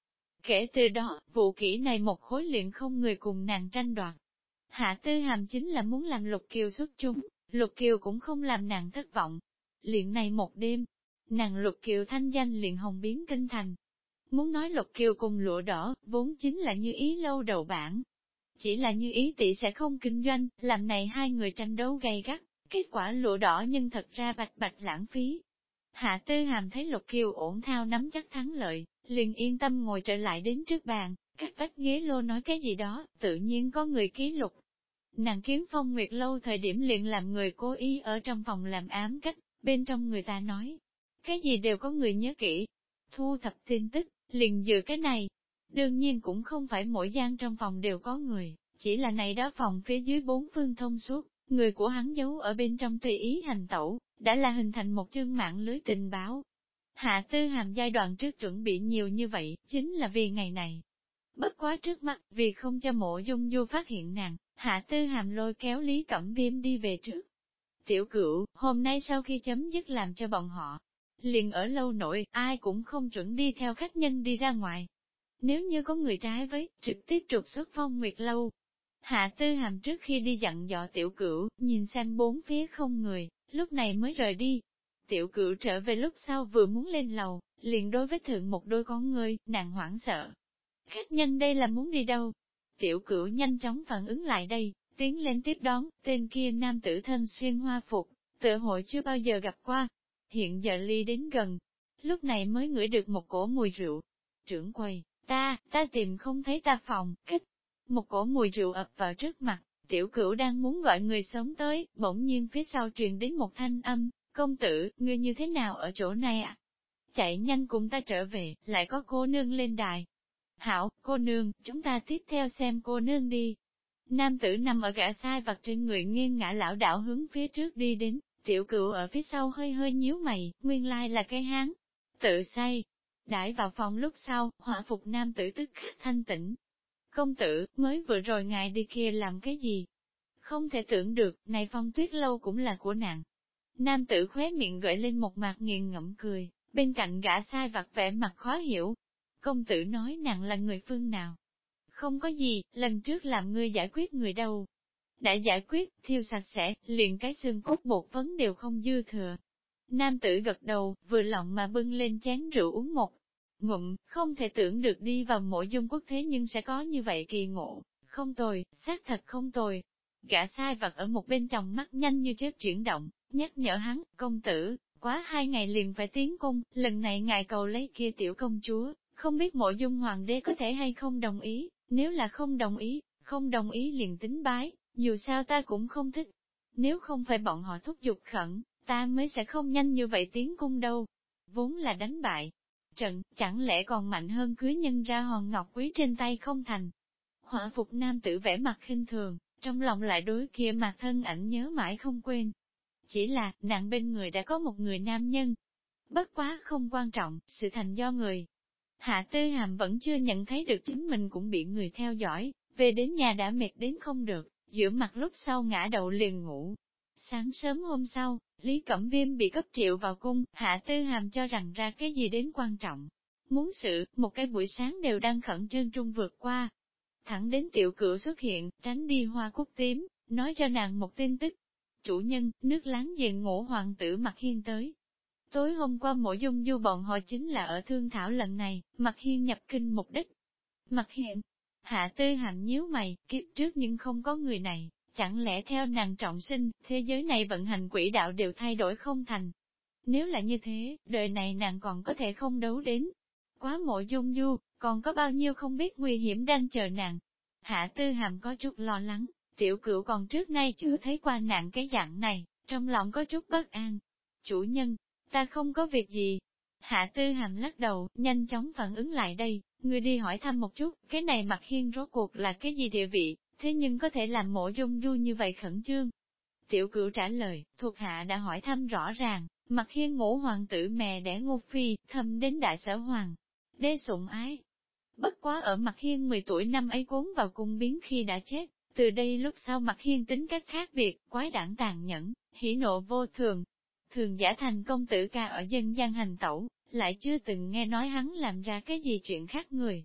Kể từ đó, vụ kỹ này một khối liền không người cùng nàng tranh đoạt. Hạ Tư Hàm chính là muốn làm Lục Kiều xuất chúng, Lục Kiều cũng không làm nàng thất vọng. Liền này một đêm, nàng Lục Kiều thanh danh liền hồng biến kinh thành. Muốn nói Lục Kiều cùng Lụa Đỏ, vốn chính là Như Ý lâu đầu bảng. Chỉ là Như Ý tỷ sẽ không kinh doanh, làm này hai người tranh đấu gay gắt, kết quả Lụa Đỏ nhưng thật ra bạch bạch lãng phí. Hạ Tư Hàm thấy Lục Kiều ổn thao nắm chắc thắng lợi, liền yên tâm ngồi trở lại đến trước bàn, cách vách ghế lô nói cái gì đó, tự nhiên có người ký lục. Nàng Kiến Phong Nguyệt lâu thời điểm liền làm người cố ý ở trong phòng làm ám cách, bên trong người ta nói, cái gì đều có người nhớ kỹ. Thu thập tin tức, liền dựa cái này. Đương nhiên cũng không phải mỗi gian trong phòng đều có người, chỉ là này đó phòng phía dưới bốn phương thông suốt, người của hắn giấu ở bên trong tùy ý hành tẩu, đã là hình thành một chương mạng lưới tình báo. Hạ Tư Hàm giai đoạn trước chuẩn bị nhiều như vậy, chính là vì ngày này. Bất quá trước mắt, vì không cho Mộ Dung Du phát hiện nàng, Hạ Tư Hàm lôi kéo Lý Cẩm Viêm đi về trước. Tiểu Cửu, hôm nay sau khi chấm dứt làm cho bọn họ, liền ở lâu nội, ai cũng không chuẩn đi theo khách nhân đi ra ngoài. Nếu như có người trái với, trực tiếp trục xuất Phong Nguyệt lâu. Hạ Tư Hàm trước khi đi dặn dò Tiểu Cửu, nhìn xem bốn phía không người, lúc này mới rời đi. Tiểu Cửu trở về lúc sau vừa muốn lên lầu, liền đối với thượng một đôi con người, nàng hoảng sợ. Khách nhân đây là muốn đi đâu? Tiểu Cửu nhanh chóng phản ứng lại đây, tiến lên tiếp đón, tên kia nam tử thân xuyên hoa phục, tựa hội chưa bao giờ gặp qua. Hiện giờ ly đến gần, lúc này mới ngửi được một cổ mùi rượu. Trưởng quầy, ta tìm không thấy ta phòng, kích. Một cổ mùi rượu ập vào trước mặt, Tiểu Cửu đang muốn gọi người sống tới, bỗng nhiên phía sau truyền đến một thanh âm, công tử, ngươi như thế nào ở chỗ này ạ? Chạy nhanh cùng ta trở về, lại có cô nương lên đài. Hảo, cô nương, chúng ta tiếp theo xem cô nương đi. Nam tử nằm ở gã sai vặt trên người nghiêng ngã lão đảo hướng phía trước đi đến, Tiểu Cửu ở phía sau hơi hơi nhíu mày, nguyên lai là cái hán. Tự say. Đãi vào phòng lúc sau, hỏa phục nam tử tức khắc thanh tĩnh. Công tử, mới vừa rồi ngài đi kia làm cái gì? Không thể tưởng được, này Phong Tuyết lâu cũng là của nàng. Nam tử khóe miệng gợi lên một mặt nghiền ngẫm cười, bên cạnh gã sai vặt vẻ mặt khó hiểu. Công tử nói nàng là người phương nào? Không có gì, lần trước làm ngươi giải quyết người đâu. Đã giải quyết, thiêu sạch sẽ, liền cái xương cốt bột phấn đều không dư thừa. Nam tử gật đầu, vừa lòng mà bưng lên chén rượu uống một ngụm, không thể tưởng được đi vào Mộ Dung quốc thế nhưng sẽ có như vậy kỳ ngộ. Không tồi, xác thật không tồi. Gã sai vặt ở một bên trong mắt nhanh như chớp chuyển động, nhắc nhở hắn, công tử, quá 2 ngày liền phải tiến cung, lần này ngài cầu lấy kia tiểu công chúa, không biết Mộ Dung hoàng đế có thể hay không đồng ý, nếu là không đồng ý liền tính bái, dù sao ta cũng không thích. Nếu không phải bọn họ thúc giục khẩn, ta mới sẽ không nhanh như vậy tiến cung đâu. Vốn là đánh bại. Trận, chẳng lẽ còn mạnh hơn cưới nhân ra hòn ngọc quý trên tay không thành. Hỏa phục nam tử vẻ mặt khinh thường, trong lòng lại đối kia mặt thân ảnh nhớ mãi không quên. Chỉ là, nàng bên người đã có một người nam nhân. Bất quá không quan trọng, sự thành do người. Hạ Tư Hàm vẫn chưa nhận thấy được chính mình cũng bị người theo dõi, về đến nhà đã mệt đến không được, giữa mặt lúc sau ngã đầu liền ngủ. Sáng sớm hôm sau, Lý Cẩm Viêm bị cấp triệu vào cung, Hạ Tư Hàm cho rằng ra cái gì đến quan trọng. Muốn sự, một cái buổi sáng đều đang khẩn trương trung vượt qua. Thẳng đến Tiểu Cửu xuất hiện, tránh đi hoa cúc tím, nói cho nàng một tin tức. Chủ nhân, nước láng giềng Ngũ hoàng tử Mạc Hiên tới. Tối hôm qua Mộ Dung Du bọn họ chính là ở thương thảo lần này, Mạc Hiên nhập kinh mục đích. Mạc Hiên, Hạ Tư Hàm nhíu mày, kiếp trước nhưng không có người này, chẳng lẽ theo nàng trọng sinh, thế giới này vận hành quỹ đạo đều thay đổi không thành. Nếu là như thế, đời này nàng còn có thể không đấu đến. Quá Mộ Dung Du, còn có bao nhiêu không biết nguy hiểm đang chờ nàng. Hạ Tư Hàm có chút lo lắng, Tiểu Cửu còn trước nay chưa thấy qua nạn cái dạng này, trong lòng có chút bất an. Chủ nhân, ta không có việc gì. Hạ Tư Hàm lắc đầu, nhanh chóng phản ứng lại đây, người đi hỏi thăm một chút, cái này Mạc Hiên rốt cuộc là cái gì địa vị, thế nhưng có thể làm Mộ Dung Du như vậy khẩn trương. Tiểu Cửu trả lời, thuộc hạ đã hỏi thăm rõ ràng, Mạc Hiên Ngũ hoàng tử mẹ đẻ Ngô Phi, thâm đến đại sở hoàng, đế sủng ái. Bất quá ở Mạc Hiên 10 tuổi năm ấy cuốn vào cung biến khi đã chết, từ đây lúc sau Mạc Hiên tính cách khác biệt, quái đản tàn nhẫn, hỉ nộ vô thường. Thường giả thành công tử ca ở dân gian hành tẩu, lại chưa từng nghe nói hắn làm ra cái gì chuyện khác người.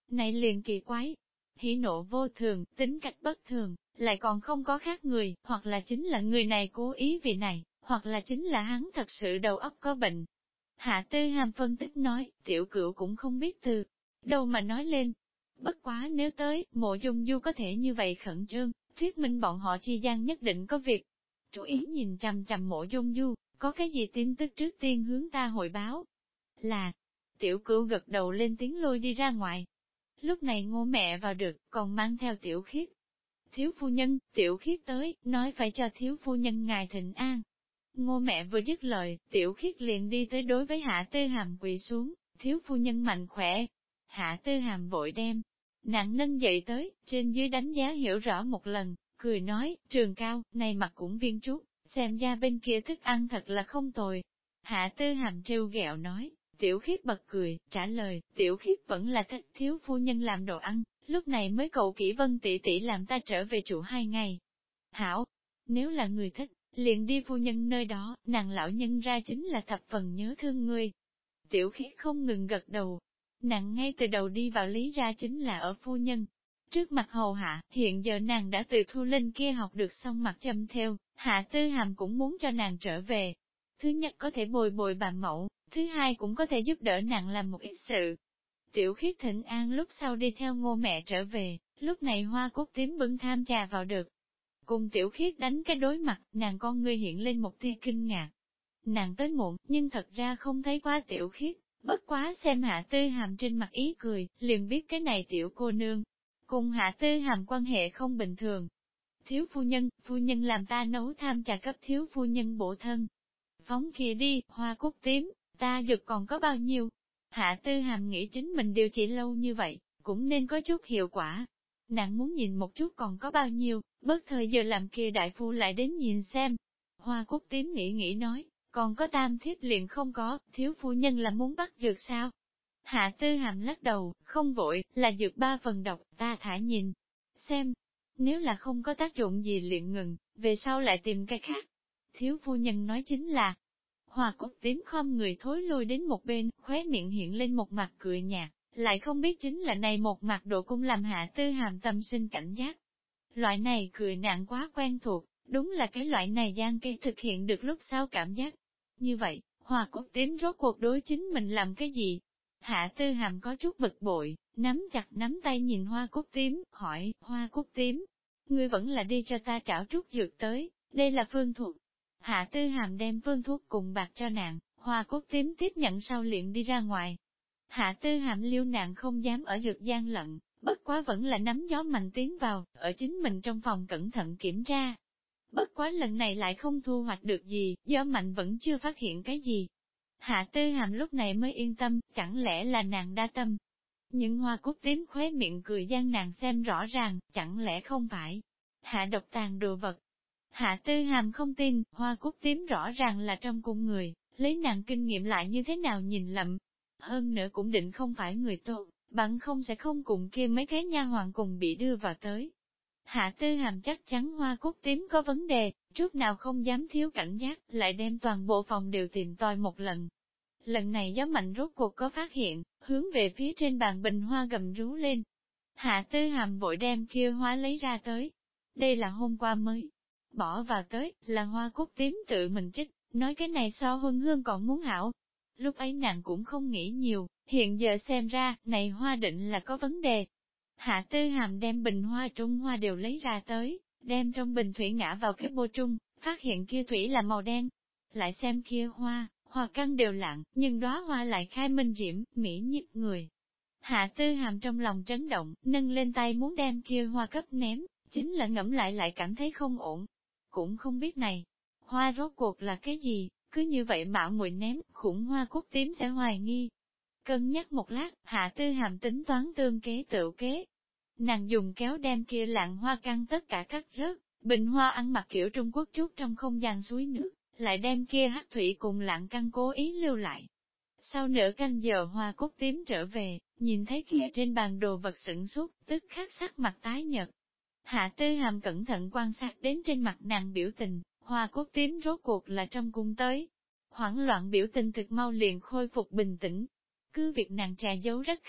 Này liền kỳ quái, hỉ nộ vô thường, tính cách bất thường, lại còn không có khác người, hoặc là chính là người này cố ý vì này, hoặc là chính là hắn thật sự đầu óc có bệnh. Hạ Tư Hàm phân tích nói, tiểu cửu cũng không biết từ đâu mà nói lên. Bất quá nếu tới, Mộ Dung Du có thể như vậy khẩn trương, thuyết minh bọn họ chi gian nhất định có việc. Chủ ý nhìn chằm chằm Mộ Dung Du, có cái gì tin tức trước tiên hướng ta hội báo. Là, tiểu cửu gật đầu lên tiếng lôi đi ra ngoài. Lúc này Ngô mẹ vào được, còn mang theo tiểu khiết. Thiếu phu nhân, tiểu khiết tới, nói phải cho thiếu phu nhân ngài thịnh an. Ngô mẹ vừa dứt lời, tiểu khiết liền đi tới đối với Hạ Tư Hàm quỳ xuống, thiếu phu nhân mạnh khỏe. Hạ Tư Hàm vội đem, nặng nâng dậy tới, trên dưới đánh giá hiểu rõ một lần, cười nói, Trường Cao, này mặt cũng viên chút, xem ra bên kia thức ăn thật là không tồi. Hạ Tư Hàm trêu ghẹo nói, tiểu khiết bật cười, trả lời, tiểu khiết vẫn là thích thiếu phu nhân làm đồ ăn, lúc này mới cầu kỹ Vân tỷ tỷ làm ta trở về trụ 2 ngày. Hảo, nếu là người thích, liền đi phu nhân nơi đó, nàng lão nhân ra chính là thập phần nhớ thương ngươi. Tiểu khiết không ngừng gật đầu, nàng ngay từ đầu đi vào lý ra chính là ở phu nhân. Trước mặt hầu hạ, hiện giờ nàng đã từ Thu Linh kia học được xong mặt châm theo, Hạ Tư Hàm cũng muốn cho nàng trở về. Thứ nhất có thể bồi bồi bà mẫu, thứ hai cũng có thể giúp đỡ nàng làm một ít sự. Tiểu khiết thịnh an lúc sau đi theo Ngô mẹ trở về, lúc này Hoa Cúc tím bưng tham trà vào được. Cùng tiểu khiết đánh cái đối mặt, nàng con ngươi hiện lên một tia kinh ngạc. Nàng tới muộn, nhưng thật ra không thấy qua tiểu khiết, bất quá xem Hạ Tư Hàm trên mặt ý cười, liền biết cái này tiểu cô nương. Cùng Hạ Tư Hàm quan hệ không bình thường. Thiếu phu nhân làm ta nấu tham trà cấp thiếu phu nhân bổ thân. Phóng kia đi, Hoa Cúc tím, ta dược còn có bao nhiêu? Hạ Tư Hàm nghĩ chính mình điều trị lâu như vậy, cũng nên có chút hiệu quả. Nàng muốn nhìn một chút còn có bao nhiêu, bớt thời giờ làm kia đại phu lại đến nhìn xem. Hoa Cúc tím nghĩ nói, còn có tam thiếp liền không có, thiếu phu nhân là muốn bắt dược sao? Hạ Tư Hàm lắc đầu, không vội, là dược 3 phần độc, ta thả nhìn. Xem, nếu là không có tác dụng gì liền ngừng, về sau lại tìm cái khác. Thiếu phu nhân nói chính là, Hoa Cúc tím khom người thối lùi đến một bên, khóe miệng hiện lên một mặt cười nhạt, lại không biết chính là này một mặt độ cung làm Hạ Tư Hàm tâm sinh cảnh giác. Loại này cười nạn quá quen thuộc, đúng là cái loại này gian cây thực hiện được lúc sau cảm giác. Như vậy, Hoa Cúc tím rốt cuộc đối chính mình làm cái gì? Hạ Tư Hàm có chút bực bội, nắm chặt nắm tay nhìn Hoa Cúc tím, hỏi, Hoa Cúc tím, ngươi vẫn là đi cho ta trảo chút dược tới, đây là phương thuốc. Hạ Tư Hàm đem phương thuốc cùng bạc cho nàng, Hoa Cúc tím tiếp nhận sau liền đi ra ngoài. Hạ Tư Hàm liêu nàng không dám ở dược gian lận, bất quá vẫn là nắm gió mạnh tiến vào, ở chính mình trong phòng cẩn thận kiểm tra. Bất quá lần này lại không thu hoạch được gì, gió mạnh vẫn chưa phát hiện cái gì. Hạ Tư Hàm lúc này mới yên tâm, chẳng lẽ là nàng đa tâm. Nhưng Hoa Cúc tím khóe miệng cười gian nàng xem rõ ràng, chẳng lẽ không phải hạ độc tàn đồ vật. Hạ Tư Hàm không tin, Hoa Cúc tím rõ ràng là trong cung người, lấy nàng kinh nghiệm lại như thế nào nhìn lầm. Hơn nữa cũng định không phải người tốt, bằng không sẽ không cùng kia mấy cái nha hoàng cùng bị đưa vào tới. Hạ Tư Hàm chắc chắn Hoa Cúc tím có vấn đề, chút nào không dám thiếu cảnh giác, lại đem toàn bộ phòng đều tìm tòi một lần. Lần này gió mạnh rốt cuộc có phát hiện, hướng về phía trên bàn bình hoa gầm rú lên. Hạ Tư Hàm vội đem kia hoa lấy ra tới. Đây là hôm qua mới bỏ vào tới, là Hoa Cúc tím tự mình chích, nói cái này so Huân Hương còn muốn hảo. Lúc ấy nàng cũng không nghĩ nhiều, hiện giờ xem ra, này hoa định là có vấn đề. Hạ Tư Hàm đem bình hoa trung hoa đều lấy ra tới, đem trong bình thủy ngã vào cái bô trung, phát hiện kia thủy là màu đen. Lại xem kia hoa, hoa căn đều lặng, nhưng đóa hoa lại khai minh diễm, mỹ nhiếp người. Hạ Tư Hàm trong lòng chấn động, nâng lên tay muốn đem kia hoa cấp ném, chính là ngẫm lại cảm thấy không ổn. Cũng không biết này, hoa rốt cuộc là cái gì, cứ như vậy mạo muội ném, khủng Hoa Cúc tím sẽ hoài nghi. Cân nhắc một lát, Hạ Tư Hàm tính toán tương kế tự kế. Nàng dùng kéo đem kia lạng hoa căn tất cả cắt rớt, bình hoa ăn mặc kiểu Trung Quốc chút trong không gian suối nước, lại đem kia hắc thủy cùng lạng căn cố ý lưu lại. Sau nửa canh giờ Hoa Cúc tím trở về, nhìn thấy kia trên bàn đồ vật sửng sốt, tức khắc sắc mặt tái nhợt. Hạ Tư Hàm cẩn thận quan sát đến trên mặt nàng biểu tình, Hoa Cúc tím rốt cuộc là trong cung tới. Hoảng loạn biểu tình thực mau liền khôi phục bình tĩnh. Cứ việc nàng trà giấu rất khá,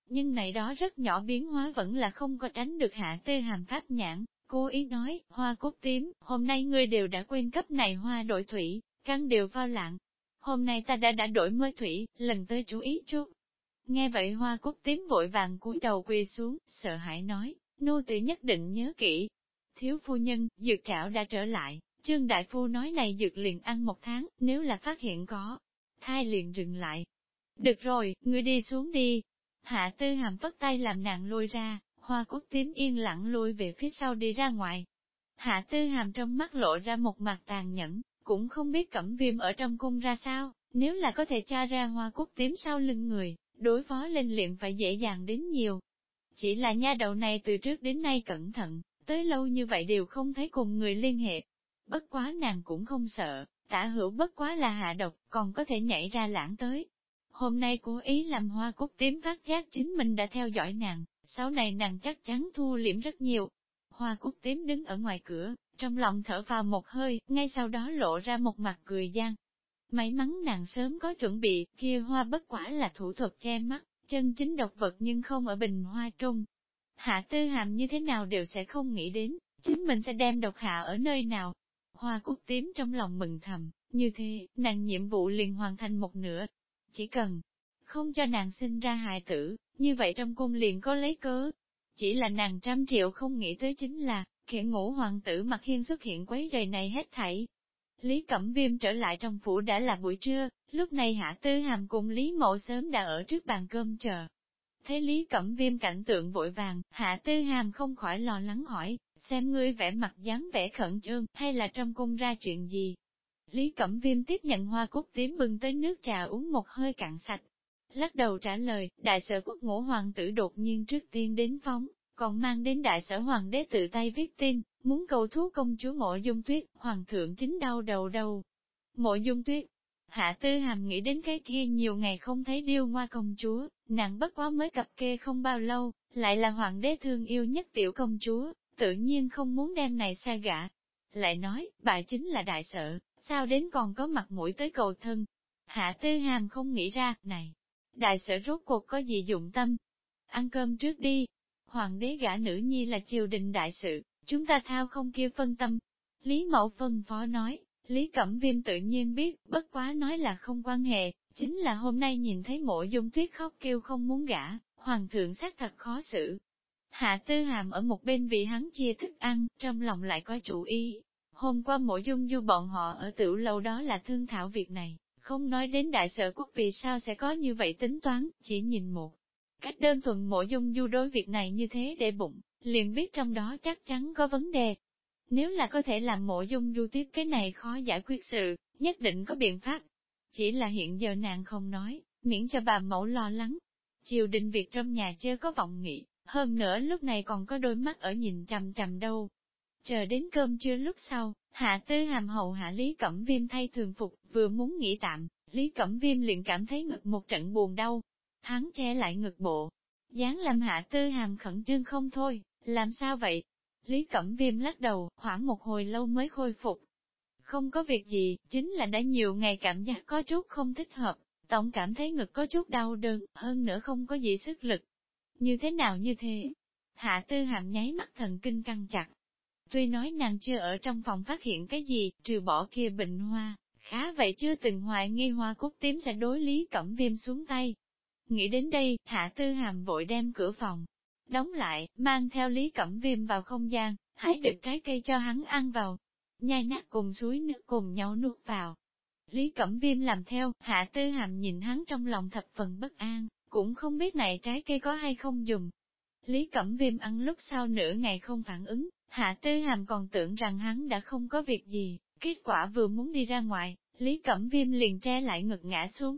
Nhưng này đó rất nhỏ biến hóa vẫn là không có tránh được Hạ Tư Hàm pháp nhãn, cố ý nói, Hoa cúc tím, hôm nay ngươi đều đã quên cấp này hoa đổi thủy, căn đều vào lạng. Hôm nay ta đã đổi mới thủy, lần tới chú ý chút. Nghe vậy Hoa cúc tím vội vàng cúi đầu quỳ xuống, sợ hãi nói, nô tỳ nhất định nhớ kỹ. Thiếu phu nhân, dược trảo đã trở lại, Trương Đại Phu nói này dược liền ăn 1 tháng, nếu là phát hiện có thai liền dừng lại. Được rồi, ngươi đi xuống đi. Hạ Tư Hàm vất tay làm nàng lui ra, Hoa cúc tím yên lặng lui về phía sau đi ra ngoài. Hạ Tư Hàm trong mắt lộ ra một mặt tàn nhẫn, cũng không biết Cẩm Viêm ở trong cung ra sao, nếu là có thể tra ra Hoa cúc tím sau lưng người, đối phó lên liền phải dễ dàng đến nhiều. Chỉ là nha đầu này từ trước đến nay cẩn thận, tới lâu như vậy đều không thấy cùng người liên hệ. Bất quá nàng cũng không sợ, Tả Hữu bất quá là hạ độc, còn có thể nhảy ra lãng tới. Hôm nay cố ý làm Hoa cúc tím phát giác chính mình đã theo dõi nàng, sau này nàng chắc chắn thu liễm rất nhiều. Hoa cúc tím đứng ở ngoài cửa, trong lòng thở vào một hơi, ngay sau đó lộ ra một mặt cười gian. May mắn nàng sớm có chuẩn bị, kia hoa bất quả là thủ thuật che mắt, chân chính độc vật nhưng không ở bình hoa trung. Hạ Tư Hàm như thế nào đều sẽ không nghĩ đến, chính mình sẽ đem độc hạ ở nơi nào. Hoa cúc tím trong lòng mừng thầm, như thế, nàng nhiệm vụ liền hoàn thành một nửa. Chỉ cần không cho nàng sinh ra hài tử, như vậy trong cung liền có lấy cớ. Chỉ là nàng 100 triệu không nghĩ tới chính là, Khẽ Ngũ hoàng tử Mặc Hiên xuất hiện quấy rầy này hết thảy. Lý Cẩm Viêm trở lại trong phủ đã là buổi trưa, lúc này Hạ Tư Hàm cùng Lý Mộ sớm đã ở trước bàn cơm chờ. Thấy Lý Cẩm Viêm cảnh tượng vội vàng, Hạ Tư Hàm không khỏi lo lắng hỏi, xem ngươi vẻ mặt dáng vẻ khẩn trương, hay là trong cung ra chuyện gì? Lý Cẩm Viêm tiếp nhận hoa cúc tím bưng tới nước trà uống một hơi cạn sạch. Lắc đầu trả lời, đại sở quốc Ngũ hoàng tử đột nhiên trước tiên đến phóng, còn mang đến đại sở hoàng đế tự tay viết tin, muốn cầu thú công chúa Mộ Dung Tuyết, hoàng thượng chính đau đầu. Mộ Dung Tuyết, Hạ Tư Hàm nghĩ đến cái kia nhiều ngày không thấy Điêu Ngoa công chúa, nàng bất quá mới cập kê không bao lâu, lại là hoàng đế thương yêu nhất tiểu công chúa, tự nhiên không muốn đem này xa gã. Lại nói, bà chính là đại sở, sao đến còn có mặt mũi tới cầu thân. Hạ Tư Hàm không nghĩ ra, này, đại sở rốt cuộc có gì dụng tâm. Ăn cơm trước đi. Hoàng đế gả nữ nhi là triều đình đại sự, chúng ta thao không kia phân tâm. Lý Mẫu phân phó nói, Lý Cẩm Viêm tự nhiên biết, bất quá nói là không quan hệ, chính là hôm nay nhìn thấy Mộ Dung Tuyết khóc kêu không muốn gả, hoàng thượng xác thật khó xử. Hạ Tư Hàm ở một bên vì hắn chia thức ăn, trong lòng lại có chủ ý. Hôm qua Mộ Dung Du bọn họ ở tiểu lâu đó là thương thảo việc này, không nói đến đại sở quốc vì sao sẽ có như vậy tính toán, chỉ nhìn một cách đơn thuần Mộ Dung Du đối việc này như thế để bụng, liền biết trong đó chắc chắn có vấn đề. Nếu là có thể làm Mộ Dung Du tiếp cái này khó giải quyết sự, nhất định có biện pháp. Chỉ là hiện giờ nàng không nói, miễn cho bà mẫu lo lắng. Triều đình việc trong nhà chưa có vọng nghị, hơn nữa lúc này còn có đôi mắt ở nhìn chằm chằm đâu. Chờ đến cơm trưa lúc sau, Hạ Tư Hàm hầu hạ Lý Cẩm Viêm thay thường phục, vừa muốn nghỉ tạm, Lý Cẩm Viêm liền cảm thấy ngực một trận buồn đau. Hắn che lại ngực bộ, dáng làm Hạ Tư Hàm khẩn trương không thôi, làm sao vậy? Lý Cẩm Viêm lắc đầu, khoảng một hồi lâu mới khôi phục. Không có việc gì, chính là đã nhiều ngày cảm giác có chút không thích hợp, tổng cảm thấy ngực có chút đau đớn, hơn nữa không có gì sức lực. Như thế nào như thế? Hạ Tư Hàm nháy mắt thần kinh căng chặt. Tuy nói nàng chưa ở trong phòng phát hiện cái gì, trừ bỏ kia bệnh hoa, khá vậy chưa từng hoài nghi Hoa cúc tím sẽ đối Lý Cẩm Viêm xuống tay. Nghĩ đến đây, Hạ Tư Hàm vội đem cửa phòng đóng lại, mang theo Lý Cẩm Viêm vào không gian, hái được trái cây cho hắn ăn vào. Nhai nát cùng suối nước cùng nhau nuốt vào. Lý Cẩm Viêm làm theo, Hạ Tư Hàm nhìn hắn trong lòng thập phần bất an, cũng không biết này trái cây có hay không dùng. Lý Cẩm Viêm ăn lúc sau nửa ngày không phản ứng, Hạ Tư Hàm còn tưởng rằng hắn đã không có việc gì, kết quả vừa muốn đi ra ngoài, Lý Cẩm Viêm liền tre lại ngực ngã xuống.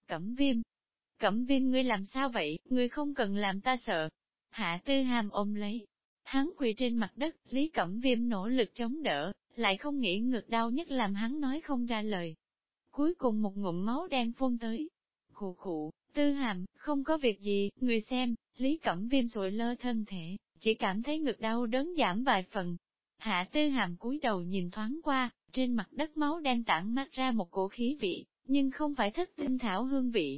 Cẩm Viêm ngươi làm sao vậy, ngươi không cần làm ta sợ. Hạ Tư Hàm ôm lấy. Hắn quỳ trên mặt đất, Lý Cẩm Viêm nỗ lực chống đỡ, lại không nghĩ ngực đau nhất làm hắn nói không ra lời. Cuối cùng một ngụm máu đen phun tới. Khụ khụ, Tư Hàm, không có việc gì, người xem, Lý Cẩm Viêm sụi lơ thân thể, chỉ cảm thấy ngực đau đớn giảm vài phần. Hạ Tư Hàm cúi đầu nhìn thoáng qua, trên mặt đất máu đen tản mát ra một cổ khí vị, nhưng không phải thất tinh thảo hương vị.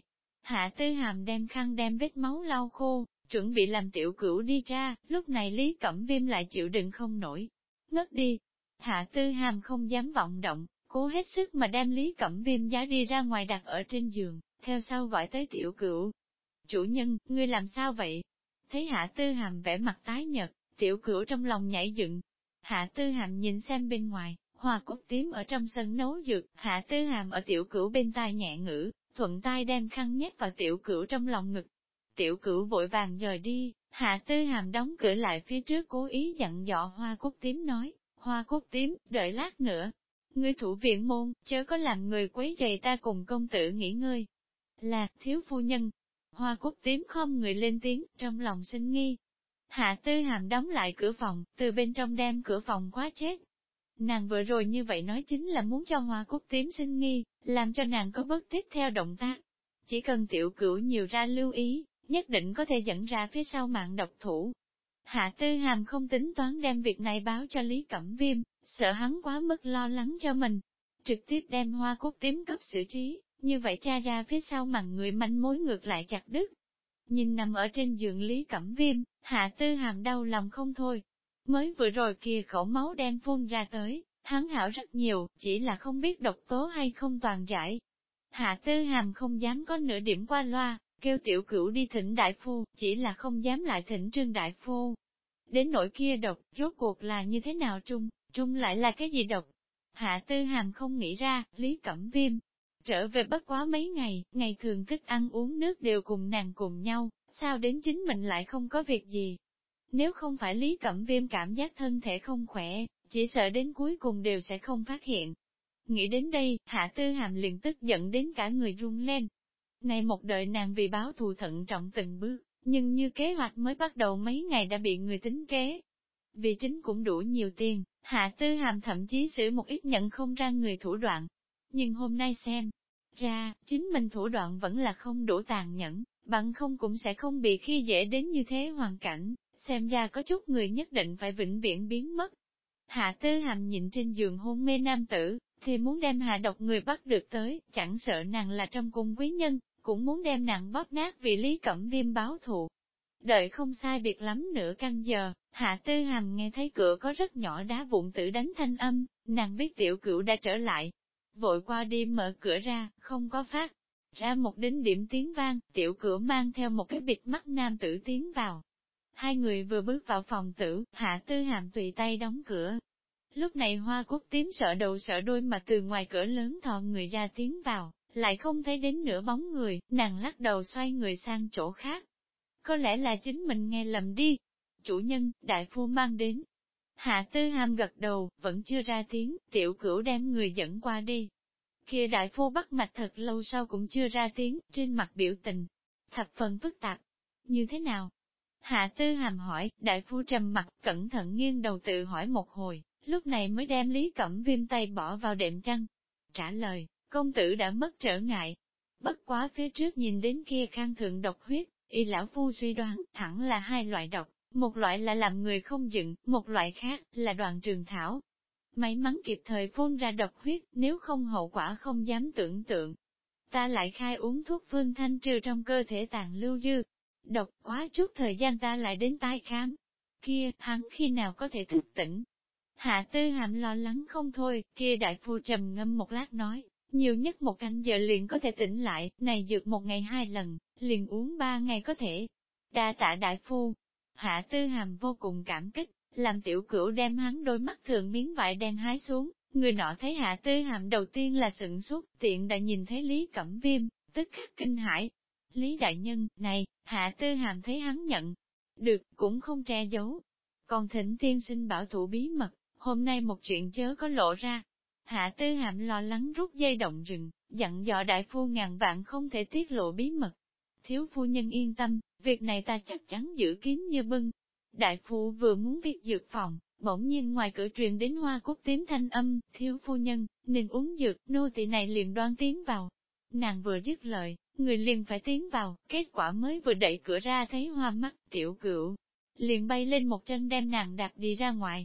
Hạ Tư Hàm đem khăn đem vết máu lau khô, chuẩn bị làm tiểu cửu đi ra, lúc này Lý Cẩm Viêm lại chịu đựng không nổi. Ngất đi. Hạ Tư Hàm không dám vọng động, cố hết sức mà đem Lý Cẩm Viêm giá đi ra ngoài đặt ở trên giường, theo sau gọi tới tiểu cửu. Chủ nhân, ngươi làm sao vậy? Thấy Hạ Tư Hàm vẻ mặt tái nhợt, tiểu cửu trong lòng nhảy dựng. Hạ Tư Hàm nhìn xem bên ngoài, hoa cúc tím ở trong sân nấu dược, Hạ Tư Hàm ở tiểu cửu bên tai nhẹ ngữ, thuận tay đem khăn nhét vào tiểu cửu trong lòng ngực. Tiểu cửu vội vàng rời đi, Hạ Tư Hàm đóng cửa lại phía trước cố ý dặn dò hoa cúc tím nói, hoa cúc tím, đợi lát nữa. Ngươi thủ viện môn, chớ có làm người quấy rầy ta cùng công tử nghỉ ngơi. Là, thiếu phu nhân. Hoa cúc tím không người lên tiếng, trong lòng sinh nghi. Hạ Tư Hàm đóng lại cửa phòng, từ bên trong đem cửa phòng khóa chết. Nàng vừa rồi như vậy nói chính là muốn cho hoa cúc tím sinh nghi, làm cho nàng có bước tiếp theo động tác. Chỉ cần tiểu cửu nhiều ra lưu ý, nhất định có thể dẫn ra phía sau mạng độc thủ. Hạ Tư Hàm không tính toán đem việc này báo cho Lý Cẩm Viêm, sợ hắn quá mức lo lắng cho mình. Trực tiếp đem hoa cúc tím cấp xử trí, như vậy tra ra phía sau màn người manh mối ngược lại chặt đứt. Nhìn nằm ở trên giường Lý Cẩm Viêm, Hạ Tư Hàm đau lòng không thôi. Mới vừa rồi kia khẩu máu đen phun ra tới, hắn hảo rất nhiều, chỉ là không biết độc tố hay không toàn giải. Hạ Tư Hàm không dám có nửa điểm qua loa, kêu tiểu cửu đi thỉnh đại phu, chỉ là không dám lại thỉnh Trương đại phu. Đến nỗi kia độc, rốt cuộc là như thế nào trung lại là cái gì độc? Hạ Tư Hàm không nghĩ ra, Lý Cẩm Viêm. Trở về bất quá mấy ngày, ngày thường thức ăn uống nước đều cùng nàng cùng nhau, sao đến chính mình lại không có việc gì? Nếu không phải Lý Cẩm Viêm cảm giác thân thể không khỏe, chỉ sợ đến cuối cùng đều sẽ không phát hiện. Nghĩ đến đây, Hạ Tư Hàm liền tức giận đến cả người run lên. Này một đời nàng vì báo thù thận trọng từng bước, nhưng như kế hoạch mới bắt đầu mấy ngày đã bị người tính kế. Vì chính cũng đủ nhiều tiền, Hạ Tư Hàm thậm chí sử một ít nhận không ra người thủ đoạn. Nhưng hôm nay xem ra, chính mình thủ đoạn vẫn là không đủ tàn nhẫn, bằng không cũng sẽ không bị khi dễ đến như thế hoàn cảnh, xem ra có chút người nhất định phải vĩnh viễn biến mất. Hạ Tư Hàm nhìn trên giường hôn mê nam tử, thì muốn đem hạ độc người bắt được tới, chẳng sợ nàng là trong cung quý nhân, cũng muốn đem nàng bóp nát vì Lý Cẩm Viêm báo thù. Đợi không sai biệt lắm nửa canh giờ, Hạ Tư Hàm nghe thấy cửa có rất nhỏ đá vụn tử đánh thanh âm, nàng biết tiểu cửu đã trở lại. Vội qua đi mở cửa ra, không có phát ra một đính điểm tiếng vang, tiểu cửu mang theo một cái bịt mắt nam tử tiến vào. Hai người vừa bước vào phòng tử, Hạ Tư Hàm tùy tay đóng cửa. Lúc này hoa cúc tím sợ đầu sợ đuôi mà từ ngoài cửa lớn thò người ra tiến vào, lại không thấy đến nửa bóng người, nàng lắc đầu xoay người sang chỗ khác. Có lẽ là chính mình nghe lầm đi. Chủ nhân, đại phu mang đến. Hạ Tư Hàm gật đầu, vẫn chưa ra tiếng, tiểu cửu đem người dẫn qua đi. Kia đại phu bắt mạch thật lâu sau cũng chưa ra tiếng, trên mặt biểu tình thập phần phức tạp. Như thế nào? Hạ Tư Hàm hỏi, đại phu trầm mặt, cẩn thận nghiêng đầu tự hỏi một hồi, lúc này mới đem Lý Cẩm Viêm tay bỏ vào đệm chăn. Trả lời, công tử đã mất trở ngại. Bất quá phía trước nhìn đến kia khang thượng độc huyết, y lão phu suy đoán, hẳn là hai loại độc, một loại là làm người không dựng, một loại khác là Đoàn Trường Thảo. May mắn kịp thời phun ra độc huyết, nếu không hậu quả không dám tưởng tượng. Ta lại khai uống thuốc phương thanh trừ trong cơ thể tàn lưu dư. Độc quá chút thời gian ta lại đến tái khám. Kia, hắn khi nào có thể thức tỉnh? Hạ Tư Hàm lo lắng không thôi, kia đại phu trầm ngâm một lát nói, nhiều nhất một canh giờ liền có thể tỉnh lại, này dược một ngày 2 lần, liền uống 3 ngày có thể. Đa tạ đại phu. Hạ Tư Hàm vô cùng cảm kích, làm tiểu cửu đem hắn đôi mắt thường miếng vải đen hái xuống, người nọ thấy Hạ Tư Hàm đầu tiên là sửng sốt, tiện đã nhìn thấy Lý Cẩm Viêm, tức khắc kinh hãi. Lý đại nhân, này, Hạ Tư Hàm thấy hắn nhận được, cũng không che giấu. Còn thỉnh tiên sinh bảo thủ bí mật, hôm nay một chuyện chớ có lộ ra. Hạ Tư Hàm lo lắng rút dây động rừng, dặn dò đại phu ngàn vạn không thể tiết lộ bí mật. Thiếu phu nhân yên tâm, việc này ta chắc chắn giữ kín như bưng. Đại phu vừa muốn viết dược phòng, bỗng nhiên ngoài cửa truyền đến hoa cúc tím thanh âm, thiếu phu nhân, nên uống dược, nô tỳ này liền đoan tiến vào. Nàng vừa dứt lời, người liền phải tiến vào, kết quả mới vừa đẩy cửa ra thấy hoa mắt, tiểu cửu. Liền bay lên một chân đem nàng đạp đi ra ngoài.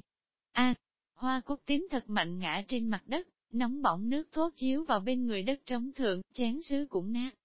Hoa cúc tím thật mạnh ngã trên mặt đất, nóng bỏng nước thuốc chiếu vào bên người đất trống thượng, chén sứ cũng nát.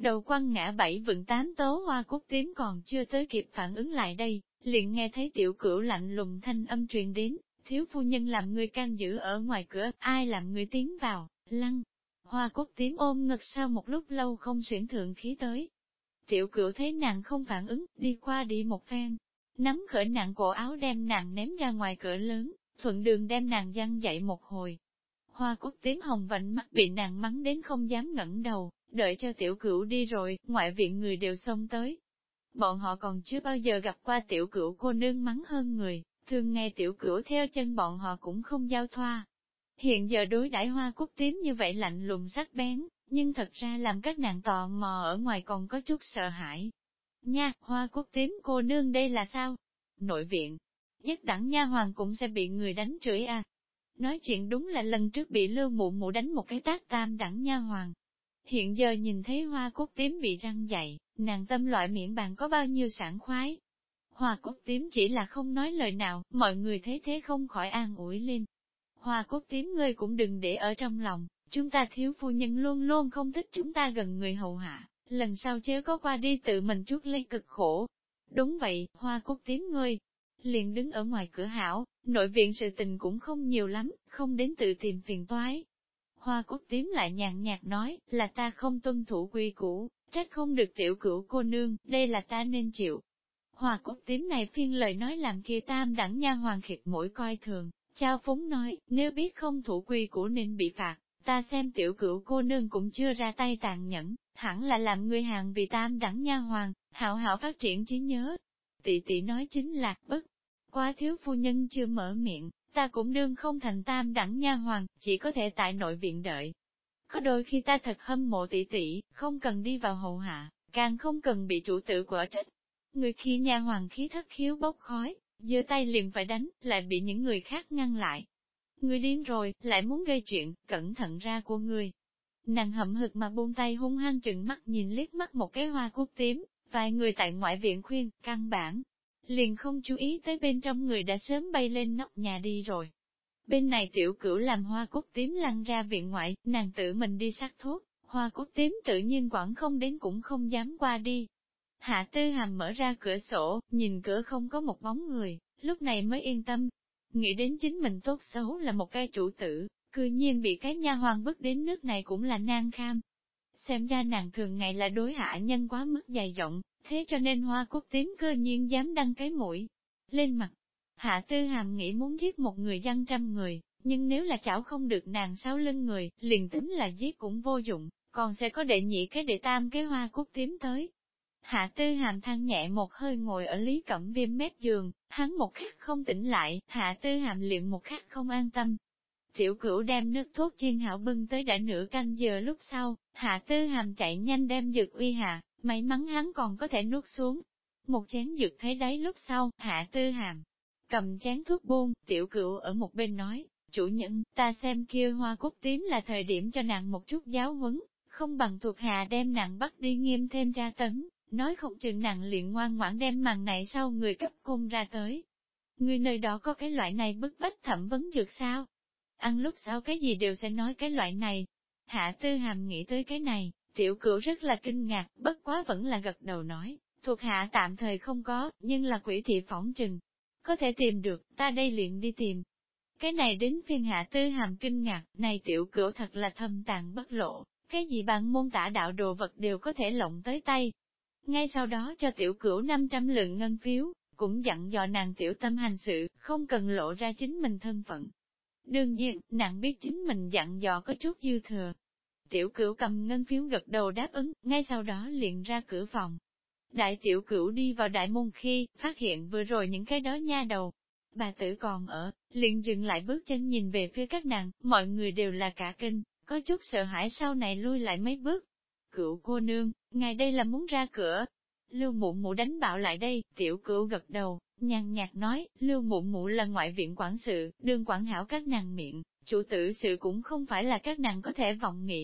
Đầu quăng ngã bảy vựng tám tố Hoa Cúc Tím còn chưa tới kịp phản ứng lại đây, liền nghe thấy Tiểu Cửu lạnh lùng thanh âm truyền đến, thiếu phu nhân làm người canh giữ ở ngoài cửa, ai làm người tiến vào, lăng. Hoa Cúc Tím ôm ngực sau một lúc lâu không xuyển thượng khí tới. Tiểu Cửu thấy nàng không phản ứng, đi qua đi một phen, nắm khởi nàng cổ áo đem nàng ném ra ngoài cửa lớn, thuận đường đem nàng giăng dậy một hồi. Hoa Cúc Tím hồng vành mắt bị nàng mắng đến không dám ngẩng đầu, đợi cho Tiểu Cửu đi rồi, ngoại viện người đều xông tới. Bọn họ còn chưa bao giờ gặp qua Tiểu Cửu cô nương mắng hơn người, thường nghe Tiểu Cửu theo chân bọn họ cũng không giao thoa. Hiện giờ đối đãi Hoa Cúc Tím như vậy lạnh lùng sắc bén, nhưng thật ra làm các nàng tò mò ở ngoài còn có chút sợ hãi. Nha, Hoa Cúc Tím cô nương đây là sao? Nội viện, nhất đẳng nha hoàng cũng sẽ bị người đánh chửi à? Nói chuyện đúng là lần trước bị Lưu Mụ Mụ đánh một cái tát tam đẳng nha hoàng. Hiện giờ nhìn thấy Hoa Cúc Tím bị răng dậy, nàng tâm loại miệng bàn có bao nhiêu sảng khoái. Hoa Cúc Tím chỉ là không nói lời nào, mọi người thấy thế không khỏi an ủi lên. Hoa Cúc Tím ngươi cũng đừng để ở trong lòng, chúng ta thiếu phu nhân luôn luôn không thích chúng ta gần người hầu hạ, lần sau chớ có qua đi tự mình chuốc lấy cực khổ. Đúng vậy, Hoa Cúc Tím ngươi, liền đứng ở ngoài cửa hảo, nội viện sự tình cũng không nhiều lắm, không đến tự tìm phiền toái. Hoa Cúc Tím lại nhàn nhạt nói, là ta không tuân thủ quy củ, trách không được Tiểu Cửu cô nương, đây là ta nên chịu. Hoa Cúc Tím này phiên lời nói làm kia tam đẳng nha hoàng khịt mũi coi thường, Chao Phúng nói, nếu biết không thủ quy củ nên bị phạt, ta xem Tiểu Cửu cô nương cũng chưa ra tay tàn nhẫn, hẳn là làm người hàng vì tam đẳng nha hoàng, hảo hảo phát triển trí nhớ. Tỷ tỷ nói chính là, bất quá thiếu phu nhân chưa mở miệng, ta cũng đương không thành tam đẳng nha hoàng, chỉ có thể tại nội viện đợi. Có đôi khi ta thật hâm mộ tỷ tỷ, không cần đi vào hậu hạ, càng không cần bị chủ tử quở trách. Người khi nha hoàng khí thất khiếu bốc khói, giơ tay liền phải đánh, lại bị những người khác ngăn lại. Người điên rồi, lại muốn gây chuyện, cẩn thận ra của người. Nàng hậm hực mà buông tay hung hăng trừng mắt nhìn liếc mắt một cái Hoa Cúc Tím, vài người tại ngoại viện khuyên, căn bản liền không chú ý tới bên trong người đã sớm bay lên nóc nhà đi rồi. Bên này Tiểu Cửu làm Hoa Cúc Tím lăn ra viện ngoại, nàng tự mình đi sát thuốc, Hoa Cúc Tím tự nhiên quản không đến cũng không dám qua đi. Hạ Tư Hàm mở ra cửa sổ, nhìn cửa không có một bóng người, lúc này mới yên tâm. Nghĩ đến chính mình tốt xấu là một cái chủ tử, cư nhiên bị cái nha hoàn bức đến nước này cũng là nan kham. Xem ra nàng thường ngày là đối hạ nhân quá mức dày rộng, thế cho nên Hoa Cúc Tím cơ nhiên dám đăng cái mũi lên mặt. Hạ Tư Hàm nghĩ muốn giết một người dân trăm người, nhưng nếu là chảo không được nàng sau lưng người, liền tính là giết cũng vô dụng, còn sẽ có đệ nhị cái đệ tam cái Hoa Cúc Tím tới. Hạ Tư Hàm than nhẹ một hơi ngồi ở Lý Cẩm Viêm mép giường, hắn một khắc không tỉnh lại, Hạ Tư Hàm liền một khắc không an tâm. Tiểu Cửu đem nước thuốc chiên hảo bưng tới đã nửa canh giờ lúc sau, Hạ Tư Hàm chạy nhanh đem dược uy hạ, may mắn hắn còn có thể nuốt xuống. Một chén dược thấy đáy lúc sau, Hạ Tư Hàm cầm chén thuốc buông, Tiểu Cửu ở một bên nói, chủ nhân, ta xem kia Hoa Cúc Tím là thời điểm cho nàng một chút giáo huấn, không bằng thuộc hạ đem nàng bắt đi nghiêm thêm tra tấn, nói không chừng nàng liền ngoan ngoãn đem màn này sau người cấp cung ra tới. Người nơi đó có cái loại này bức bách thẩm vấn dược sao? Ăn lúc sau cái gì đều sẽ nói cái loại này. Hạ Tư Hàm nghĩ tới cái này, Tiểu Cửu rất là kinh ngạc, bất quá vẫn là gật đầu nói, thuộc hạ tạm thời không có, nhưng là quỷ thị phỏng chừng. Có thể tìm được, ta đây liền đi tìm. Cái này đến phiên Hạ Tư Hàm kinh ngạc, này Tiểu Cửu thật là thâm tàn bất lộ, cái gì bạn môn tả đạo đồ vật đều có thể lộng tới tay. Ngay sau đó cho Tiểu Cửu 500 lượng ngân phiếu, cũng dặn dò nàng tiểu tâm hành sự, không cần lộ ra chính mình thân phận. Đương nhiên, nàng biết chính mình dặn dò có chút dư thừa. Tiểu Cửu cầm ngân phiếu gật đầu đáp ứng, ngay sau đó liền ra cửa phòng. Đại Tiểu Cửu đi vào đại môn khi, phát hiện vừa rồi những cái đó nha đầu. Bà tử còn ở, liền dừng lại bước chân nhìn về phía các nàng, mọi người đều là cả kinh, có chút sợ hãi sau này lui lại mấy bước. Cửu cô nương, ngài đây là muốn ra cửa. Lưu Mụ Mụ đánh bạo lại đây, Tiểu Cửu gật đầu, nhàn nhạt nói, Lưu Mụ Mụ là ngoại viện quản sự, đương quản hảo các nàng miệng, chủ tử sự cũng không phải là các nàng có thể vọng nghị.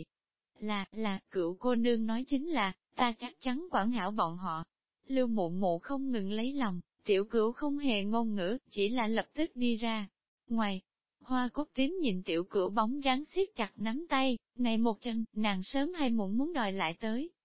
Là, Cửu cô nương nói chính là, ta chắc chắn quản hảo bọn họ. Lưu Mụ Mụ không ngừng lấy lòng, Tiểu Cửu không hề ngôn ngữ, chỉ là lập tức đi ra. Ngoài, Hoa Cúc Tím nhìn Tiểu Cửu bóng dáng siết chặt nắm tay, này một chân, nàng sớm hay muộn muốn đòi lại tới.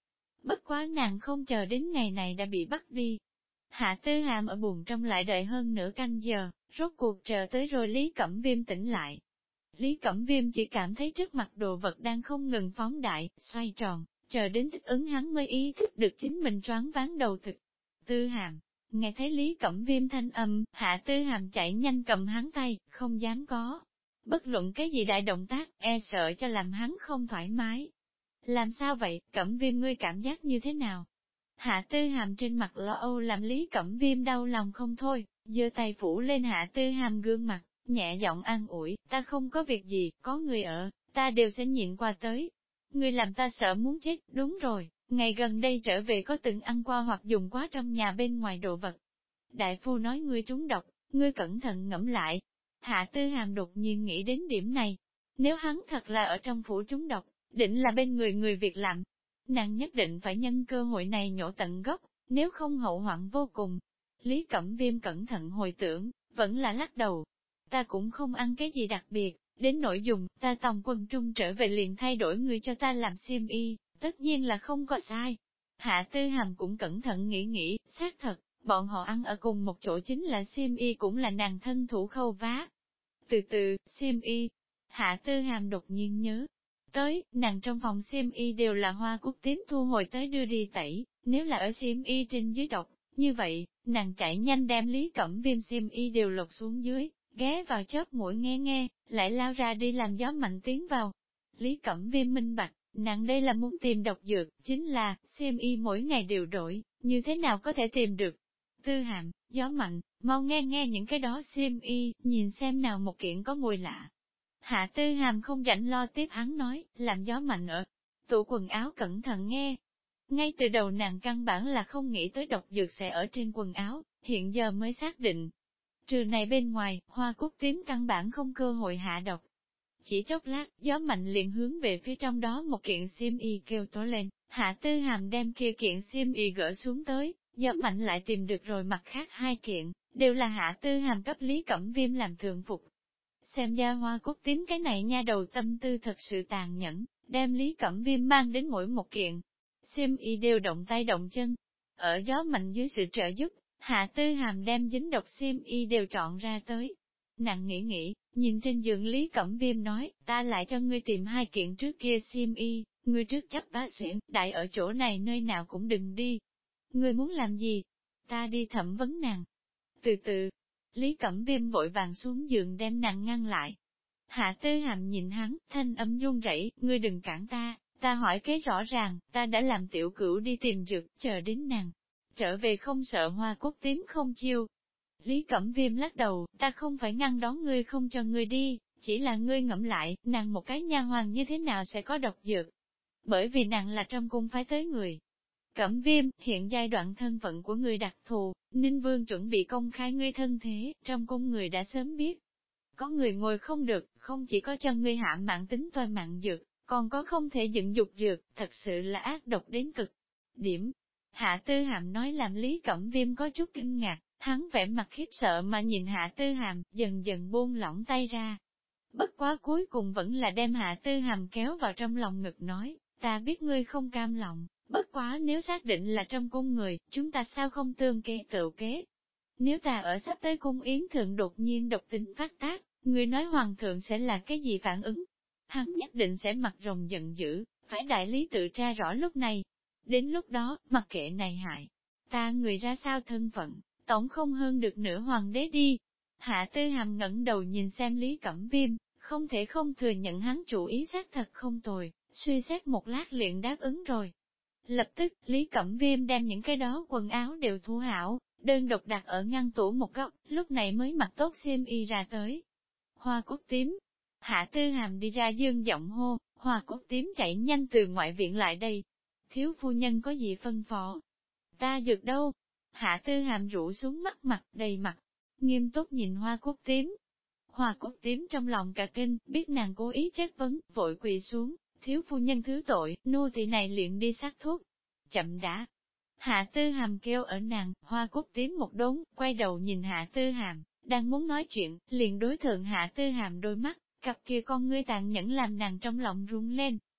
Bất quá nàng không chờ đến ngày này đã bị bắt đi. Hạ Tư Hàm ở buồng trong lại đợi hơn nửa canh giờ, rốt cuộc chờ tới rồi Lý Cẩm Viêm tỉnh lại. Lý Cẩm Viêm chỉ cảm thấy trước mặt đồ vật đang không ngừng phóng đại, xoay tròn, chờ đến thích ứng hắn mới ý thức được chính mình choáng váng đầu thực. Tư Hàm, nghe thấy Lý Cẩm Viêm thanh âm, Hạ Tư Hàm chạy nhanh cầm hắn tay, không dám có. Bất luận cái gì đại động tác, e sợ cho làm hắn không thoải mái. Làm sao vậy, Cẩm Viêm ngươi cảm giác như thế nào? Hạ Tư Hàm trên mặt lo âu làm Lý Cẩm Viêm đau lòng không thôi, giơ tay phủ lên Hạ Tư Hàm gương mặt, nhẹ giọng an ủi, ta không có việc gì, có người ở, ta đều sẽ nhịn qua tới. Ngươi làm ta sợ muốn chết, đúng rồi, ngày gần đây trở về có từng ăn qua hoặc dùng quá trong nhà bên ngoài đồ vật. Đại phu nói ngươi trúng độc, ngươi cẩn thận ngẫm lại. Hạ Tư Hàm đột nhiên nghĩ đến điểm này, nếu hắn thật là ở trong phủ trúng độc, định là bên người người việc làm. Nàng nhất định phải nhân cơ hội này nhổ tận gốc, nếu không hậu hoạn vô cùng. Lý Cẩm Viêm cẩn thận hồi tưởng, vẫn là lắc đầu. Ta cũng không ăn cái gì đặc biệt, đến nội dùng, ta tòng quân trung trở về liền thay đổi người cho ta làm xiêm y, tất nhiên là không có sai. Hạ Tư Hàm cũng cẩn thận nghĩ, xác thật, bọn họ ăn ở cùng một chỗ chính là xiêm y cũng là nàng thân thủ khâu vá. Từ từ, xiêm y, Hạ Tư Hàm đột nhiên nhớ. Tới, nàng trong phòng xiêm y đều là hoa cúc tím thu hồi tới đưa đi tẩy, nếu là ở xiêm y trên dưới độc, như vậy, nàng chạy nhanh đem Lý Cẩm Viêm xiêm y đều lột xuống dưới, ghé vào chớp mũi nghe, lại lao ra đi làm gió mạnh tiến vào. Lý Cẩm Viêm minh bạch, nàng đây là muốn tìm độc dược, chính là, xiêm y mỗi ngày đều đổi, như thế nào có thể tìm được. Tư Hàm, gió mạnh, mau nghe những cái đó xiêm y, nhìn xem nào một kiện có mùi lạ. Hạ Tư Hàm không rảnh lo tiếp hắn nói, làm gió mạnh ở tủ quần áo cẩn thận nghe. Ngay từ đầu nàng căn bản là không nghĩ tới độc dược sẽ ở trên quần áo, hiện giờ mới xác định. Trừ này bên ngoài, hoa cúc tím căn bản không cơ hội hạ độc. Chỉ chốc lát, gió mạnh liền hướng về phía trong đó một kiện xiêm y kêu to lên, Hạ Tư Hàm đem kia kiện xiêm y gỡ xuống tới, gió mạnh lại tìm được rồi mặt khác hai kiện, đều là Hạ Tư Hàm cấp Lý Cẩm Viêm làm thường phục. Xem ra hoa cúc tím cái này nha đầu tâm tư thật sự tàn nhẫn, đem Lý Cẩm Viêm mang đến mỗi một kiện. Xiêm y đều động tay động chân. Ở gió mạnh dưới sự trợ giúp, Hạ Tư Hàm đem dính độc xiêm y đều chọn ra tới. Nàng nghĩ, nhìn trên giường Lý Cẩm Viêm nói, ta lại cho ngươi tìm hai kiện trước kia xiêm y, ngươi trước chấp bá xuyển, đại ở chỗ này nơi nào cũng đừng đi. Ngươi muốn làm gì? Ta đi thẩm vấn nàng. Từ từ, Lý Cẩm Viêm vội vàng xuống giường đem nàng ngăn lại. Hạ Tư Hàm nhìn hắn, thanh âm run rẩy, ngươi đừng cản ta hỏi cái rõ ràng, ta đã làm tiểu cửu đi tìm dược, chờ đến nàng. Trở về không sợ hoa cúc tím không chiêu. Lý Cẩm Viêm lắc đầu, ta không phải ngăn đón ngươi không cho ngươi đi, chỉ là ngươi ngẫm lại, nàng một cái nha hoàn như thế nào sẽ có độc dược. Bởi vì nàng là trong cung phái tới người. Cẩm Viêm, hiện giai đoạn thân phận của người đặc thù, Ninh Vương chuẩn bị công khai ngươi thân thế, trong cung người đã sớm biết. Có người ngồi không được, không chỉ có cho ngươi hạ mạng tính toi mạng dược, còn có không thể dựng dục dược, thật sự là ác độc đến cực. Điểm. Hạ Tư Hàm nói làm Lý Cẩm Viêm có chút kinh ngạc, hắn vẻ mặt khiếp sợ mà nhìn Hạ Tư Hàm, dần dần buông lỏng tay ra. Bất quá cuối cùng vẫn là đem Hạ Tư Hàm kéo vào trong lòng ngực nói, ta biết ngươi không cam lòng, bất quá nếu xác định là trong cung người, chúng ta sao không tương kế tự kế. Nếu ta ở sắp tới cung yến thượng đột nhiên độc tính phát tác, người nói hoàng thượng sẽ là cái gì phản ứng? Hắn nhất định sẽ mặt rồng giận dữ, phải đại lý tự tra rõ lúc này. Đến lúc đó, mặc kệ này hại, ta người ra sao thân phận, tổng không hơn được nửa hoàng đế đi. Hạ Tư Hàm ngẩng đầu nhìn xem Lý Cẩm Viêm, không thể không thừa nhận hắn chủ ý xác thật không tồi, suy xét một lát liền đáp ứng rồi. Lập tức, Lý Cẩm Viêm đem những cái đó quần áo đều thu hảo, đơn độc đặt ở ngăn tủ một góc, lúc này mới mặc tốt xiêm y ra tới. Hoa cúc tím. Hạ Tư Hàm đi ra dương giọng hô, hoa cúc tím chạy nhanh từ ngoại viện lại đây. Thiếu phu nhân có gì phân phó? Ta dược đâu? Hạ Tư Hàm rũ xuống mặt đầy mặt, nghiêm túc nhìn hoa cúc tím. Hoa cúc tím trong lòng cả kinh, biết nàng cố ý chất vấn, vội quỳ xuống, thiếu phu nhân thứ tội, nô tỳ này liền đi sát thuốc. Chậm đã. Hạ Tư Hàm kêu ở nàng, hoa cúc tím một đốn, quay đầu nhìn Hạ Tư Hàm, đang muốn nói chuyện, liền đối thượng Hạ Tư Hàm đôi mắt, cặp kia con ngươi tàn nhẫn làm nàng trong lòng run lên.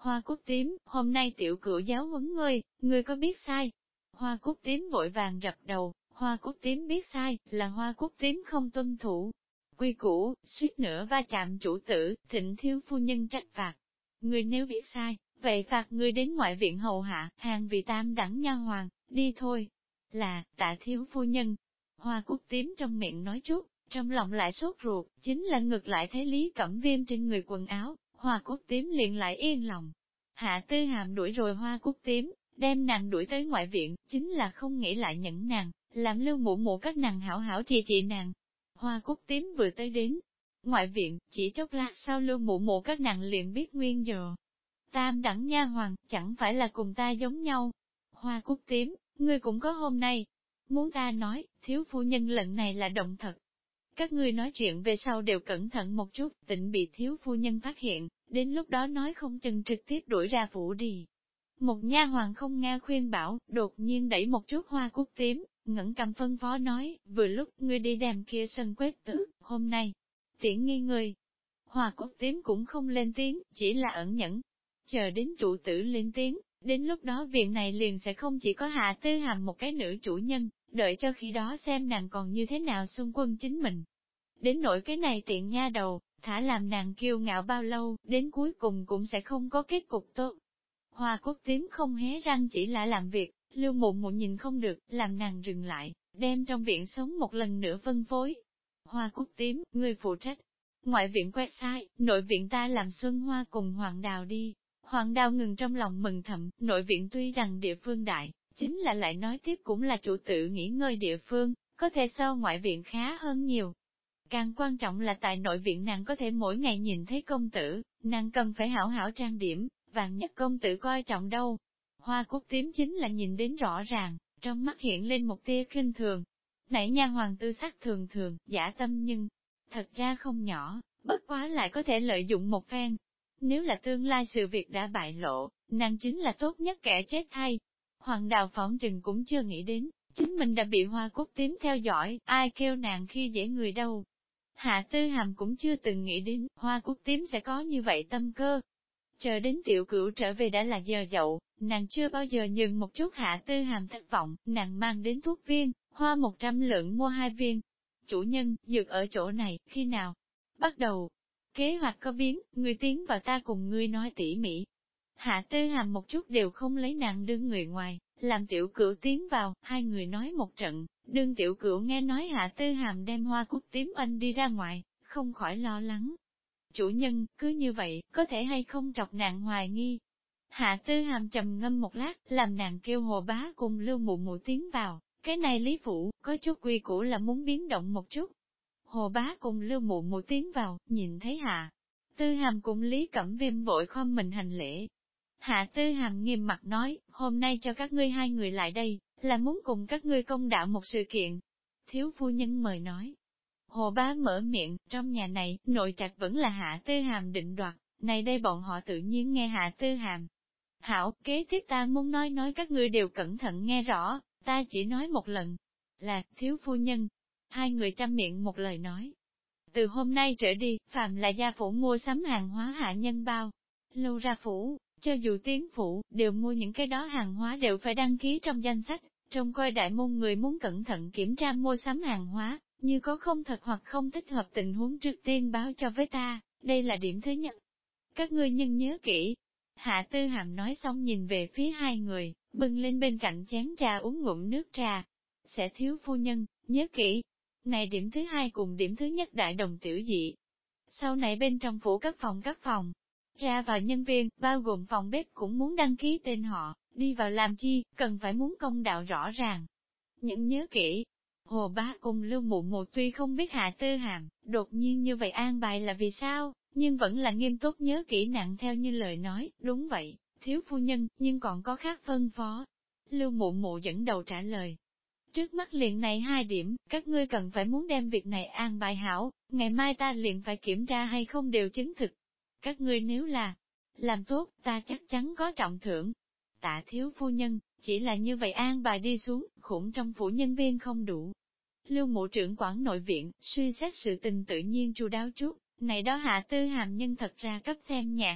Hoa cúc tím, hôm nay tiểu cửu giáo huấn ngươi có biết sai? Hoa cúc tím vội vàng rập đầu, hoa cúc tím biết sai, là hoa cúc tím không tuân thủ. Quy củ, suýt nữa va chạm chủ tử, thịnh thiếu phu nhân trách phạt. Ngươi nếu biết sai, vậy phạt ngươi đến ngoại viện hầu hạ, hàng vì tam đẳng nha hoàng, đi thôi. Là, tạ thiếu phu nhân. Hoa cúc tím trong miệng nói chút, trong lòng lại sốt ruột, chính là ngược lại thấy Lý Cẩm Viêm trên người quần áo, hoa cúc tím liền lại yên lòng. Hạ Tư Hàm đuổi rồi hoa cúc tím, đem nàng đuổi tới ngoại viện, chính là không nghĩ lại nhẫn nàng, làm Lưu Mụ Mụ các nàng hảo hảo trị nàng. Hoa cúc tím vừa tới đến ngoại viện, chỉ chốc lát sau Lưu Mụ Mụ các nàng liền biết nguyên giờ. Tam đẳng nha hoàng, chẳng phải là cùng ta giống nhau. Hoa cúc tím, ngươi cũng có hôm nay. Muốn ta nói, thiếu phu nhân lần này là động thật. Các ngươi nói chuyện về sau đều cẩn thận một chút, tịnh bị thiếu phu nhân phát hiện, đến lúc đó nói không chừng trực tiếp đuổi ra phủ đi. Một nha hoàng không nghe khuyên bảo, đột nhiên đẩy một chút hoa cúc tím, ngẩng cầm phân phó nói, vừa lúc ngươi đi đem kia sân quét tước, hôm nay, tiễn nghi người. Hoa cúc tím cũng không lên tiếng, chỉ là ẩn nhẫn, chờ đến chủ tử lên tiếng, đến lúc đó viện này liền sẽ không chỉ có Hạ Tư Hàm một cái nữ chủ nhân, đợi cho khi đó xem nàng còn như thế nào xung quân chính mình. Đến nỗi cái này tiện nha đầu, thả làm nàng kiêu ngạo bao lâu, đến cuối cùng cũng sẽ không có kết cục tốt. Hoa cúc tím không hé răng chỉ là làm việc, Lưu Mụ Mụ nhìn không được, làm nàng dừng lại, đem trong viện sống một lần nữa phân phối. Hoa cúc tím, người phụ trách. Ngoại viện quét sai, nội viện ta làm Xuân Hoa cùng Hoàng Đào đi. Hoàng Đào ngừng trong lòng mừng thầm, nội viện tuy rằng địa phương đại, chính là lại nói tiếp cũng là chủ tự nghỉ ngơi địa phương, có thể so ngoại viện khá hơn nhiều. Càng quan trọng là tại nội viện nàng có thể mỗi ngày nhìn thấy công tử, nàng cần phải hảo hảo trang điểm, vàng nhất công tử coi trọng đâu. Hoa cúc tím chính là nhìn đến rõ ràng, trong mắt hiện lên một tia khinh thường. Nãy nha hoàng tư sắc thường thường, giả tâm nhưng, thật ra không nhỏ, bất quá lại có thể lợi dụng một phen. Nếu là tương lai sự việc đã bại lộ, nàng chính là tốt nhất kẻ chết thay. Hoàng Đào phỏng chừng cũng chưa nghĩ đến, chính mình đã bị hoa cúc tím theo dõi, ai kêu nàng khi dễ người đâu. Hạ Tư Hàm cũng chưa từng nghĩ đến, hoa cúc tím sẽ có như vậy tâm cơ. Chờ đến tiểu cửu trở về đã là giờ dậu, nàng chưa bao giờ nhường một chút Hạ Tư Hàm thất vọng, nàng mang đến thuốc viên, hoa 100 lượng mua 2 viên. Chủ nhân, dược ở chỗ này, khi nào? Bắt đầu. Kế hoạch có biến, người tiến vào ta cùng ngươi nói tỉ mỉ. Hạ Tư Hàm một chút đều không lấy nàng đương người ngoài, làm tiểu cửu tiến vào, hai người nói một trận, đương tiểu cửu nghe nói Hạ Tư Hàm đem hoa cúc tím anh đi ra ngoài, không khỏi lo lắng. Chủ nhân, cứ như vậy, có thể hay không trọc nàng hoài nghi. Hạ Tư Hàm trầm ngâm một lát, làm nàng kêu Hồ Bá cùng Lưu Mụ Mụ tiến vào, cái này Lý Phủ, có chút quy củ là muốn biến động một chút. Hồ Bá cùng Lưu Mụ Mụ tiến vào, nhìn thấy Hạ Tư Hàm cùng Lý Cẩm Viêm vội khom mình hành lễ. Hạ Tư Hàm nghiêm mặt nói, hôm nay cho các ngươi hai người lại đây, là muốn cùng các ngươi công đạo một sự kiện. Thiếu phu nhân mời nói. Hồ Bá mở miệng, trong nhà này, nội trạch vẫn là Hạ Tư Hàm định đoạt, này đây bọn họ tự nhiên nghe Hạ Tư Hàm. Hảo, kế tiếp ta muốn nói các ngươi đều cẩn thận nghe rõ, ta chỉ nói một lần, là, thiếu phu nhân. Hai người trăm miệng một lời nói. Từ hôm nay trở đi, phàm là gia phủ mua sắm hàng hóa hạ nhân bao, lâu ra phủ, cho dù tiến phủ, đều mua những cái đó hàng hóa đều phải đăng ký trong danh sách, trông coi đại môn người muốn cẩn thận kiểm tra mua sắm hàng hóa, như có không thật hoặc không thích hợp tình huống trước tiên báo cho với ta, đây là điểm thứ nhất. Các ngươi nhưng nhớ kỹ. Hạ Tư Hàm nói xong nhìn về phía hai người, bưng lên bên cạnh chén trà uống ngụm nước trà. Sẽ thiếu phu nhân, nhớ kỹ. Này điểm thứ hai cùng điểm thứ nhất đại đồng tiểu dị. Sau này bên trong phủ các phòng, ra vào nhân viên, bao gồm phòng bếp cũng muốn đăng ký tên họ, đi vào làm chi, cần phải muốn công đạo rõ ràng. Những nhớ kỹ. Hồ Bá cùng Lưu Mụ Mụ tuy không biết Hạ Tư Hàm, đột nhiên như vậy an bài là vì sao, nhưng vẫn là nghiêm túc nhớ kỹ nặng theo như lời nói, đúng vậy, thiếu phu nhân, nhưng còn có khác phân phó. Lưu Mụ Mụ dẫn đầu trả lời. Trước mắt liền này hai điểm, các ngươi cần phải muốn đem việc này an bài hảo, ngày mai ta liền phải kiểm tra hay không đều chứng thực. Các ngươi nếu là làm tốt, ta chắc chắn có trọng thưởng. Tạ thiếu phu nhân, chỉ là như vậy an bài đi xuống, khủng trong phủ nhân viên không đủ. Lưu Mụ trưởng quản nội viện, suy xét sự tình tự nhiên chu đáo chút, này đó Hạ Tư Hàm nhân thật ra cấp xem nhạc.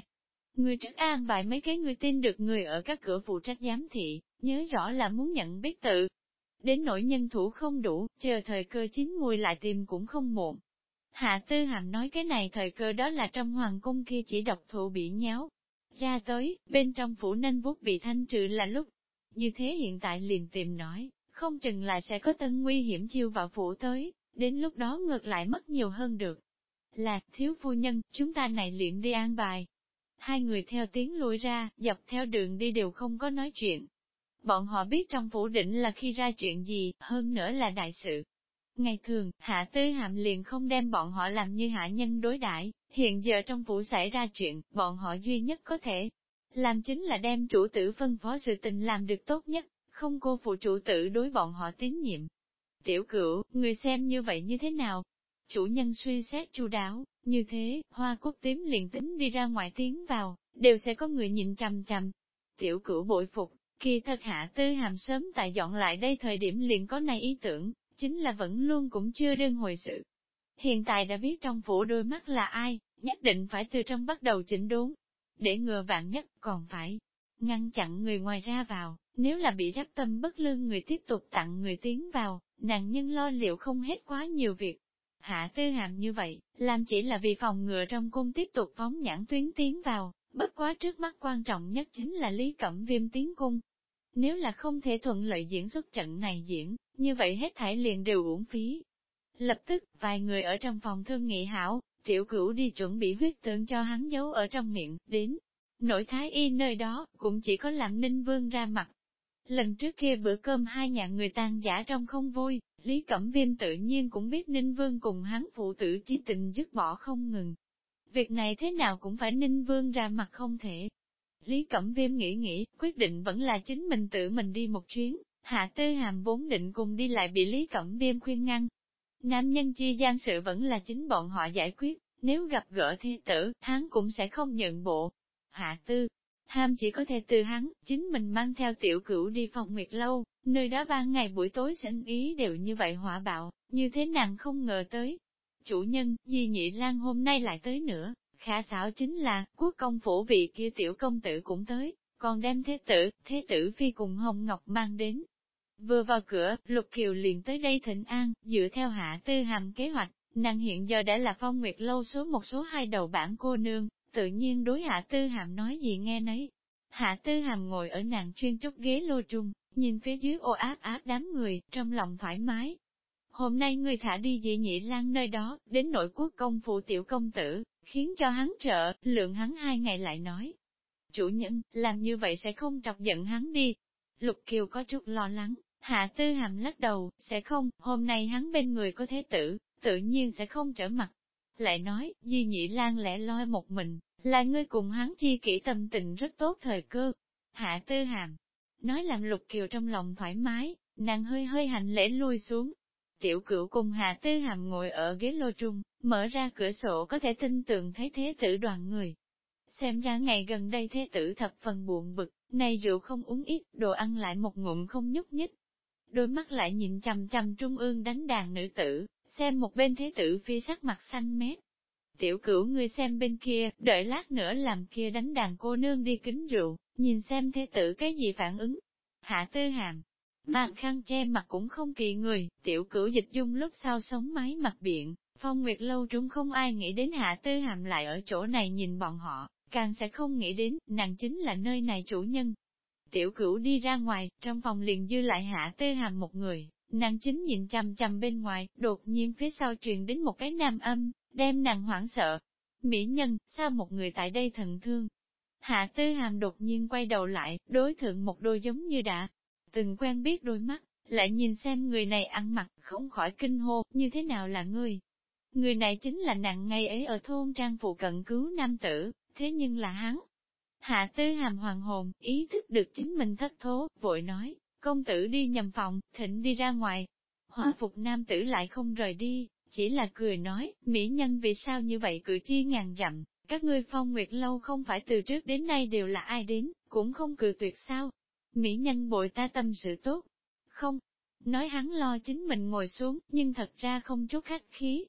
Người trấn an bài mấy cái người tin được người ở các cửa phụ trách giám thị, nhớ rõ là muốn nhận biết tự. Đến nỗi nhân thủ không đủ, chờ thời cơ chín mùi lại tìm cũng không muộn. Hạ Tư Hàm nói cái này thời cơ đó là trong hoàng cung kia chỉ độc thủ bị nháo. Ra tới, bên trong phủ nên vuốt bị thanh trừ là lúc. Như thế hiện tại liền tìm nói, không chừng là sẽ có tân nguy hiểm chiêu vào phủ tới, đến lúc đó ngược lại mất nhiều hơn được. Là, thiếu phu nhân, chúng ta này liền đi an bài. Hai người theo tiếng lui ra, dọc theo đường đi đều không có nói chuyện. Bọn họ biết trong phủ định là khi ra chuyện gì, hơn nữa là đại sự. Ngày thường, Hạ Tư Hàm liền không đem bọn họ làm như hạ nhân đối đãi. Hiện giờ trong phủ xảy ra chuyện, bọn họ duy nhất có thể làm chính là đem chủ tử phân phó sự tình làm được tốt nhất, không cô phụ chủ tử đối bọn họ tín nhiệm. Tiểu Cửu, người xem như vậy như thế nào? Chủ nhân suy xét chu đáo, như thế, Hoa Cúc Tím liền tính đi ra ngoài tiến vào, đều sẽ có người nhìn chằm chằm. Tiểu Cửu bội phục, kỳ thật Hạ Tư Hàm sớm tại dọn lại đây thời điểm liền có này ý tưởng, chính là vẫn luôn cũng chưa đơn hồi sự. Hiện tại đã biết trong phủ đôi mắt là ai, nhất định phải từ trong bắt đầu chỉnh đốn. Để ngừa vạn nhất còn phải ngăn chặn người ngoài ra vào, nếu là bị rắc tâm bất lương người tiếp tục tặng người tiến vào, nạn nhân lo liệu không hết quá nhiều việc. Hạ Tư Hàm như vậy, làm chỉ là vì phòng ngừa trong cung tiếp tục phóng nhãn tuyến tiến vào, bất quá trước mắt quan trọng nhất chính là Lý Cẩm Viêm tiến cung. Nếu là không thể thuận lợi diễn xuất trận này diễn, như vậy hết thảy liền đều uổng phí. Lập tức, vài người ở trong phòng thương nghị hảo, Tiểu Cửu đi chuẩn bị huyết tượng cho hắn giấu ở trong miệng, đến. Nội thái y nơi đó, cũng chỉ có làm Ninh Vương ra mặt. Lần trước kia bữa cơm hai nhà người tan giả trong không vui, Lý Cẩm Viêm tự nhiên cũng biết Ninh Vương cùng hắn phụ tử chí tình dứt bỏ không ngừng. Việc này thế nào cũng phải Ninh Vương ra mặt không thể. Lý Cẩm Viêm nghĩ, quyết định vẫn là chính mình tự mình đi một chuyến, Hạ Tư Hàm vốn định cùng đi lại bị Lý Cẩm Viêm khuyên ngăn. Nam nhân chi gian sự vẫn là chính bọn họ giải quyết, nếu gặp gỡ thê tử, hắn cũng sẽ không nhận bộ. Hạ Tư Hàm chỉ có thể từ hắn, chính mình mang theo Tiểu Cửu đi phòng Nguyệt Lâu, nơi đó ban ngày buổi tối sinh ý đều như vậy hỏa bạo, như thế nàng không ngờ tới. Chủ nhân, Di Nhị Lang hôm nay lại tới nữa, khả xảo chính là, quốc công phủ vị kia tiểu công tử cũng tới, còn đem thế tử phi cùng Hồng Ngọc mang đến. Vừa vào cửa, Lục Kiều liền tới đây thỉnh an, dựa theo Hạ Tư Hàm kế hoạch, nàng hiện giờ đã là Phong Nguyệt Lâu một số hai đầu bảng cô nương, tự nhiên đối Hạ Tư Hàm nói gì nghe nấy. Hạ Tư Hàm ngồi ở nàng chuyên trúc ghế lô trung, nhìn phía dưới ô áp áp đám người, trong lòng thoải mái. Hôm nay người thả đi Dị Nhị Lang nơi đó, đến nội quốc công phụ tiểu công tử, khiến cho hắn trợ, lượng hắn 2 ngày lại nói. Chủ nhân, làm như vậy sẽ không trọc giận hắn đi. Lục Kiều có chút lo lắng, Hạ Tư Hàm lắc đầu, sẽ không, hôm nay hắn bên người có thế tử, tự nhiên sẽ không trở mặt. Lại nói, Di Nhị Lang lẻ loi một mình, là ngươi cùng hắn chi kỷ tâm tình rất tốt thời cơ. Hạ Tư Hàm nói làm Lục Kiều trong lòng thoải mái, nàng hơi hơi hành lễ lui xuống. Tiểu Cửu cùng Hạ Tư Hàm ngồi ở ghế lô trung, mở ra cửa sổ có thể tin tưởng thấy thế tử đoàn người. Xem ra ngày gần đây thế tử thập phần buồn bực, này rượu không uống ít, đồ ăn lại một ngụm không nhúc nhích. Đôi mắt lại nhìn chằm chằm trung ương đánh đàn nữ tử, xem một bên thế tử phi sắc mặt xanh mét. Tiểu Cửu ngươi xem bên kia, đợi lát nữa làm kia đánh đàn cô nương đi kính rượu, nhìn xem thế tử cái gì phản ứng. Hạ Tư Hàm mang khăn che mặt cũng không kỳ người, Tiểu Cửu dịch dung lúc sau sống mái mặt biện, Phong Nguyệt Lâu trung không ai nghĩ đến Hạ Tư Hàm lại ở chỗ này nhìn bọn họ, càng sẽ không nghĩ đến, nàng chính là nơi này chủ nhân. Tiểu Cửu đi ra ngoài, trong phòng liền dư lại Hạ Tư Hàm một người, nàng chính nhìn chằm chằm bên ngoài, đột nhiên phía sau truyền đến một cái nam âm, đem nàng hoảng sợ. Mỹ nhân, sao một người tại đây thần thương? Hạ Tư Hàm đột nhiên quay đầu lại, đối thượng một đôi giống như đã từng quen biết đôi mắt, lại nhìn xem người này ăn mặc, không khỏi kinh hô, như thế nào là ngươi? Người này chính là nàng ngày ấy ở thôn trang phụ cận cứu nam tử, thế nhưng là hắn. Hạ Tư Hàm hoàng hồn, ý thức được chính mình thất thố, vội nói, công tử đi nhầm phòng, thịnh đi ra ngoài. Hòa phục nam tử lại không rời đi, chỉ là cười nói, mỹ nhân vì sao như vậy cử chi ngàn dặm, các ngươi Phong Nguyệt Lâu không phải từ trước đến nay đều là ai đến, cũng không cự tuyệt sao. Mỹ nhân bội ta tâm sự tốt. Không, nói hắn lo chính mình ngồi xuống, nhưng thật ra không chút khách khí.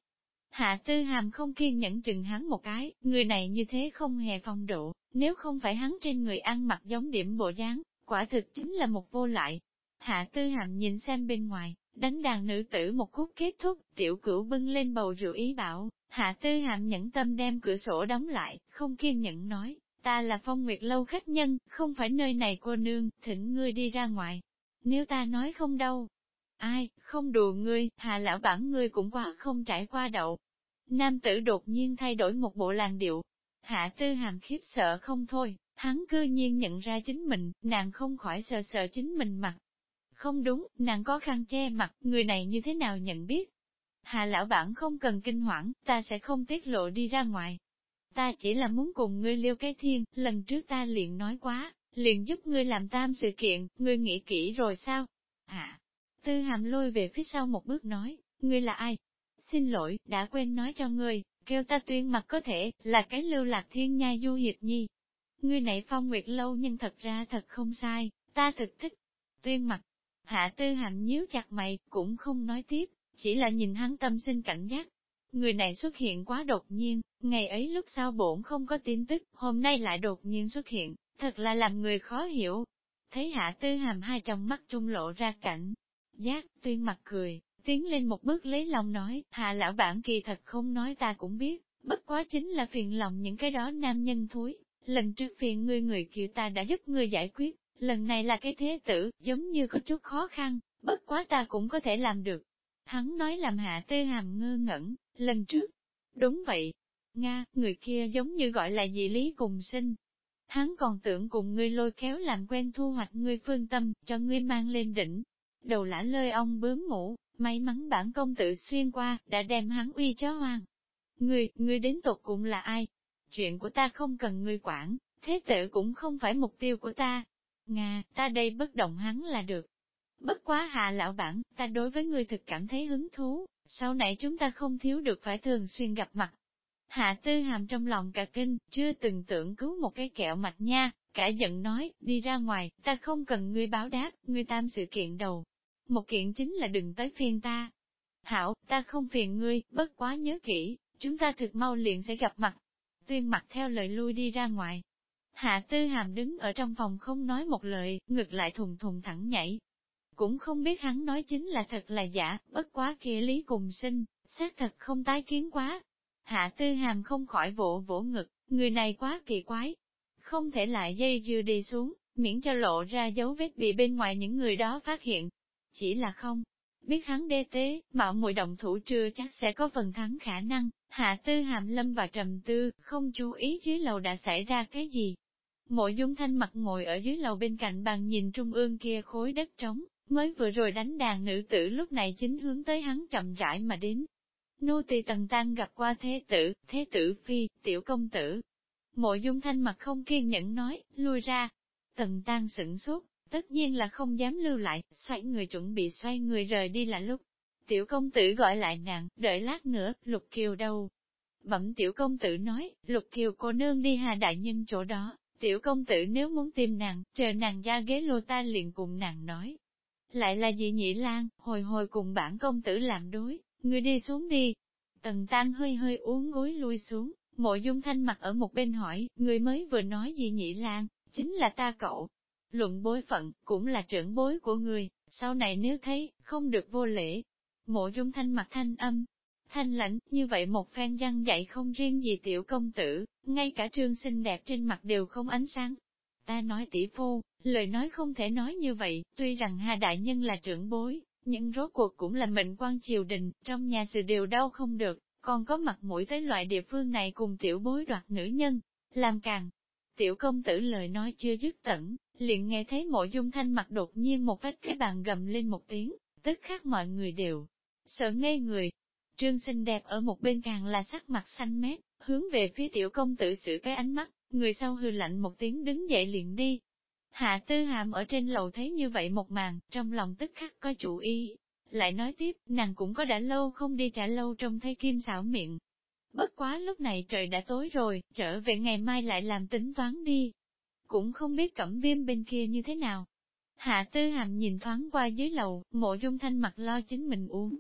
Hạ Tư Hàm không kiên nhẫn chừng hắn một cái, người này như thế không hề phong độ, nếu không phải hắn trên người ăn mặc giống điểm bộ dáng, quả thực chính là một vô lại. Hạ Tư Hàm nhìn xem bên ngoài, đánh đàn nữ tử một khúc kết thúc, tiểu cửu bưng lên bầu rượu ý bảo, Hạ Tư Hàm nhẫn tâm đem cửa sổ đóng lại, không kiên nhẫn nói, ta là Phong Nguyệt lâu khách nhân, không phải nơi này cô nương, thỉnh ngươi đi ra ngoài. Nếu ta nói không đâu, ai, không đùa ngươi, Hạ lão bản ngươi cũng quá không trải qua đậu. Nam tử đột nhiên thay đổi một bộ làn điệu. Hạ Tư Hàm khiếp sợ không thôi, hắn cư nhiên nhận ra chính mình, nàng không khỏi sợ sợ chính mình mặt. Không đúng, nàng có khăn che mặt, người này như thế nào nhận biết. Hạ lão bản không cần kinh hoảng, ta sẽ không tiết lộ đi ra ngoài. Ta chỉ là muốn cùng ngươi liêu cái thiên, lần trước ta liền nói quá, liền giúp ngươi làm tam sự kiện, ngươi nghĩ kỹ rồi sao? Hạ Tư Hàm lôi về phía sau một bước nói, ngươi là ai? Xin lỗi, đã quên nói cho ngươi, kêu ta Tuyên Mặc có thể, là cái lưu lạc thiên nha du hiệp nhi. Ngươi này Phong Nguyệt lâu nhưng thật ra thật không sai, ta thực thích. Tuyên Mặc, Hạ Tư Hàm nhíu chặt mày, cũng không nói tiếp, chỉ là nhìn hắn tâm sinh cảnh giác. Người này xuất hiện quá đột nhiên, ngày ấy lúc sau bổn không có tin tức, hôm nay lại đột nhiên xuất hiện, thật là làm người khó hiểu. Thấy Hạ Tư Hàm hai trong mắt trung lộ ra cảnh giác, Tuyên Mặc cười, tiến lên một bước lấy lòng nói, Hạ lão bản kỳ thật không nói ta cũng biết, bất quá chính là phiền lòng những cái đó nam nhân thúi, lần trước phiền ngươi người kia ta đã giúp ngươi giải quyết, lần này là cái thế tử, giống như có chút khó khăn, bất quá ta cũng có thể làm được. Hắn nói làm Hạ Tư Hàm ngơ ngẩn, lần trước. Đúng vậy. Nga, người kia giống như gọi là dị lý cùng sinh. Hắn còn tưởng cùng ngươi lôi kéo làm quen thu hoạch ngươi phương tâm, cho ngươi mang lên đỉnh. Đầu lả lơi ong bướm ngủ, may mắn bản công tử xuyên qua, đã đem hắn uy chó hoang. Ngươi đến tột cùng là ai? Chuyện của ta không cần ngươi quản, thế tử cũng không phải mục tiêu của ta. Nga, ta đây bất động hắn là được. Bất quá Hạ lão bản, ta đối với ngươi thực cảm thấy hứng thú, sau này chúng ta không thiếu được phải thường xuyên gặp mặt. Hạ Tư Hàm trong lòng cả kinh, chưa từng tưởng cứu một cái kẹo mạch nha, cả giận nói, đi ra ngoài, ta không cần ngươi báo đáp, ngươi tam sự kiện đầu. Một kiện chính là đừng tới phiền ta. Hảo, ta không phiền ngươi, bất quá nhớ kỹ, chúng ta thực mau liền sẽ gặp mặt. Tuyên Mặc theo lời lui đi ra ngoài. Hạ Tư Hàm đứng ở trong phòng không nói một lời, ngực lại thùng thùng thẳng nhảy. Cũng không biết hắn nói chính là thật là giả, bất quá kia lý cùng sinh, xác thật không tái kiến quá. Hạ Tư Hàm không khỏi vỗ vỗ ngực, người này quá kỳ quái. Không thể lại dây dưa đi xuống, miễn cho lộ ra dấu vết bị bên ngoài những người đó phát hiện. Chỉ là không, biết hắn đê tế, mạo muội động thủ chưa chắc sẽ có phần thắng khả năng. Hạ Tư Hàm lâm và trầm tư, không chú ý dưới lầu đã xảy ra cái gì. Mộ Dung Thanh mặt ngồi ở dưới lầu bên cạnh bàn nhìn trung ương kia khối đất trống, mới vừa rồi đánh đàn nữ tử lúc này chính hướng tới hắn chậm rãi mà đến. Nô tỳ Tần Tăng gặp qua thế tử phi, tiểu công tử. Mộ Dung Thanh mặt không kiên nhẫn nói, lui ra. Tần Tăng sửng sốt, tất nhiên là không dám lưu lại, xoay người chuẩn bị xoay người rời đi là lúc. Tiểu công tử gọi lại nàng, đợi lát nữa, Lục Kiều đâu? Bẩm tiểu công tử nói, Lục Kiều cô nương đi Hà đại nhân chỗ đó, tiểu công tử nếu muốn tìm nàng, chờ nàng ra ghế lô ta liền cùng nàng nói. Lại là gì Nhị Lang, hồi hồi cùng bản công tử làm đối, ngươi đi xuống đi. Tần Tăng hơi hơi uốn gối lui xuống, Mộ Dung Thanh mặt ở một bên hỏi, người mới vừa nói gì Nhị Lang, chính là ta cậu. Luận bối phận, cũng là trưởng bối của người, sau này nếu thấy, không được vô lễ. Mộ Dung Thanh mặt thanh âm, thanh lãnh, như vậy một phen răng dạy không riêng gì tiểu công tử, ngay cả trương xinh đẹp trên mặt đều không ánh sáng. Ta nói tỷ phu, lời nói không thể nói như vậy, tuy rằng Hà đại nhân là trưởng bối, nhưng rốt cuộc cũng là mệnh quan triều đình, trong nhà sự đều đau không được, còn có mặt mũi tới loại địa phương này cùng tiểu bối đoạt nữ nhân, làm càng. Tiểu công tử lời nói chưa dứt tận, liền nghe thấy Mộ Dung Thanh mặt đột nhiên một vách cái bàn gầm lên một tiếng, tức khắc mọi người đều sợ ngây người. Trương xinh đẹp ở một bên càng là sắc mặt xanh mét, hướng về phía tiểu công tử xử cái ánh mắt, người sau hư lạnh một tiếng đứng dậy liền đi. Hạ Tư Hàm ở trên lầu thấy như vậy một màn, trong lòng tức khắc có chủ ý. Lại nói tiếp, nàng cũng có đã lâu không đi trả lâu trông thấy kim xảo miệng. Bất quá lúc này trời đã tối rồi, trở về ngày mai lại làm tính toán đi. Cũng không biết Cẩm Viêm bên kia như thế nào. Hạ Tư Hàm nhìn thoáng qua dưới lầu, Mộ Dung Thanh mặt lo chính mình uống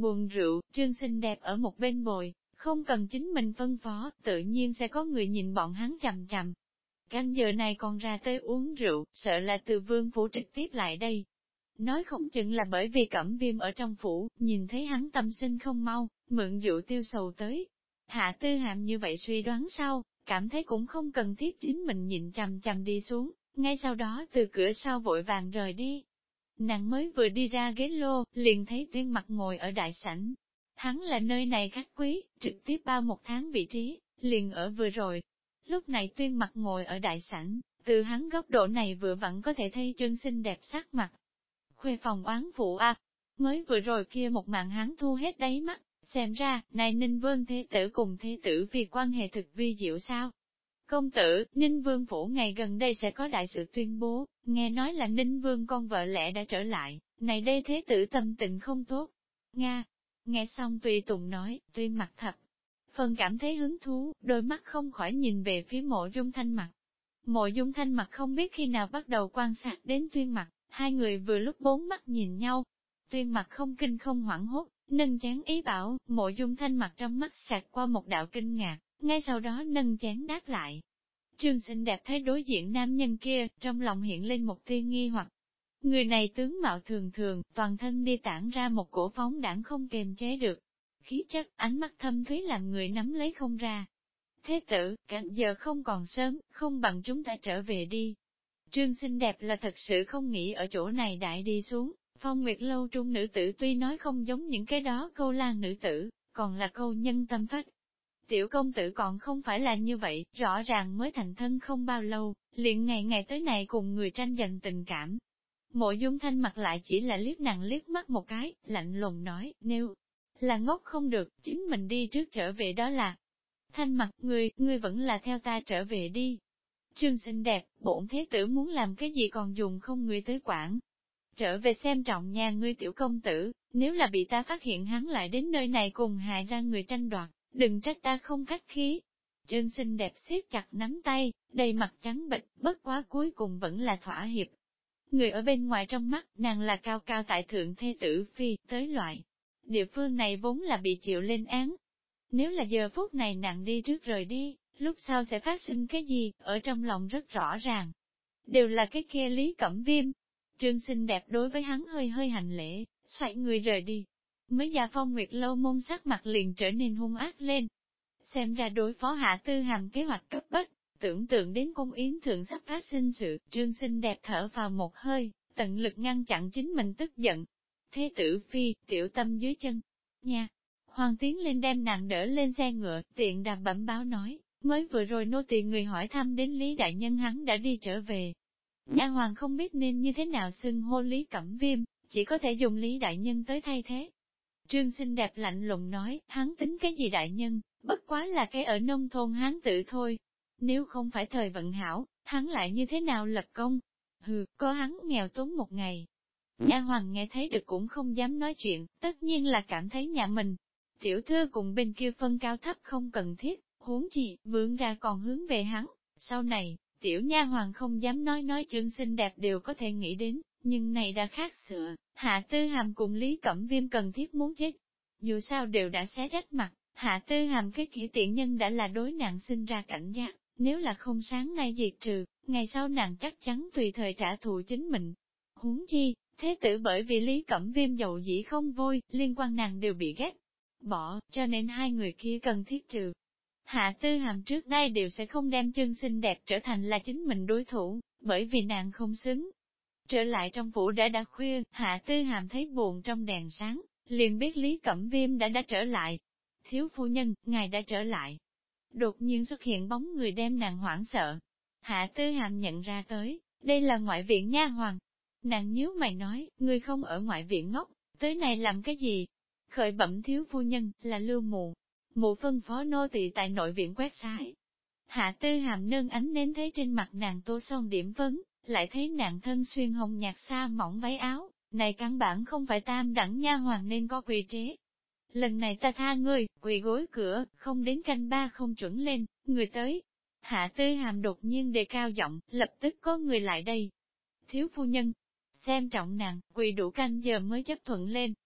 Buồn rượu, Trương xinh đẹp ở một bên bồi, không cần chính mình phân phó, tự nhiên sẽ có người nhìn bọn hắn chằm chằm. Canh giờ này còn ra tới uống rượu, sợ là từ vương phủ trực tiếp lại đây. Nói không chừng là bởi vì Cẩm Viêm ở trong phủ, nhìn thấy hắn tâm sinh không mau, mượn rượu tiêu sầu tới. Hạ Tư Hàm như vậy suy đoán sau, cảm thấy cũng không cần thiết chính mình nhìn chằm chằm đi xuống, ngay sau đó từ cửa sau vội vàng rời đi. Nàng mới vừa đi ra ghế lô, liền thấy Tuyên Mặc ngồi ở đại sảnh. Hắn là nơi này khách quý, trực tiếp bao một tháng vị trí, liền ở vừa rồi. Lúc này Tuyên Mặc ngồi ở đại sảnh, từ hắn góc độ này vừa vặn có thể thấy Trương xinh đẹp sắc mặt. Khuê phòng oán phụ mới vừa rồi kia một màn hắn thu hết đáy mắt, xem ra, này Ninh Vương thế tử cùng thế tử vì quan hệ thực vi diệu sao? Công tử, Ninh Vương phủ ngày gần đây sẽ có đại sự tuyên bố, nghe nói là Ninh Vương con vợ lẽ đã trở lại, này đây thế tử tâm tình không tốt. Nga, nghe xong Tùy Tùng nói, Tuyên Mặc thập phần cảm thấy hứng thú, đôi mắt không khỏi nhìn về phía Mộ Dung Thanh Mặc. Mộ Dung Thanh Mặc không biết khi nào bắt đầu quan sát đến Tuyên Mặc, hai người vừa lúc bốn mắt nhìn nhau. Tuyên Mặc không kinh không hoảng hốt, nâng chén ý bảo, Mộ Dung Thanh Mặc trong mắt sạc qua một đạo kinh ngạc, ngay sau đó nâng chén đáp lại. Trương xinh đẹp thấy đối diện nam nhân kia, trong lòng hiện lên một tia nghi hoặc. Người này tướng mạo thường thường, toàn thân đi tản ra một cổ phóng đãng không kềm chế được. Khí chất, ánh mắt thâm thúy làm người nắm lấy không ra. Thế tử, cả giờ không còn sớm, không bằng chúng ta trở về đi. Trương xinh đẹp là thật sự không nghĩ ở chỗ này đại đi xuống. Phong Nguyệt lâu trung nữ tử tuy nói không giống những cái đó câu lan nữ tử, còn là câu nhân tâm phách. Tiểu công tử còn không phải là như vậy, rõ ràng mới thành thân không bao lâu, liền ngày ngày tới này cùng người tranh giành tình cảm. Mộ Dung Thanh Mặc lại chỉ là liếc nàng liếc mắt một cái, lạnh lùng nói, nếu là ngốc không được, chính mình đi trước trở về đó là. Thanh Mặc, ngươi vẫn là theo ta trở về đi. Trương xinh đẹp, bổn thế tử muốn làm cái gì còn dùng không người tới quản. Trở về xem trọng nhà ngươi tiểu công tử, nếu là bị ta phát hiện hắn lại đến nơi này cùng hại ra người tranh đoạt, đừng trách ta không khách khí. Trương xinh đẹp siết chặt nắm tay, đầy mặt trắng bệch, bất quá cuối cùng vẫn là thỏa hiệp. Người ở bên ngoài trong mắt, nàng là cao cao tại thượng thê tử phi, tới loại. Địa phương này vốn là bị chịu lên án. Nếu là giờ phút này nàng đi trước rời đi, lúc sau sẽ phát sinh cái gì, ở trong lòng rất rõ ràng. Đều là cái kia Lý Cẩm Viêm. Trương xinh đẹp đối với hắn hơi hơi hành lễ, xoay người rời đi. Mới già Phong Nguyệt lâu môn sắc mặt liền trở nên hung ác lên. Xem ra đối phó Hạ Tư Hàm kế hoạch cấp bách, tưởng tượng đến cung yến thượng sắp phát sinh sự, Trương xinh đẹp thở vào một hơi, tận lực ngăn chặn chính mình tức giận. Thế tử phi, tiểu tâm dưới chân. Nha! Hoàng tiến lên đem nàng đỡ lên xe ngựa, tiện đàm bẩm báo nói, mới vừa rồi nô tỳ người hỏi thăm đến Lý Đại Nhân hắn đã đi trở về. Nha Hoàng không biết nên như thế nào xưng hô Lý Cẩm Viêm, chỉ có thể dùng Lý Đại Nhân tới thay thế. Trương xinh đẹp lạnh lùng nói, hắn tính cái gì đại nhân, bất quá là cái ở nông thôn hắn tự thôi. Nếu không phải thời vận hảo, hắn lại như thế nào lập công? Hừ, có hắn nghèo tốn một ngày. Nha Hoàng nghe thấy được cũng không dám nói chuyện, tất nhiên là cảm thấy nhà mình. Tiểu thư cùng bên kia phân cao thấp không cần thiết, huống chi, vượng ra còn hướng về hắn. Sau này, tiểu nha hoàng không dám nói Trương xinh đẹp đều có thể nghĩ đến, nhưng này đã khác sửa, Hạ Tư Hàm cùng Lý Cẩm Viêm cần thiết muốn chết. Dù sao đều đã xé rách mặt, Hạ Tư Hàm cái kỹ tiện nhân đã là đối nạn sinh ra cảnh giác, nếu là không sáng nay diệt trừ, ngày sau nàng chắc chắn tùy thời trả thù chính mình. Huống chi, thế tử bởi vì Lý Cẩm Viêm dậu dĩ không vui, liên quan nàng đều bị ghét bỏ, cho nên hai người kia cần thiết trừ. Hạ Tư Hàm trước đây đều sẽ không đem Trương xinh đẹp trở thành là chính mình đối thủ, bởi vì nàng không xứng. Trở lại trong phủ đã khuya, Hạ Tư Hàm thấy buồn trong đèn sáng, liền biết Lý Cẩm Viêm đã trở lại. Thiếu phu nhân, ngài đã trở lại. Đột nhiên xuất hiện bóng người đem nàng hoảng sợ. Hạ Tư Hàm nhận ra tới, đây là ngoại viện nha hoàng. Nàng nhíu mày nói, ngươi không ở ngoại viện ngốc, tới này làm cái gì? Khởi bẩm thiếu phu nhân, là Lưu Mù. Mụ phân phó nô tỳ tại nội viện quét sái. Hạ Tư Hàm nâng ánh nến thấy trên mặt nàng tô son điểm phấn, lại thấy nàng thân xuyên hồng nhạt xa mỏng váy áo, này căn bản không phải tam đẳng nha hoàng nên có quy chế. Lần này ta tha ngươi, quỳ gối cửa, không đến canh ba không chuẩn lên, người tới. Hạ Tư Hàm đột nhiên đề cao giọng, lập tức có người lại đây. Thiếu phu nhân, xem trọng nàng, quỳ đủ canh giờ mới chấp thuận lên.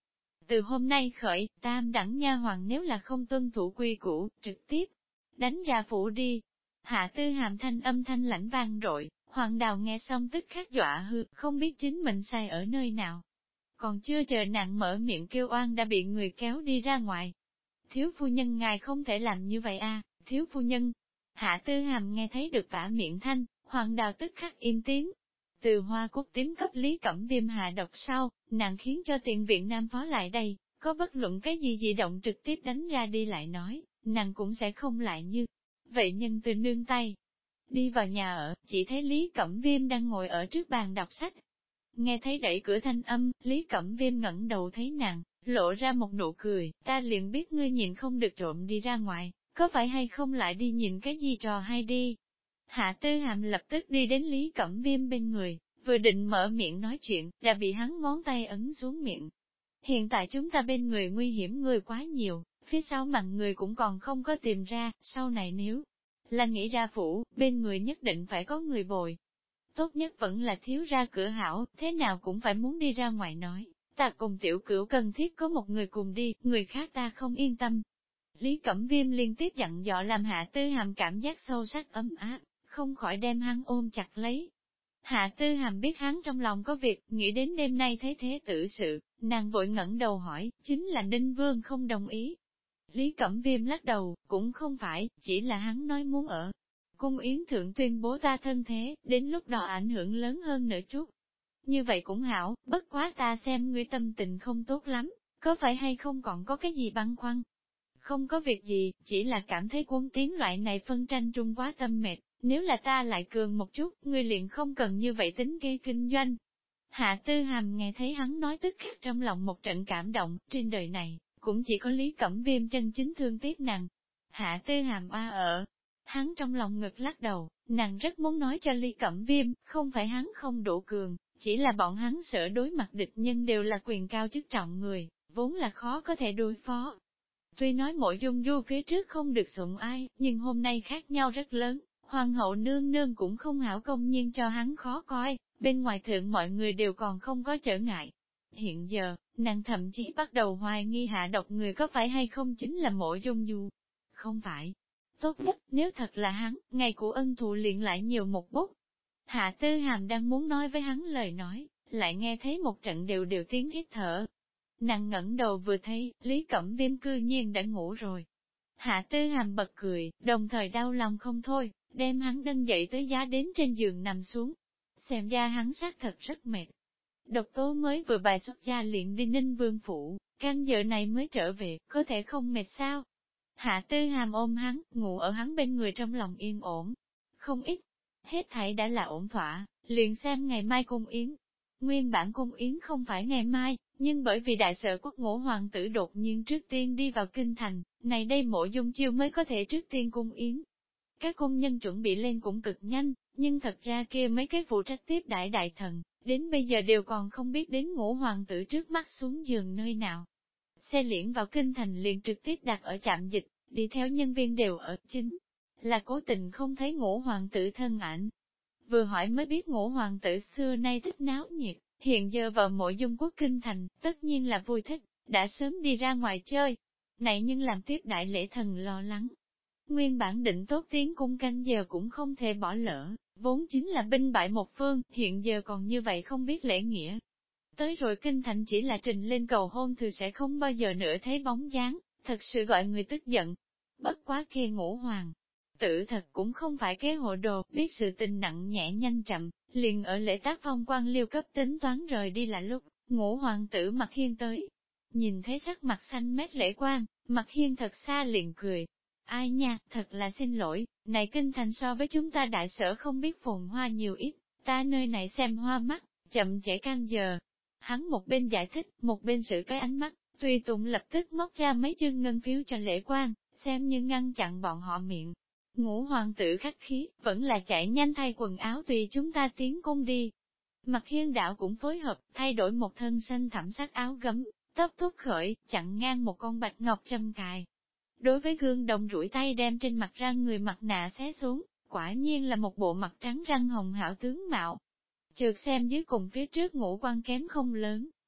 Từ hôm nay khởi, tam đẳng nha hoàng nếu là không tuân thủ quy củ, trực tiếp đánh ra phủ đi. Hạ Tư Hàm thanh âm thanh lãnh vang rội, Hoàng Đào nghe xong tức khắc dọa hư, không biết chính mình sai ở nơi nào. Còn chưa chờ nàng mở miệng kêu oan đã bị người kéo đi ra ngoài. Thiếu phu nhân ngài không thể làm như vậy a, thiếu phu nhân. Hạ Tư Hàm nghe thấy được vả miệng thanh, Hoàng Đào tức khắc im tiếng. Từ hoa cúc tím cấp Lý Cẩm Viêm hạ độc sau, nàng khiến cho tiền viện Nam Phó lại đây, có bất luận cái gì dị động trực tiếp đánh ra đi lại nói, nàng cũng sẽ không lại như. Vậy nhân từ nương tay, đi vào nhà ở, chỉ thấy Lý Cẩm Viêm đang ngồi ở trước bàn đọc sách. Nghe thấy đẩy cửa thanh âm, Lý Cẩm Viêm ngẩng đầu thấy nàng, lộ ra một nụ cười, ta liền biết ngươi nhìn không được trộm đi ra ngoài, có phải hay không lại đi nhìn cái gì trò hay đi. Hạ Tư Hàm lập tức đi đến Lý Cẩm Viêm bên người, vừa định mở miệng nói chuyện, đã bị hắn ngón tay ấn xuống miệng. Hiện tại chúng ta bên người nguy hiểm người quá nhiều, phía sau mặt người cũng còn không có tìm ra, sau này nếu là nghĩ ra phủ, bên người nhất định phải có người bồi. Tốt nhất vẫn là thiếu ra cửa hảo, thế nào cũng phải muốn đi ra ngoài nói, ta cùng tiểu cửu cần thiết có một người cùng đi, người khác ta không yên tâm. Lý Cẩm Viêm liên tiếp dặn dò làm Hạ Tư Hàm cảm giác sâu sắc ấm áp, không khỏi đem hắn ôm chặt lấy. Hạ Tư Hàm biết hắn trong lòng có việc, nghĩ đến đêm nay thấy thế tử sự, nàng vội ngẩng đầu hỏi, chính là Ninh Vương không đồng ý. Lý Cẩm Viêm lắc đầu, cũng không phải, chỉ là hắn nói muốn ở. Cung Yến Thượng tuyên bố ta thân thế, đến lúc đó ảnh hưởng lớn hơn nữa chút. Như vậy cũng hảo, bất quá ta xem ngươi tâm tình không tốt lắm, có phải hay không còn có cái gì băn khoăn? Không có việc gì, chỉ là cảm thấy Quân Tiến loại này phân tranh trung quá tâm mệt, nếu là ta lại cường một chút, ngươi liền không cần như vậy tính kế kinh doanh. Hạ Tư Hàm nghe thấy hắn nói tức khắc trong lòng một trận cảm động, trên đời này, cũng chỉ có Lý Cẩm Viêm chân chính thương tiếc nàng. Hạ Tư Hàm ở. Hắn trong lòng ngực lắc đầu, nàng rất muốn nói cho Lý Cẩm Viêm, không phải hắn không đủ cường, chỉ là bọn hắn sợ đối mặt địch nhân đều là quyền cao chức trọng người, vốn là khó có thể đối phó. Tuy nói mỗi dung du phía trước không được sủng ai, nhưng hôm nay khác nhau rất lớn, hoàng hậu nương nương cũng không hảo công nhiên cho hắn khó coi, bên ngoài thượng mọi người đều còn không có trở ngại. Hiện giờ, nàng thậm chí bắt đầu hoài nghi hạ độc người có phải hay không chính là mỗi dung du. Không phải. Tốt nhất, nếu thật là hắn, ngày của ân thụ liền lại nhiều một bút. Hạ Tư Hàm đang muốn nói với hắn lời nói, lại nghe thấy một trận đều tiếng hít thở. Nàng ngẩng đầu vừa thấy, Lý Cẩm Viêm cư nhiên đã ngủ rồi. Hạ Tư Hàm bật cười, đồng thời đau lòng không thôi, đem hắn nâng dậy tới giá đến trên giường nằm xuống. Xem ra hắn xác thật rất mệt. Độc tố mới vừa bài xuất ra liền đi Ninh Vương phủ, canh giờ này mới trở về, có thể không mệt sao? Hạ Tư Hàm ôm hắn, ngủ ở hắn bên người trong lòng yên ổn. Không ít, hết thảy đã là ổn thỏa, liền xem ngày mai cung yến. Nguyên bản cung yến không phải ngày mai, nhưng bởi vì đại sở quốc ngũ hoàng tử đột nhiên trước tiên đi vào kinh thành, này đây Mộ Dung Chiêu mới có thể trước tiên cung yến. Các công nhân chuẩn bị lên cũng cực nhanh, nhưng thật ra kia mấy cái phụ trách tiếp đại đại thần, đến bây giờ đều còn không biết đến ngũ hoàng tử trước mắt xuống giường nơi nào. Xe liễn vào kinh thành liền trực tiếp đặt ở trạm dịch, đi theo nhân viên đều ở chính. Là cố tình không thấy ngũ hoàng tử thân ảnh. Vừa hỏi mới biết ngũ hoàng tử xưa nay thích náo nhiệt, hiện giờ vào Mộ Dung quốc kinh thành, tất nhiên là vui thích, đã sớm đi ra ngoài chơi. Này nhưng làm tiếp đại lễ thần lo lắng. Nguyên bản định tốt tiến cung canh giờ cũng không thể bỏ lỡ, vốn chính là binh bại một phương, hiện giờ còn như vậy không biết lễ nghĩa. Tới rồi kinh thành chỉ là trình lên cầu hôn thì sẽ không bao giờ nữa thấy bóng dáng, thật sự gọi người tức giận. Bất quá kia ngũ hoàng, tử thật cũng không phải cái hồ đồ, biết sự tình nặng nhẹ nhanh chậm, liền ở lễ tác phong quan liêu cấp tính toán rời đi là lúc, ngũ hoàng tử Mặc Hiên tới. Nhìn thấy sắc mặt xanh mét lễ quan, Mặc Hiên thật xa liền cười. Ai nha, thật là xin lỗi, này kinh thành so với chúng ta đại sở không biết phồn hoa nhiều ít, ta nơi này xem hoa mắt, chậm trễ canh giờ. Hắn một bên giải thích, một bên xử cái ánh mắt, Tùy Tụng lập tức móc ra mấy chương ngân phiếu cho lễ quan, xem như ngăn chặn bọn họ miệng. Ngũ hoàng tử khách khí, vẫn là chạy nhanh thay quần áo tùy chúng ta tiến cung đi. Mặc Hiên đạo cũng phối hợp, thay đổi một thân xanh thẳm sắc áo gấm, tóc thúc khởi, chặn ngang một con bạch ngọc trâm cài. Đối với gương đồng rủi tay đem trên mặt ra người mặt nạ xé xuống, quả nhiên là một bộ mặt trắng răng hồng hảo tướng mạo. Trượt xem dưới cùng phía trước ngũ quan kém không lớn,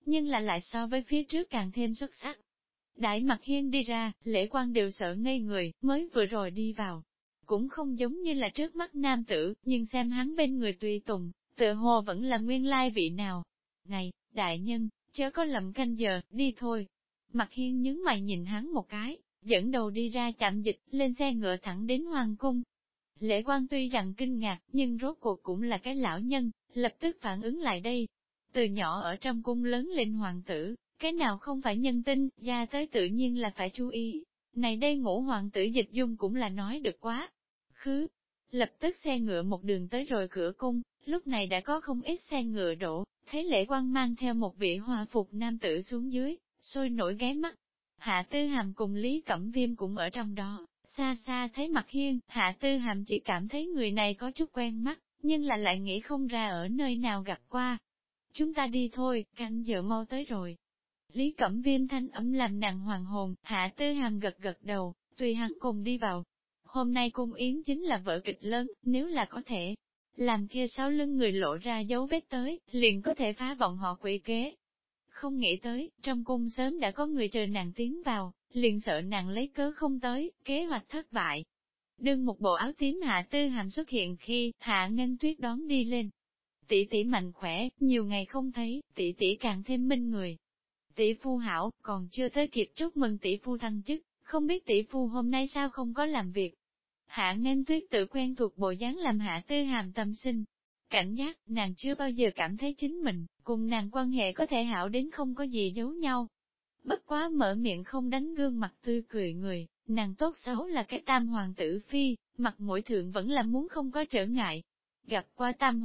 nhưng là lại so với phía trước càng thêm xuất sắc. Đại Mặc Hiên đi ra, Lễ Quang đều sợ ngây người, mới vừa rồi đi vào. Cũng không giống như là trước mắt nam tử, nhưng xem hắn bên người tùy tùng, tựa hồ vẫn là nguyên lai vị nào. Này, đại nhân, chớ có lầm canh giờ, đi thôi. Mặc Hiên nhướng mày nhìn hắn một cái, dẫn đầu đi ra chạm dịch, lên xe ngựa thẳng đến hoàng cung. Lễ Quang tuy rằng kinh ngạc, nhưng rốt cuộc cũng là cái lão nhân, lập tức phản ứng lại đây. Từ nhỏ ở trong cung lớn lên hoàng tử, cái nào không phải nhân tinh, ra tới tự nhiên là phải chú ý. Này đây ngũ hoàng tử Dịch Dung cũng là nói được quá. Khứ, lập tức xe ngựa một đường tới rồi cửa cung, lúc này đã có không ít xe ngựa đổ, thấy Lễ Quang mang theo một vị hòa phục nam tử xuống dưới, sôi nổi ghé mắt. Hạ Tư Hàm cùng Lý Cẩm Viêm cũng ở trong đó, xa xa thấy Mặc Hiên, Hạ Tư Hàm chỉ cảm thấy người này có chút quen mắt, nhưng là lại nghĩ không ra ở nơi nào gặp qua. Chúng ta đi thôi, canh giờ mau tới rồi. Lý Cẩm Viêm thanh ấm làm nàng hoàng hồn, Hạ Tư Hàm gật gật đầu, tùy hắn cùng đi vào. Hôm nay cung yến chính là vở kịch lớn, nếu là có thể, làm kia sau lưng người lộ ra dấu vết tới, liền có thể phá vọng họ quỷ kế. Không nghĩ tới, trong cung sớm đã có người chờ nàng tiến vào, liền sợ nàng lấy cớ không tới, kế hoạch thất bại. Đương một bộ áo tím Hạ Tư Hàm xuất hiện khi Hạ Nghênh Tuyết đón đi lên. Tỷ tỷ mạnh khỏe, nhiều ngày không thấy, tỷ tỷ càng thêm minh người. Tỷ phu hảo, còn chưa tới kịp chúc mừng tỷ phu thăng chức, không biết tỷ phu hôm nay sao không có làm việc. Hạ Nghênh Tuyết tự quen thuộc bộ dáng làm Hạ Tư Hàm tâm sinh. Cảnh giác, nàng chưa bao giờ cảm thấy chính mình, cùng nàng quan hệ có thể hảo đến không có gì giấu nhau. Bất quá mở miệng không đánh gương mặt tươi cười người, nàng tốt xấu là cái tam hoàng tử phi, mặt mũi thượng vẫn là muốn không có trở ngại. Gặp qua tam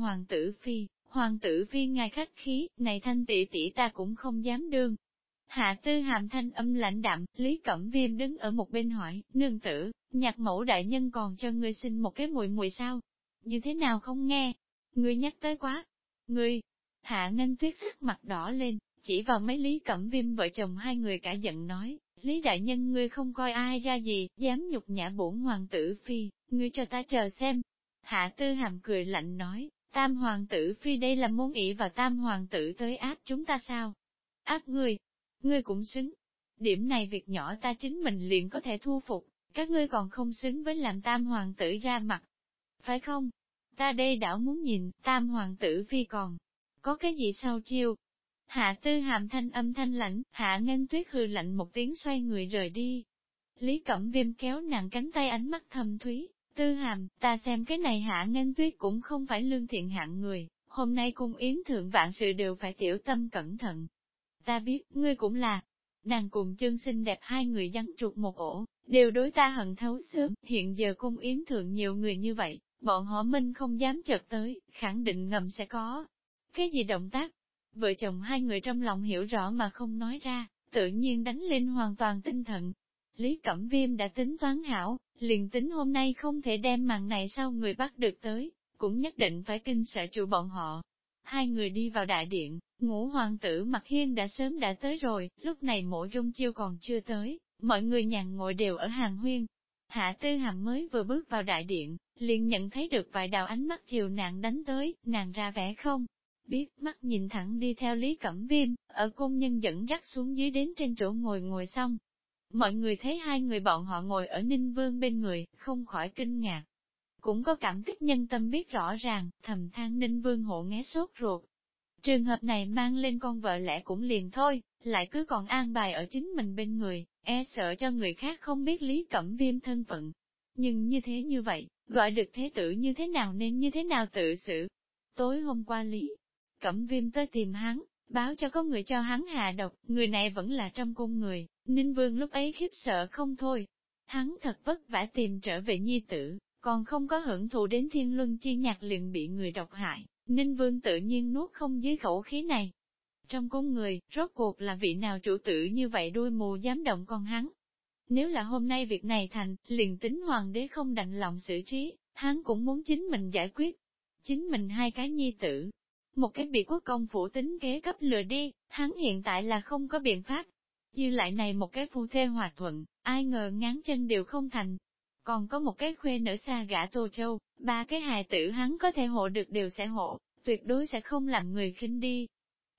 hoàng tử phi ngài khách khí, này thanh tỷ tỷ ta cũng không dám đương. Hạ Tư Hàm thanh âm lãnh đạm, Lý Cẩm Viêm đứng ở một bên hỏi, nương tử, nhạc mẫu đại nhân còn cho ngươi sinh một cái muội muội sao? Như thế nào không nghe? Ngươi nhắc tới quá. Ngươi, Hạ Nghênh Tuyết sắc mặt đỏ lên, chỉ vào mấy Lý Cẩm Viêm vợ chồng hai người cả giận nói, Lý đại nhân ngươi không coi ai ra gì, dám nhục nhã bổn hoàng tử phi, ngươi cho ta chờ xem. Hạ Tư Hàm cười lạnh nói, tam hoàng tử phi đây là muốn ỷ vào tam hoàng tử tới áp chúng ta sao? Áp ngươi cũng xứng. Điểm này việc nhỏ ta chính mình liền có thể thu phục, các ngươi còn không xứng với làm tam hoàng tử ra mặt. Phải không? Ta đây đảo muốn nhìn, tam hoàng tử phi còn có cái gì sau chiêu? Hạ Tư Hàm thanh âm thanh lãnh, Hạ Nghênh Tuyết hừ lạnh một tiếng xoay người rời đi. Lý Cẩm Viêm kéo nàng cánh tay ánh mắt thâm thúy, Tư Hàm, ta xem cái này Hạ Nghênh Tuyết cũng không phải lương thiện hạng người, hôm nay cung yến thượng vạn sự đều phải tiểu tâm cẩn thận. Ta biết, ngươi cũng là. Nàng cùng Chương xinh đẹp hai người giăng ruột một ổ, đều đối ta hận thấu xương, hiện giờ cung yến thượng nhiều người như vậy, bọn họ minh không dám chợt tới, khẳng định ngầm sẽ có. Cái gì động tác? Vợ chồng hai người trong lòng hiểu rõ mà không nói ra, tự nhiên đánh lên hoàn toàn tinh thần. Lý Cẩm Viêm đã tính toán hảo, liền tính hôm nay không thể đem màn này sau người bắt được tới, cũng nhất định phải kinh sợ trụ bọn họ. Hai người đi vào đại điện, ngũ hoàng tử Mặc Hiên đã sớm đã tới rồi, lúc này Mộ Dung Chiêu còn chưa tới, mọi người nhàn ngồi đều ở hàng huyên. Hạ Tư Hàm mới vừa bước vào đại điện, liền nhận thấy được vài đạo ánh mắt chiều nàng đánh tới, nàng ra vẻ không biết, mắt nhìn thẳng đi theo Lý Cẩm Viêm, ở cung nhân dẫn dắt xuống dưới đến trên chỗ ngồi xong. Mọi người thấy hai người bọn họ ngồi ở Ninh Vương bên người, không khỏi kinh ngạc. Cũng có cảm kích nhân tâm biết rõ ràng, thầm than Ninh Vương hộ nghé sốt ruột. Trường hợp này mang lên con vợ lẽ cũng liền thôi, lại cứ còn an bài ở chính mình bên người, e sợ cho người khác không biết Lý Cẩm Viêm thân phận. Nhưng như vậy, gọi được thế tử như thế nào nên như thế nào tự xử. Tối hôm qua Lý Cẩm Viêm tới tìm hắn, báo cho có người cho hắn hạ độc, người này vẫn là trong cung người, Ninh Vương lúc ấy khiếp sợ không thôi. Hắn thật vất vả tìm trở về nhi tử, còn không có hưởng thụ đến thiên luân chi nhạc liền bị người độc hại, Ninh Vương tự nhiên nuốt không dưới khẩu khí này. Trong cung người, rốt cuộc là vị nào chủ tử như vậy đuôi mù dám động con hắn. Nếu là hôm nay việc này thành, liền tính hoàng đế không đành lòng xử trí, hắn cũng muốn chính mình giải quyết. Chính mình hai cái nhi tử, một cái bị quốc công phủ tính kế cấp lừa đi, hắn hiện tại là không có biện pháp. Dư lại này một cái phu thê hòa thuận, ai ngờ ngán chân đều không thành. Còn có một cái khuê nở xa gả Tô Châu, ba cái hài tử hắn có thể hộ được đều sẽ hộ, tuyệt đối sẽ không làm người khinh đi.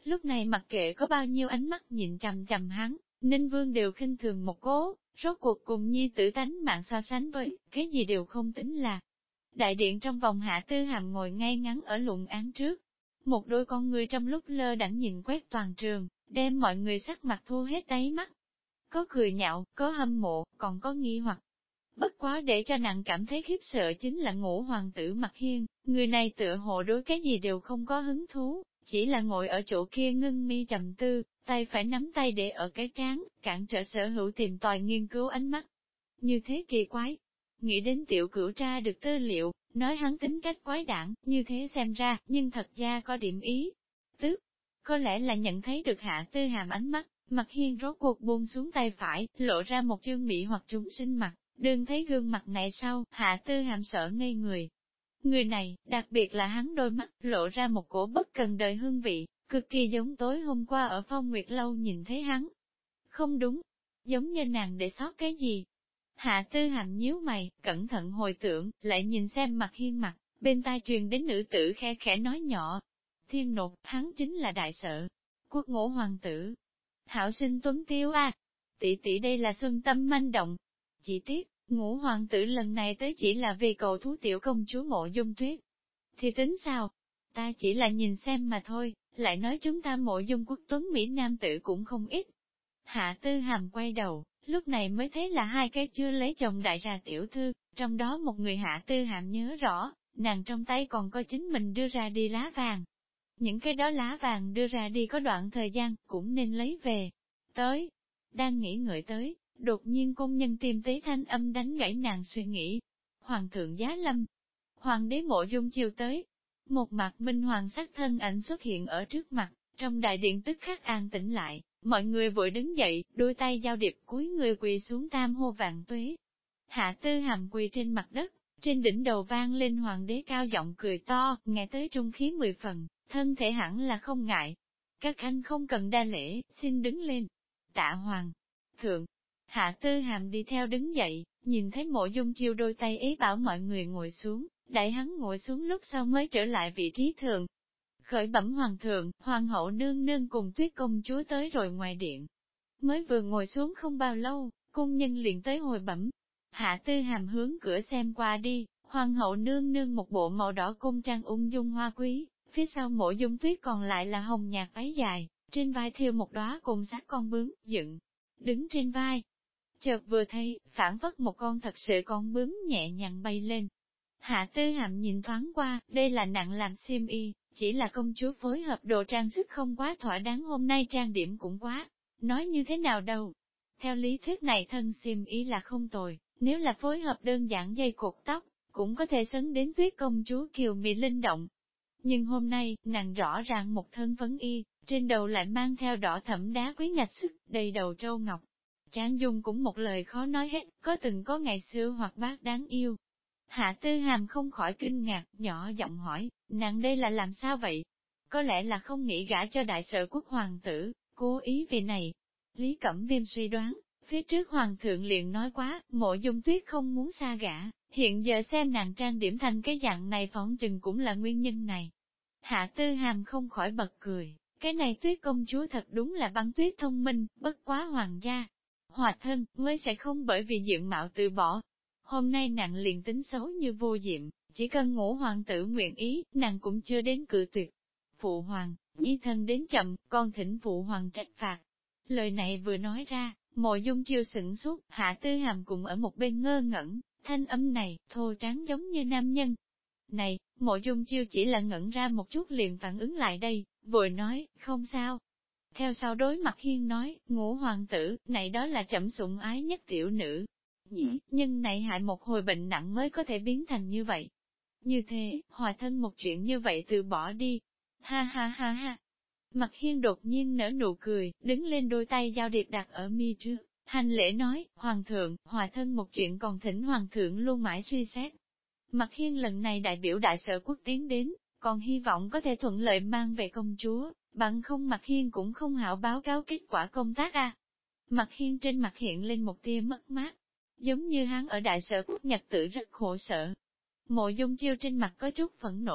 Lúc này mặc kệ có bao nhiêu ánh mắt nhìn chằm chằm hắn, Ninh Vương đều khinh thường một cố, rốt cuộc cùng nhi tử tánh mạng so sánh với, cái gì đều không tính là. Đại điện trong vòng Hạ Tư Hàm ngồi ngay ngắn ở luận án trước. Một đôi con người trong lúc lơ đãng nhìn quét toàn trường, đem mọi người sắc mặt thu hết đáy mắt. Có cười nhạo, có hâm mộ, còn có nghi hoặc. Bất quá để cho nàng cảm thấy khiếp sợ chính là Ngũ hoàng tử Mặc Hiên, người này tựa hồ đối cái gì đều không có hứng thú, chỉ là ngồi ở chỗ kia ngưng mi trầm tư, tay phải nắm tay để ở cái trán, cản trở sở hữu tìm tòi nghiên cứu ánh mắt. Như thế kỳ quái. Nghĩ đến tiểu cửu tra được tư liệu, nói hắn tính cách quái đản, như thế xem ra, nhưng thật ra có điểm ý. Tức, có lẽ là nhận thấy được Hạ Tư Hàm ánh mắt, Mặc Hiên rốt cuộc buông xuống tay phải, lộ ra một chương mỹ hoặc trùng sinh mặt, đừng thấy gương mặt này sau, Hạ Tư Hàm sợ ngây người. Người này, đặc biệt là hắn đôi mắt, lộ ra một cổ bất cần đời hương vị, cực kỳ giống tối hôm qua ở Phong Nguyệt Lâu nhìn thấy hắn. Không đúng, giống như nàng để sót cái gì. Hạ Tư Hàm nhíu mày, cẩn thận hồi tưởng, lại nhìn xem Mặc Hiên mặt, bên tai truyền đến nữ tử khe khẽ nói nhỏ. Thiên nột, hắn chính là đại sợ. Quốc Ngũ hoàng tử. Hảo sinh tuấn tiêu a, tỷ tỷ đây là xuân tâm manh động. Chỉ tiếc, Ngũ hoàng tử lần này tới chỉ là vì cầu thú tiểu công chúa Mộ Dung Tuyết. Thì tính sao? Ta chỉ là nhìn xem mà thôi, lại nói chúng ta Mộ Dung quốc tuấn Mỹ nam tử cũng không ít. Hạ Tư Hàm quay đầu, lúc này mới thấy là hai cái chưa lấy chồng đại ra tiểu thư, trong đó một người Hạ Tư Hàm nhớ rõ, nàng trong tay còn có chính mình đưa ra đi lá vàng. Những cái đó lá vàng đưa ra đi có đoạn thời gian, cũng nên lấy về. Tới, đang nghĩ ngợi tới, đột nhiên công nhân tìm tới thanh âm đánh gãy nàng suy nghĩ. Hoàng thượng giá lâm, hoàng đế Mộ Dung chiều tới. Một mặt minh hoàng sắc thân ảnh xuất hiện ở trước mặt, trong đại điện tức khắc an tĩnh lại, mọi người vội đứng dậy, đôi tay giao điệp cúi người quỳ xuống tam hô vạn tuế. Hạ Tư Hàm quỳ trên mặt đất, trên đỉnh đầu vang lên hoàng đế cao giọng cười to, nghe tới trung khí 10 phần, thân thể hẳn là không ngại. Các anh không cần đa lễ, xin đứng lên. Tạ hoàng thượng. Hạ Tư Hàm đi theo đứng dậy, nhìn thấy Mộ Dung chiêu đôi tay ý bảo mọi người ngồi xuống, đẩy hắn ngồi xuống lúc sau mới trở lại vị trí thường. Khởi bẩm hoàng thượng, hoàng hậu nương nương cùng Tuyết công chúa tới rồi ngoài điện. Mới vừa ngồi xuống không bao lâu, cung nhân liền tới hồi bẩm. Hạ Tư Hàm hướng cửa xem qua đi, hoàng hậu nương nương một bộ màu đỏ cung trang ung dung hoa quý, phía sau Mộ Dung Tuyết còn lại là hồng nhạt váy dài, trên vai thêu một đóa cùng sát con bướm, dựng, đứng trên vai. Chợt vừa thấy, phản phất một con thật sự con bướm nhẹ nhàng bay lên. Hạ Tư Hàm nhìn thoáng qua, đây là nặng làm xiêm y, chỉ là công chúa phối hợp đồ trang sức không quá thỏa đáng, hôm nay trang điểm cũng quá. Nói như thế nào đâu? Theo lý thuyết này thân xiêm y là không tồi, nếu là phối hợp đơn giản dây cột tóc, cũng có thể sấn đến Tuyết công chúa kiều mị linh động. Nhưng hôm nay, nàng rõ ràng một thân phấn y, trên đầu lại mang theo đỏ thẫm đá quý ngạch sức, đầy đầu trâu ngọc. Trang dung cũng một lời khó nói hết, có từng có ngày xưa hoặc bác đáng yêu. Hạ Tư Hàm không khỏi kinh ngạc, nhỏ giọng hỏi, nàng đây là làm sao vậy? Có lẽ là không nghĩ gả cho đại sở quốc hoàng tử, cố ý vì này. Lý Cẩm Viêm suy đoán, phía trước hoàng thượng liền nói quá, Mộ Dung Tuyết không muốn xa gả, hiện giờ xem nàng trang điểm thành cái dạng này phỏng chừng cũng là nguyên nhân này. Hạ Tư Hàm không khỏi bật cười, cái này Tuyết công chúa thật đúng là băng tuyết thông minh, bất quá hoàng gia. Hòa thân, mới sẽ không bởi vì diện mạo từ bỏ. Hôm nay nàng liền tính xấu như vô diệm, chỉ cần Ngũ hoàng tử nguyện ý, nàng cũng chưa đến cự tuyệt. Phụ hoàng, nhi thân đến chậm, con thỉnh phụ hoàng trách phạt. Lời này vừa nói ra, Mộ Dung chiêu sửng sốt, Hạ Tư Hàm cũng ở một bên ngơ ngẩn, thanh âm này, thô tráng giống như nam nhân. Này, Mộ Dung chiêu chỉ là ngẩn ra một chút liền phản ứng lại đây, vội nói, không sao. Theo sau đối mặt Hiên nói, Ngũ hoàng tử, này đó là chậm sủng ái nhất tiểu nữ. Nhỉ, nhưng này hại một hồi bệnh nặng mới có thể biến thành như vậy. Như thế, hòa thân một chuyện như vậy từ bỏ đi. Ha ha ha ha. Mặt Hiên đột nhiên nở nụ cười, đứng lên đôi tay giao điệp đặt ở mi trước. Hành lễ nói, hoàng thượng, hòa thân một chuyện còn thỉnh hoàng thượng luôn mãi suy xét. Mặt Hiên lần này đại biểu đại sở quốc tiến đến, còn hy vọng có thể thuận lợi mang về công chúa, bằng không Mặt Hiên cũng không hảo báo cáo kết quả công tác a. Mặt Hiên trên mặt hiện lên một tia mất mát, giống như hắn ở đại sở quốc nhật tử rất khổ sở. Mộ Dung chiêu trên mặt có chút phẫn nộ,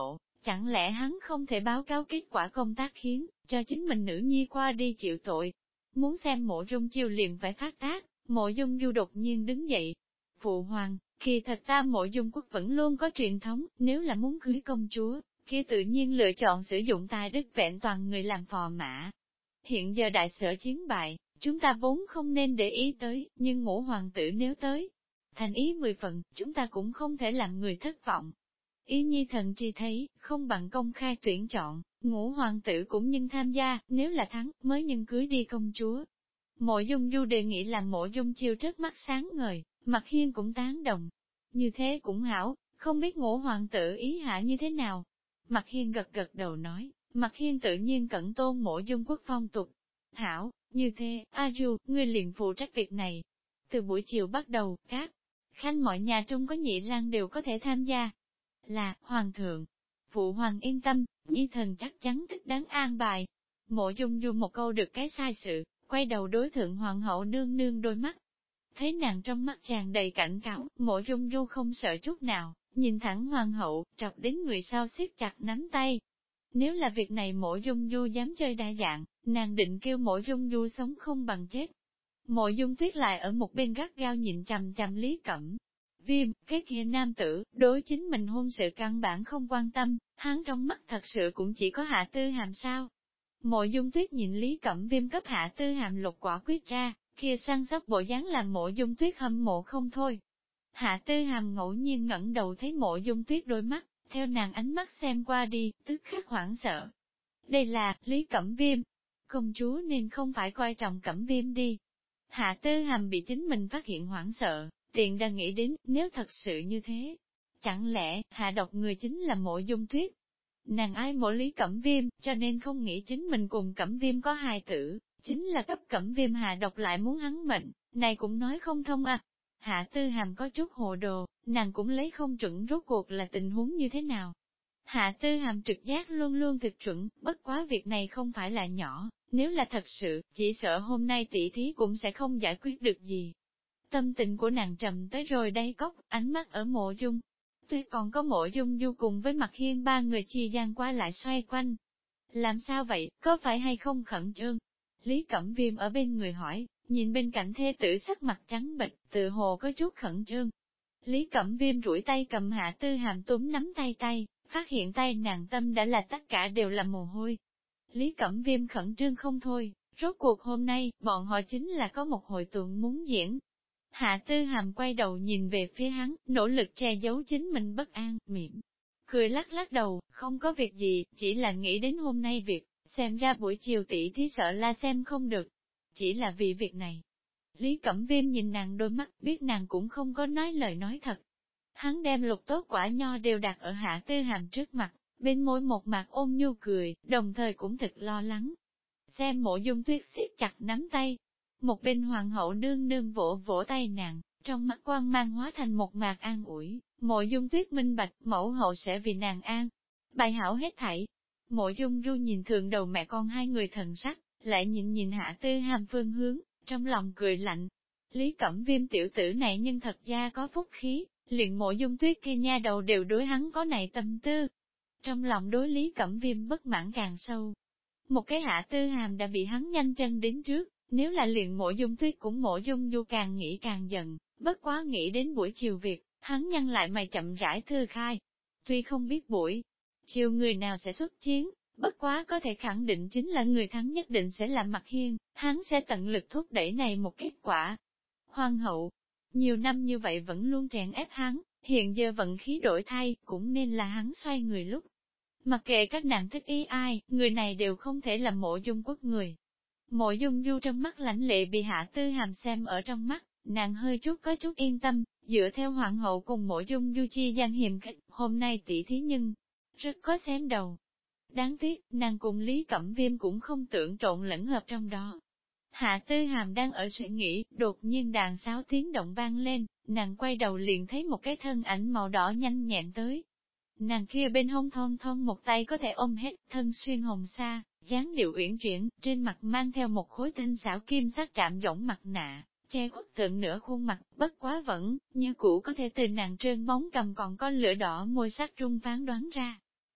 chẳng lẽ hắn không thể báo cáo kết quả công tác khiến cho chính mình nữ nhi qua đi chịu tội. Muốn xem Mộ Dung Chiêu liền phải phát tác, Mộ Dung Du đột nhiên đứng dậy. Phụ hoàng, kỳ thật ta Mộ Dung quốc vẫn luôn có truyền thống, nếu là muốn cưới công chúa, kia tự nhiên lựa chọn sử dụng tài đức vẹn toàn người làm phò mã. Hiện giờ đại sở chiến bại, chúng ta vốn không nên để ý tới, nhưng Ngũ hoàng tử nếu tới, thành ý 10 phần, chúng ta cũng không thể làm người thất vọng. Ý nhi thần chi thấy, không bằng công khai tuyển chọn, Ngũ hoàng tử cũng nhân tham gia, nếu là thắng, mới nhân cưới đi công chúa. Mộ Dung Du đề nghị làm Mộ Dung Chiêu trước mắt sáng ngời, Mặt Hiên cũng tán đồng. Như thế cũng hảo, không biết Ngũ hoàng tử ý hạ như thế nào. Mặt Hiên gật gật đầu nói, Mặt Hiên tự nhiên cẩn tôn Mộ Dung quốc phong tục. Hảo, như thế, A Du, ngươi liền phụ trách việc này. Từ buổi chiều bắt đầu, các khanh mọi nhà trung có nhị lang đều có thể tham gia. Là, hoàng thượng. Phụ hoàng yên tâm, nhi thần chắc chắn thích đáng an bài. Mộ Dung Du một câu được cái sai sự, quay đầu đối thượng hoàng hậu nương nương đôi mắt. Thấy nàng trong mắt tràn đầy cảnh cáo, Mộ Dung Du không sợ chút nào, nhìn thẳng hoàng hậu, trọc đến người sau siết chặt nắm tay. Nếu là việc này Mộ Dung Du dám chơi đa dạng, nàng định kêu Mộ Dung Du sống không bằng chết. Mộ Dung Tuyết lại ở một bên gắt gao nhìn chằm chằm Lý Cẩm Viêm, cái kia nam tử, đối chính mình hôn sự căn bản không quan tâm, hắn trong mắt thật sự cũng chỉ có Hạ Tư Hàm sao. Mộ Dung Tuyết nhìn Lý Cẩm Viêm cấp Hạ Tư Hàm lục quả quyết ra, kia săn sóc bộ dáng làm Mộ Dung Tuyết hâm mộ không thôi. Hạ Tư Hàm ngẫu nhiên ngẩng đầu thấy Mộ Dung Tuyết đôi mắt, theo nàng ánh mắt xem qua đi, tức khắc hoảng sợ. Đây là, Lý Cẩm Viêm. Công chúa nên không phải coi trọng Cẩm Viêm đi. Hạ Tư Hàm bị chính mình phát hiện hoảng sợ, tiện đang nghĩ đến, nếu thật sự như thế, chẳng lẽ, hạ độc người chính là Mộ Dung Tuyết? Nàng ai mộ Lý Cẩm Viêm, cho nên không nghĩ chính mình cùng Cẩm Viêm có hài tử, chính là cấp Cẩm Viêm hạ độc lại muốn hắn mệnh, này cũng nói không thông à. Hạ Tư Hàm có chút hồ đồ, nàng cũng lấy không chuẩn rốt cuộc là tình huống như thế nào. Hạ Tư Hàm trực giác luôn luôn thực chuẩn, bất quá việc này không phải là nhỏ, nếu là thật sự, chỉ sợ hôm nay tỷ thí cũng sẽ không giải quyết được gì. Tâm tình của nàng trầm tới rồi đáy cốc, ánh mắt ở Mộ Dung Tuyết còn có Mộ Dung Du cùng với Mặt Hiên ba người chi gian qua lại xoay quanh. Làm sao vậy, có phải hay không khẩn trương? Lý Cẩm Viêm ở bên người hỏi, nhìn bên cạnh thê tử sắc mặt trắng bệch, tự hồ có chút khẩn trương. Lý Cẩm Viêm duỗi tay cầm Hạ Tư Hàm túm nắm tay, phát hiện tay nàng tâm đã là tất cả đều là mồ hôi. Lý Cẩm Viêm khẩn trương không thôi, rốt cuộc hôm nay, bọn họ chính là có một hội tượng muốn diễn. Hạ Tư Hàm quay đầu nhìn về phía hắn, nỗ lực che giấu chính mình bất an, mỉm. Cười lắc lắc đầu, không có việc gì, chỉ là nghĩ đến hôm nay việc, xem ra buổi chiều tỷ thí sợ là xem không được. Chỉ là vì việc này. Lý Cẩm Viêm nhìn nàng đôi mắt, biết nàng cũng không có nói lời nói thật. Hắn đem lục tốt quả nho đều đặt ở Hạ Tư Hàm trước mặt, bên môi một mặt ôn nhu cười, đồng thời cũng thật lo lắng. Xem Mộ Dung Tuyết siết chặt nắm tay. Một bên hoàng hậu nương nương vỗ vỗ tay nàng, trong mắt quang mang hóa thành một mạc an ủi, Mộ Dung Tuyết minh bạch, mẫu hậu sẽ vì nàng an. Bài hảo hết thảy. Mộ Dung Du nhìn thượng đầu mẹ con hai người thần sắc, lại nhìn Hạ Tư Hàm phương hướng, trong lòng cười lạnh. Lý Cẩm Viêm tiểu tử này nhưng thật ra có phúc khí, liền Mộ Dung Tuyết kia nha đầu đều đối hắn có này tâm tư. Trong lòng đối Lý Cẩm Viêm bất mãn càng sâu. Một cái Hạ Tư Hàm đã bị hắn nhanh chân đến trước, nếu là liền Mộ Dung Tuyết cũng Mộ Dung Du càng nghĩ càng giận, bất quá nghĩ đến buổi chiều việc, hắn nhăn lại mày chậm rãi thư khai. Tuy không biết buổi chiều người nào sẽ xuất chiến, bất quá có thể khẳng định chính là người thắng nhất định sẽ là Mặt Hiên, hắn sẽ tận lực thúc đẩy này một kết quả. Hoàng hậu, nhiều năm như vậy vẫn luôn chèn ép hắn, hiện giờ vận khí đổi thay, cũng nên là hắn xoay người lúc. Mặc kệ các nàng thích ý ai, người này đều không thể làm Mộ Dung quốc người. Mộ Dung Du trong mắt lãnh lệ bị Hạ Tư Hàm xem ở trong mắt, nàng hơi chút có chút yên tâm, dựa theo hoàng hậu cùng Mộ Dung Du chi gian hiềm khích, hôm nay tỷ thí nhưng rất có xem đầu. Đáng tiếc, nàng cùng Lý Cẩm Viêm cũng không tưởng trộn lẫn hợp trong đó. Hạ Tư Hàm đang ở suy nghĩ, đột nhiên đàn sáo tiếng động vang lên, nàng quay đầu liền thấy một cái thân ảnh màu đỏ nhanh nhẹn tới. Nàng kia bên hông thon thon một tay có thể ôm hết, thân xuyên hồng sa, dáng điệu uyển chuyển, trên mặt mang theo một khối tinh xảo kim sắc chạm rỗng mặt nạ, che khuất thượng nửa khuôn mặt, bất quá vẫn, như cũ có thể từ nàng trơn bóng cầm còn có lửa đỏ môi sắc trung phán đoán ra.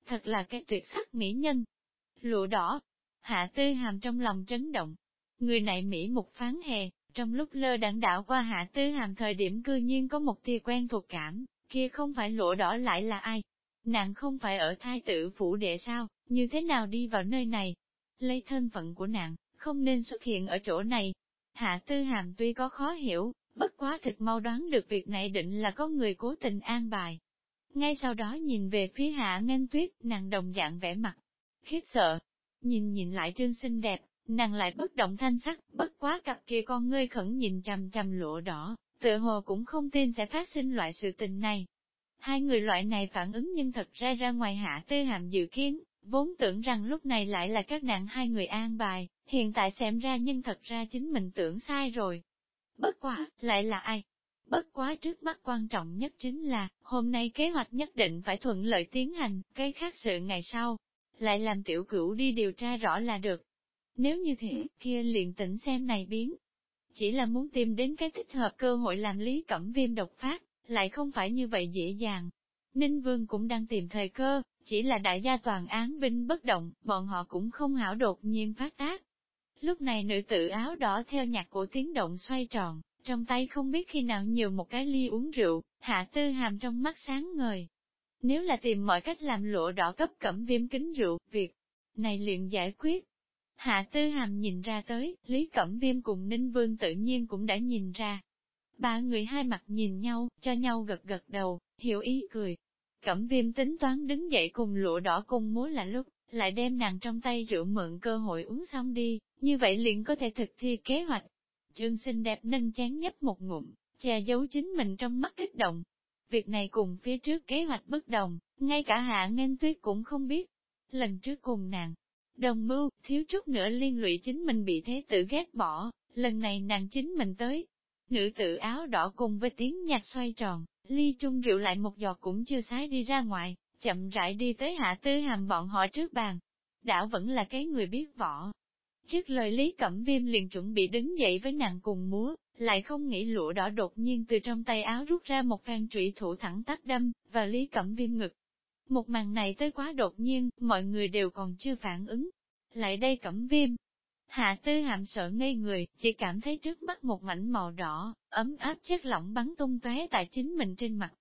thật là cái tuyệt sắc mỹ nhân. Lụa đỏ, Hạ Tư Hàm trong lòng chấn động. Người này Mỹ mục phán hề, trong lúc lơ đãng đảo qua Hạ Tư Hàm thời điểm cư nhiên có một tia quen thuộc cảm, kia không phải lụa đỏ lại là ai? Nàng không phải ở thái tử phủ đệ sao, như thế nào đi vào nơi này? Lấy thân phận của nàng, không nên xuất hiện ở chỗ này. Hạ Tư Hàm tuy có khó hiểu, bất quá thực mau đoán được việc này định là có người cố tình an bài. Ngay sau đó nhìn về phía Hạ Nghênh Tuyết, nàng đồng dạng vẻ mặt khiếp sợ. Nhìn lại trương xinh đẹp, nàng lại bất động thanh sắc, bất quá cặp kia con ngươi khẩn nhìn chằm chằm lụa đỏ, tựa hồ cũng không tin sẽ phát sinh loại sự tình này. Hai người loại này phản ứng nhưng thật ra ngoài Hạ Tư Hàm dự kiến, vốn tưởng rằng lúc này lại là các nàng hai người an bài, hiện tại xem ra nhưng thật ra chính mình tưởng sai rồi. Bất quá, lại là ai? Bất quá trước mắt quan trọng nhất chính là, hôm nay kế hoạch nhất định phải thuận lợi tiến hành, cái khác sự ngày sau, lại làm tiểu cửu đi điều tra rõ là được. Nếu như thế, kia liền tỉnh xem này biến. Chỉ là muốn tìm đến cái thích hợp cơ hội làm Lý Cẩm Viêm độc phát, lại không phải như vậy dễ dàng. Ninh Vương cũng đang tìm thời cơ, chỉ là đại gia toàn án binh bất động, bọn họ cũng không hảo đột nhiên phát tác. Lúc này nữ tử áo đỏ theo nhạc của tiếng động xoay tròn, trong tay không biết khi nào nhiều một cái ly uống rượu, Hạ Tư Hàm trong mắt sáng ngời. Nếu là tìm mọi cách làm lụa đỏ cấp Cẩm Viêm kính rượu, việc này liền giải quyết. Hạ Tư Hàm nhìn ra tới, Lý Cẩm Viêm cùng Ninh Vương tự nhiên cũng đã nhìn ra. Ba người hai mặt nhìn nhau, cho nhau gật gật đầu, hiểu ý cười. Cẩm Viêm tính toán đứng dậy cùng lụa đỏ cùng múa là lúc, lại đem nàng trong tay rượu mượn cơ hội uống xong đi, như vậy liền có thể thực thi kế hoạch. Trương xinh đẹp nâng chén nhấp một ngụm, che giấu chính mình trong mắt kích động. Việc này cùng phía trước kế hoạch bất đồng, ngay cả Hạ Nghênh Tuyết cũng không biết. Lần trước cùng nàng đồng mưu, thiếu chút nữa liên lụy chính mình bị thế tử ghét bỏ, lần này nàng chính mình tới. Nữ tử áo đỏ cùng với tiếng nhạc xoay tròn, ly chung rượu lại một giọt cũng chưa sái đi ra ngoài, chậm rãi đi tới Hạ Tư Hàm bọn họ trước bàn. Đảo vẫn là cái người biết võ. Trước lời Lý Cẩm Viêm liền chuẩn bị đứng dậy với nàng cùng múa, lại không nghĩ lụa đỏ đột nhiên từ trong tay áo rút ra một phen trụy thủ thẳng tắp đâm, và Lý Cẩm Viêm ngực. Một màn này tới quá đột nhiên, mọi người đều còn chưa phản ứng. Lại đây Cẩm Viêm. Hạ Tư Hàm sợ ngây người, chỉ cảm thấy trước mắt một mảnh màu đỏ, ấm áp chất lỏng bắn tung tóe tại chính mình trên mặt.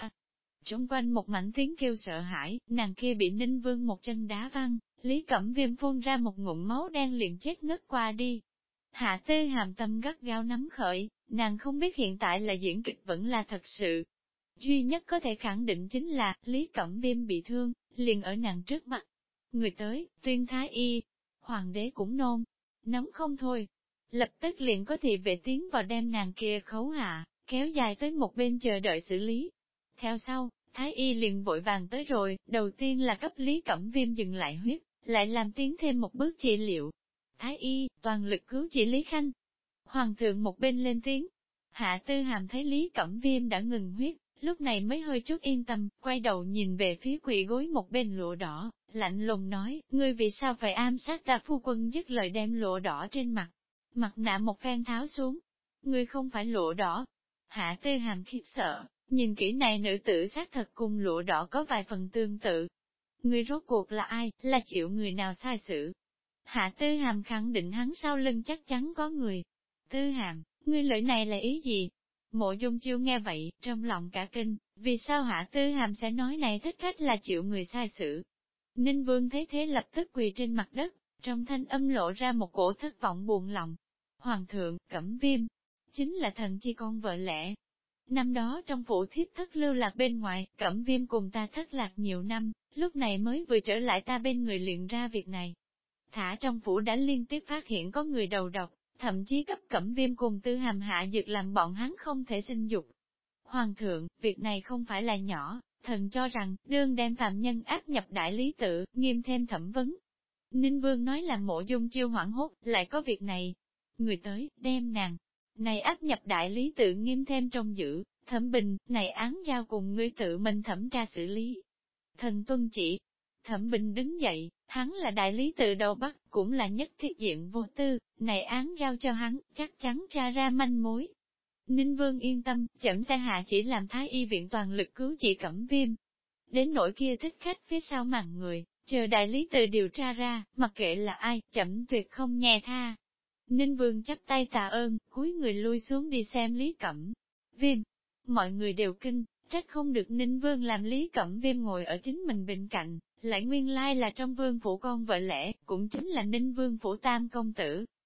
Trung quanh một mảnh tiếng kêu sợ hãi, nàng kia bị Ninh Vương một chân đá văng, Lý Cẩm Viêm phun ra một ngụm máu đen liền chết ngất qua đi. Hạ Tư Hàm tâm gắt gao nắm khởi, nàng không biết hiện tại là diễn kịch vẫn là thật sự. Duy nhất có thể khẳng định chính là, Lý Cẩm Viêm bị thương, liền ở nàng trước mặt. Người tới, tuyên thái y, hoàng đế cũng nôn, nóng không thôi. Lập tức liền có thị vệ tiến vào đem nàng kia khấu hạ, kéo dài tới một bên chờ đợi xử lý. Theo sau, thái y liền vội vàng tới rồi, đầu tiên là cấp Lý Cẩm Viêm dừng lại huyết, lại làm tiến thêm một bước trị liệu. Thái y, toàn lực cứu trị Lý Khanh. Hoàng thượng một bên lên tiếng. Hạ Tư Hàm thấy Lý Cẩm Viêm đã ngừng huyết, lúc này mới hơi chút yên tâm, quay đầu nhìn về phía quỳ gối một bên lụa đỏ, lạnh lùng nói, ngươi vì sao phải ám sát ta phu quân, dứt lời đem lụa đỏ trên mặt. Mặt nạ một phen tháo xuống. Ngươi không phải lụa đỏ. Hạ Tư Hàm khiếp sợ, nhìn kỹ này nữ tử xác thật cùng lụa đỏ có vài phần tương tự. Ngươi rốt cuộc là ai, là chịu người nào sai sự? Hạ Tư Hàm khẳng định hắn sau lưng chắc chắn có người. Tư Hàm, ngươi lời này là ý gì? Mộ Dung Chiêu nghe vậy, trong lòng cả kinh, vì sao Hạ Tư Hàm sẽ nói này thích khách là chịu người sai sự? Ninh Vương thấy thế lập tức quỳ trên mặt đất, trong thanh âm lộ ra một cổ thất vọng buồn lòng. Hoàng thượng, Cẩm Viêm, chính là thần chi con vợ lẽ. Năm đó trong phủ thiếp thất lưu lạc bên ngoài, Cẩm Viêm cùng ta thất lạc nhiều năm, lúc này mới vừa trở lại ta bên người luyện ra việc này. Thả trong phủ đã liên tiếp phát hiện có người đầu độc, thậm chí cấp Cẩm Viêm cùng Tư Hàm hạ dược làm bọn hắn không thể sinh dục. Hoàng thượng, việc này không phải là nhỏ, thần cho rằng, đương đem phạm nhân áp nhập đại lý tự, nghiêm thêm thẩm vấn. Ninh Vương nói là Mộ Dung Chiêu hoảng hốt, lại có việc này. Người tới, đem nàng này áp nhập đại lý tự nghiêm thêm trong giữ, thẩm bình, này án giao cùng ngươi tự mình thẩm tra xử lý. Thần tuân chỉ. Thẩm Bình đứng dậy, hắn là đại lý tự đầu Bắc, cũng là nhất thiết diện vô tư, này án giao cho hắn, chắc chắn tra ra manh mối. Ninh Vương yên tâm, chậm sẽ hạ chỉ làm thái y viện toàn lực cứu trị Cẩm Viêm. Đến nỗi kia thích khách phía sau màn người, chờ đại lý tự điều tra ra, mặc kệ là ai, chậm tuyệt không nhè tha. Ninh Vương chắp tay tạ ơn, cúi người lui xuống đi xem Lý Cẩm Viêm. Mọi người đều kinh, trách không được Ninh Vương làm Lý Cẩm Viêm ngồi ở chính mình bên cạnh, lại nguyên lai là trong vương phủ con vợ lẽ, cũng chính là Ninh Vương phủ tam công tử.